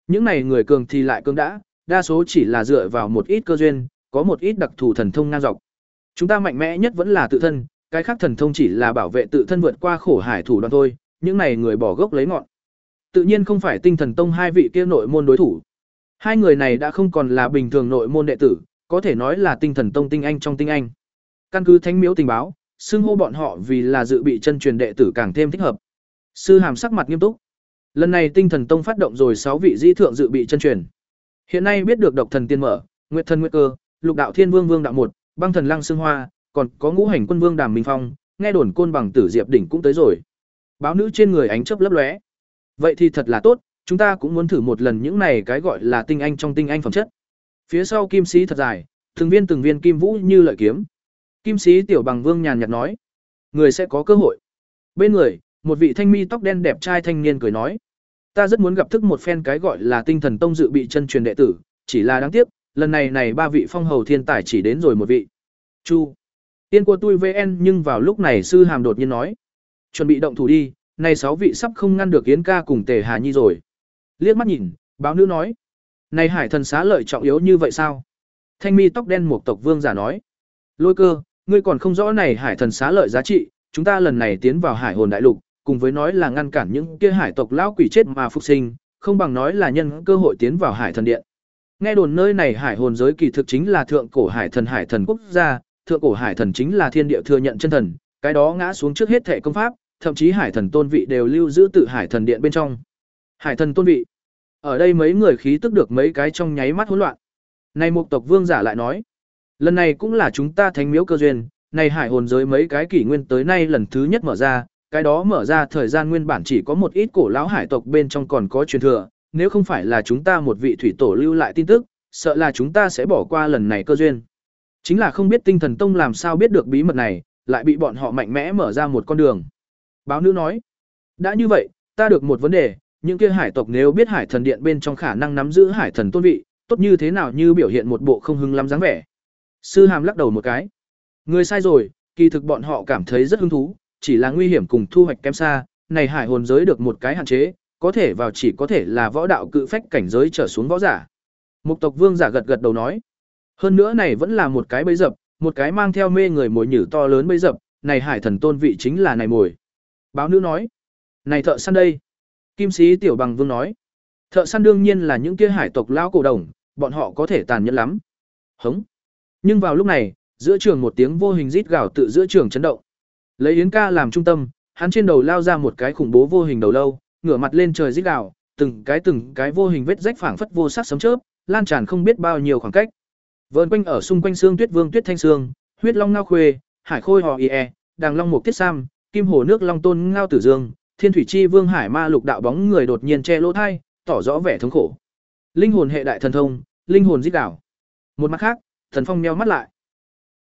Những này người cường thì lại cường đã, đa số chỉ là dựa vào một ít cơ duyên, có một ít đặc thù thần thông ngang dọc. Chúng ta mạnh mẽ nhất vẫn là tự thân, cái khác thần thông chỉ là bảo vệ tự thân vượt qua khổ hải thủ đoạn thôi, những này người bỏ gốc lấy ngọn. Tự nhiên không phải Tinh Thần Tông hai vị kia nội môn đối thủ. Hai người này đã không còn là bình thường nội môn đệ tử, có thể nói là Tinh Thần Tông tinh anh trong tinh anh. Căn cứ Thánh Miếu tình báo, xưng hô bọn họ vì là dự bị chân truyền đệ tử càng thêm thích hợp. Sư Hàm sắc mặt nghiêm túc. Lần này Tinh Thần Tông phát động rồi sáu vị di thượng dự bị chân truyền. Hiện nay biết được Độc Thần Tiên Mở, Nguyệt Thần Nguyệt Cơ, Lục Đạo Thiên Vương Vương Đạo một, Băng Thần Lăng Xương Hoa, còn có Ngũ Hành Quân Vương Đàm Minh Phong, nghe đồn Côn Bằng Tử Diệp đỉnh cũng tới rồi. Báo nữ trên người ánh chớp lấp lóe. Vậy thì thật là tốt, chúng ta cũng muốn thử một lần những này cái gọi là tinh anh trong tinh anh phẩm chất. Phía sau kim sĩ thật dài, từng viên từng viên kim vũ như lợi kiếm. Kim sĩ Tiểu Bằng Vương nhàn nhạt nói, người sẽ có cơ hội. Bên người, một vị thanh mi tóc đen đẹp trai thanh niên cười nói, ta rất muốn gặp thức một phen cái gọi là Tinh Thần Tông dự bị chân truyền đệ tử, chỉ là đáng tiếc, lần này này ba vị phong hầu thiên tài chỉ đến rồi một vị. Chu. Tiên của tôi vê en nhưng vào lúc này Sư Hàm đột nhiên nói, chuẩn bị động thủ đi, này sáu vị sắp không ngăn được Yến ca cùng Tề Hà Nhi rồi. Liếc mắt nhìn, báo nữ nói, này Hải Thần xá lợi trọng yếu như vậy sao? Thanh mi tóc đen một tộc vương giả nói, Lôi Cơ, ngươi còn không rõ này Hải Thần xá lợi giá trị, chúng ta lần này tiến vào Hải Hồn đại lục, cùng với nói là ngăn cản những kia hải tộc lão quỷ chết mà phục sinh, không bằng nói là nhân cơ hội tiến vào Hải Thần điện. Nghe đồn nơi này Hải Hồn giới kỳ thực chính là thượng cổ Hải Thần Hải Thần quốc gia, thượng cổ Hải Thần chính là thiên địa thừa nhận chân thần, cái đó ngã xuống trước hết thể công pháp, thậm chí Hải Thần tôn vị đều lưu giữ tự Hải Thần điện bên trong. Hải Thần tôn vị. Ở đây mấy người khí tức được mấy cái trong nháy mắt hỗn loạn. Này một tộc vương giả lại nói, lần này cũng là chúng ta Thánh Miếu cơ duyên, này Hải Hồn giới mấy cái kỷ nguyên tới nay lần thứ nhất mở ra, cái đó mở ra thời gian nguyên bản chỉ có một ít cổ lão hải tộc bên trong còn có truyền thừa, nếu không phải là chúng ta một vị thủy tổ lưu lại tin tức, sợ là chúng ta sẽ bỏ qua lần này cơ duyên. Chính là không biết Tinh Thần Tông làm sao biết được bí mật này, lại bị bọn họ mạnh mẽ mở ra một con đường. Báo nữ nói, đã như vậy, ta được một vấn đề, những kia hải tộc nếu biết Hải Thần điện bên trong khả năng nắm giữ Hải Thần tôn vị, tốt như thế nào như biểu hiện một bộ không hứng lắm dáng vẻ. Sư Hàm lắc đầu một cái. Người sai rồi, kỳ thực bọn họ cảm thấy rất hứng thú, chỉ là nguy hiểm cùng thu hoạch kém xa, này Hải Hồn giới được một cái hạn chế, có thể vào chỉ có thể là võ đạo cự phách cảnh giới trở xuống võ giả. Mục tộc vương giả gật gật đầu nói, hơn nữa này vẫn là một cái bẫy dập, một cái mang theo mê người mồi nhử to lớn bẫy dập, này Hải Thần tôn vị chính là này mồi. Báo nữ nói, này thợ săn đây. Kim sĩ Tiểu Bằng Vương nói, thợ săn đương nhiên là những kia hải tộc lao cổ đồng, bọn họ có thể tàn nhẫn lắm. Hống. Nhưng vào lúc này, giữa trường một tiếng vô hình rít gào tự giữa trường chấn động. Lấy Yến ca làm trung tâm, hắn trên đầu lao ra một cái khủng bố vô hình đầu lâu, ngửa mặt lên trời rít gào, từng cái từng cái vô hình vết rách phảng phất vô sắc sấm chớp, lan tràn không biết bao nhiêu khoảng cách. Vờn quanh ở xung quanh xương Tuyết Vương Tuyết Thanh Sương, Huyết Long Ngao Khuê, Hải Khôi Hò Ie, Đàng Long Mục Tiết Sam, Kim Hồ Nước Long Tôn Ngao Tử Dương, Thiên Thủy Chi Vương Hải Ma Lục đạo bóng người đột nhiên che lỗ thai, tỏ rõ vẻ thống khổ. Linh hồn hệ đại thần thông, linh hồn rít gào. Một mặt khác, Thần Phong nheo mắt lại.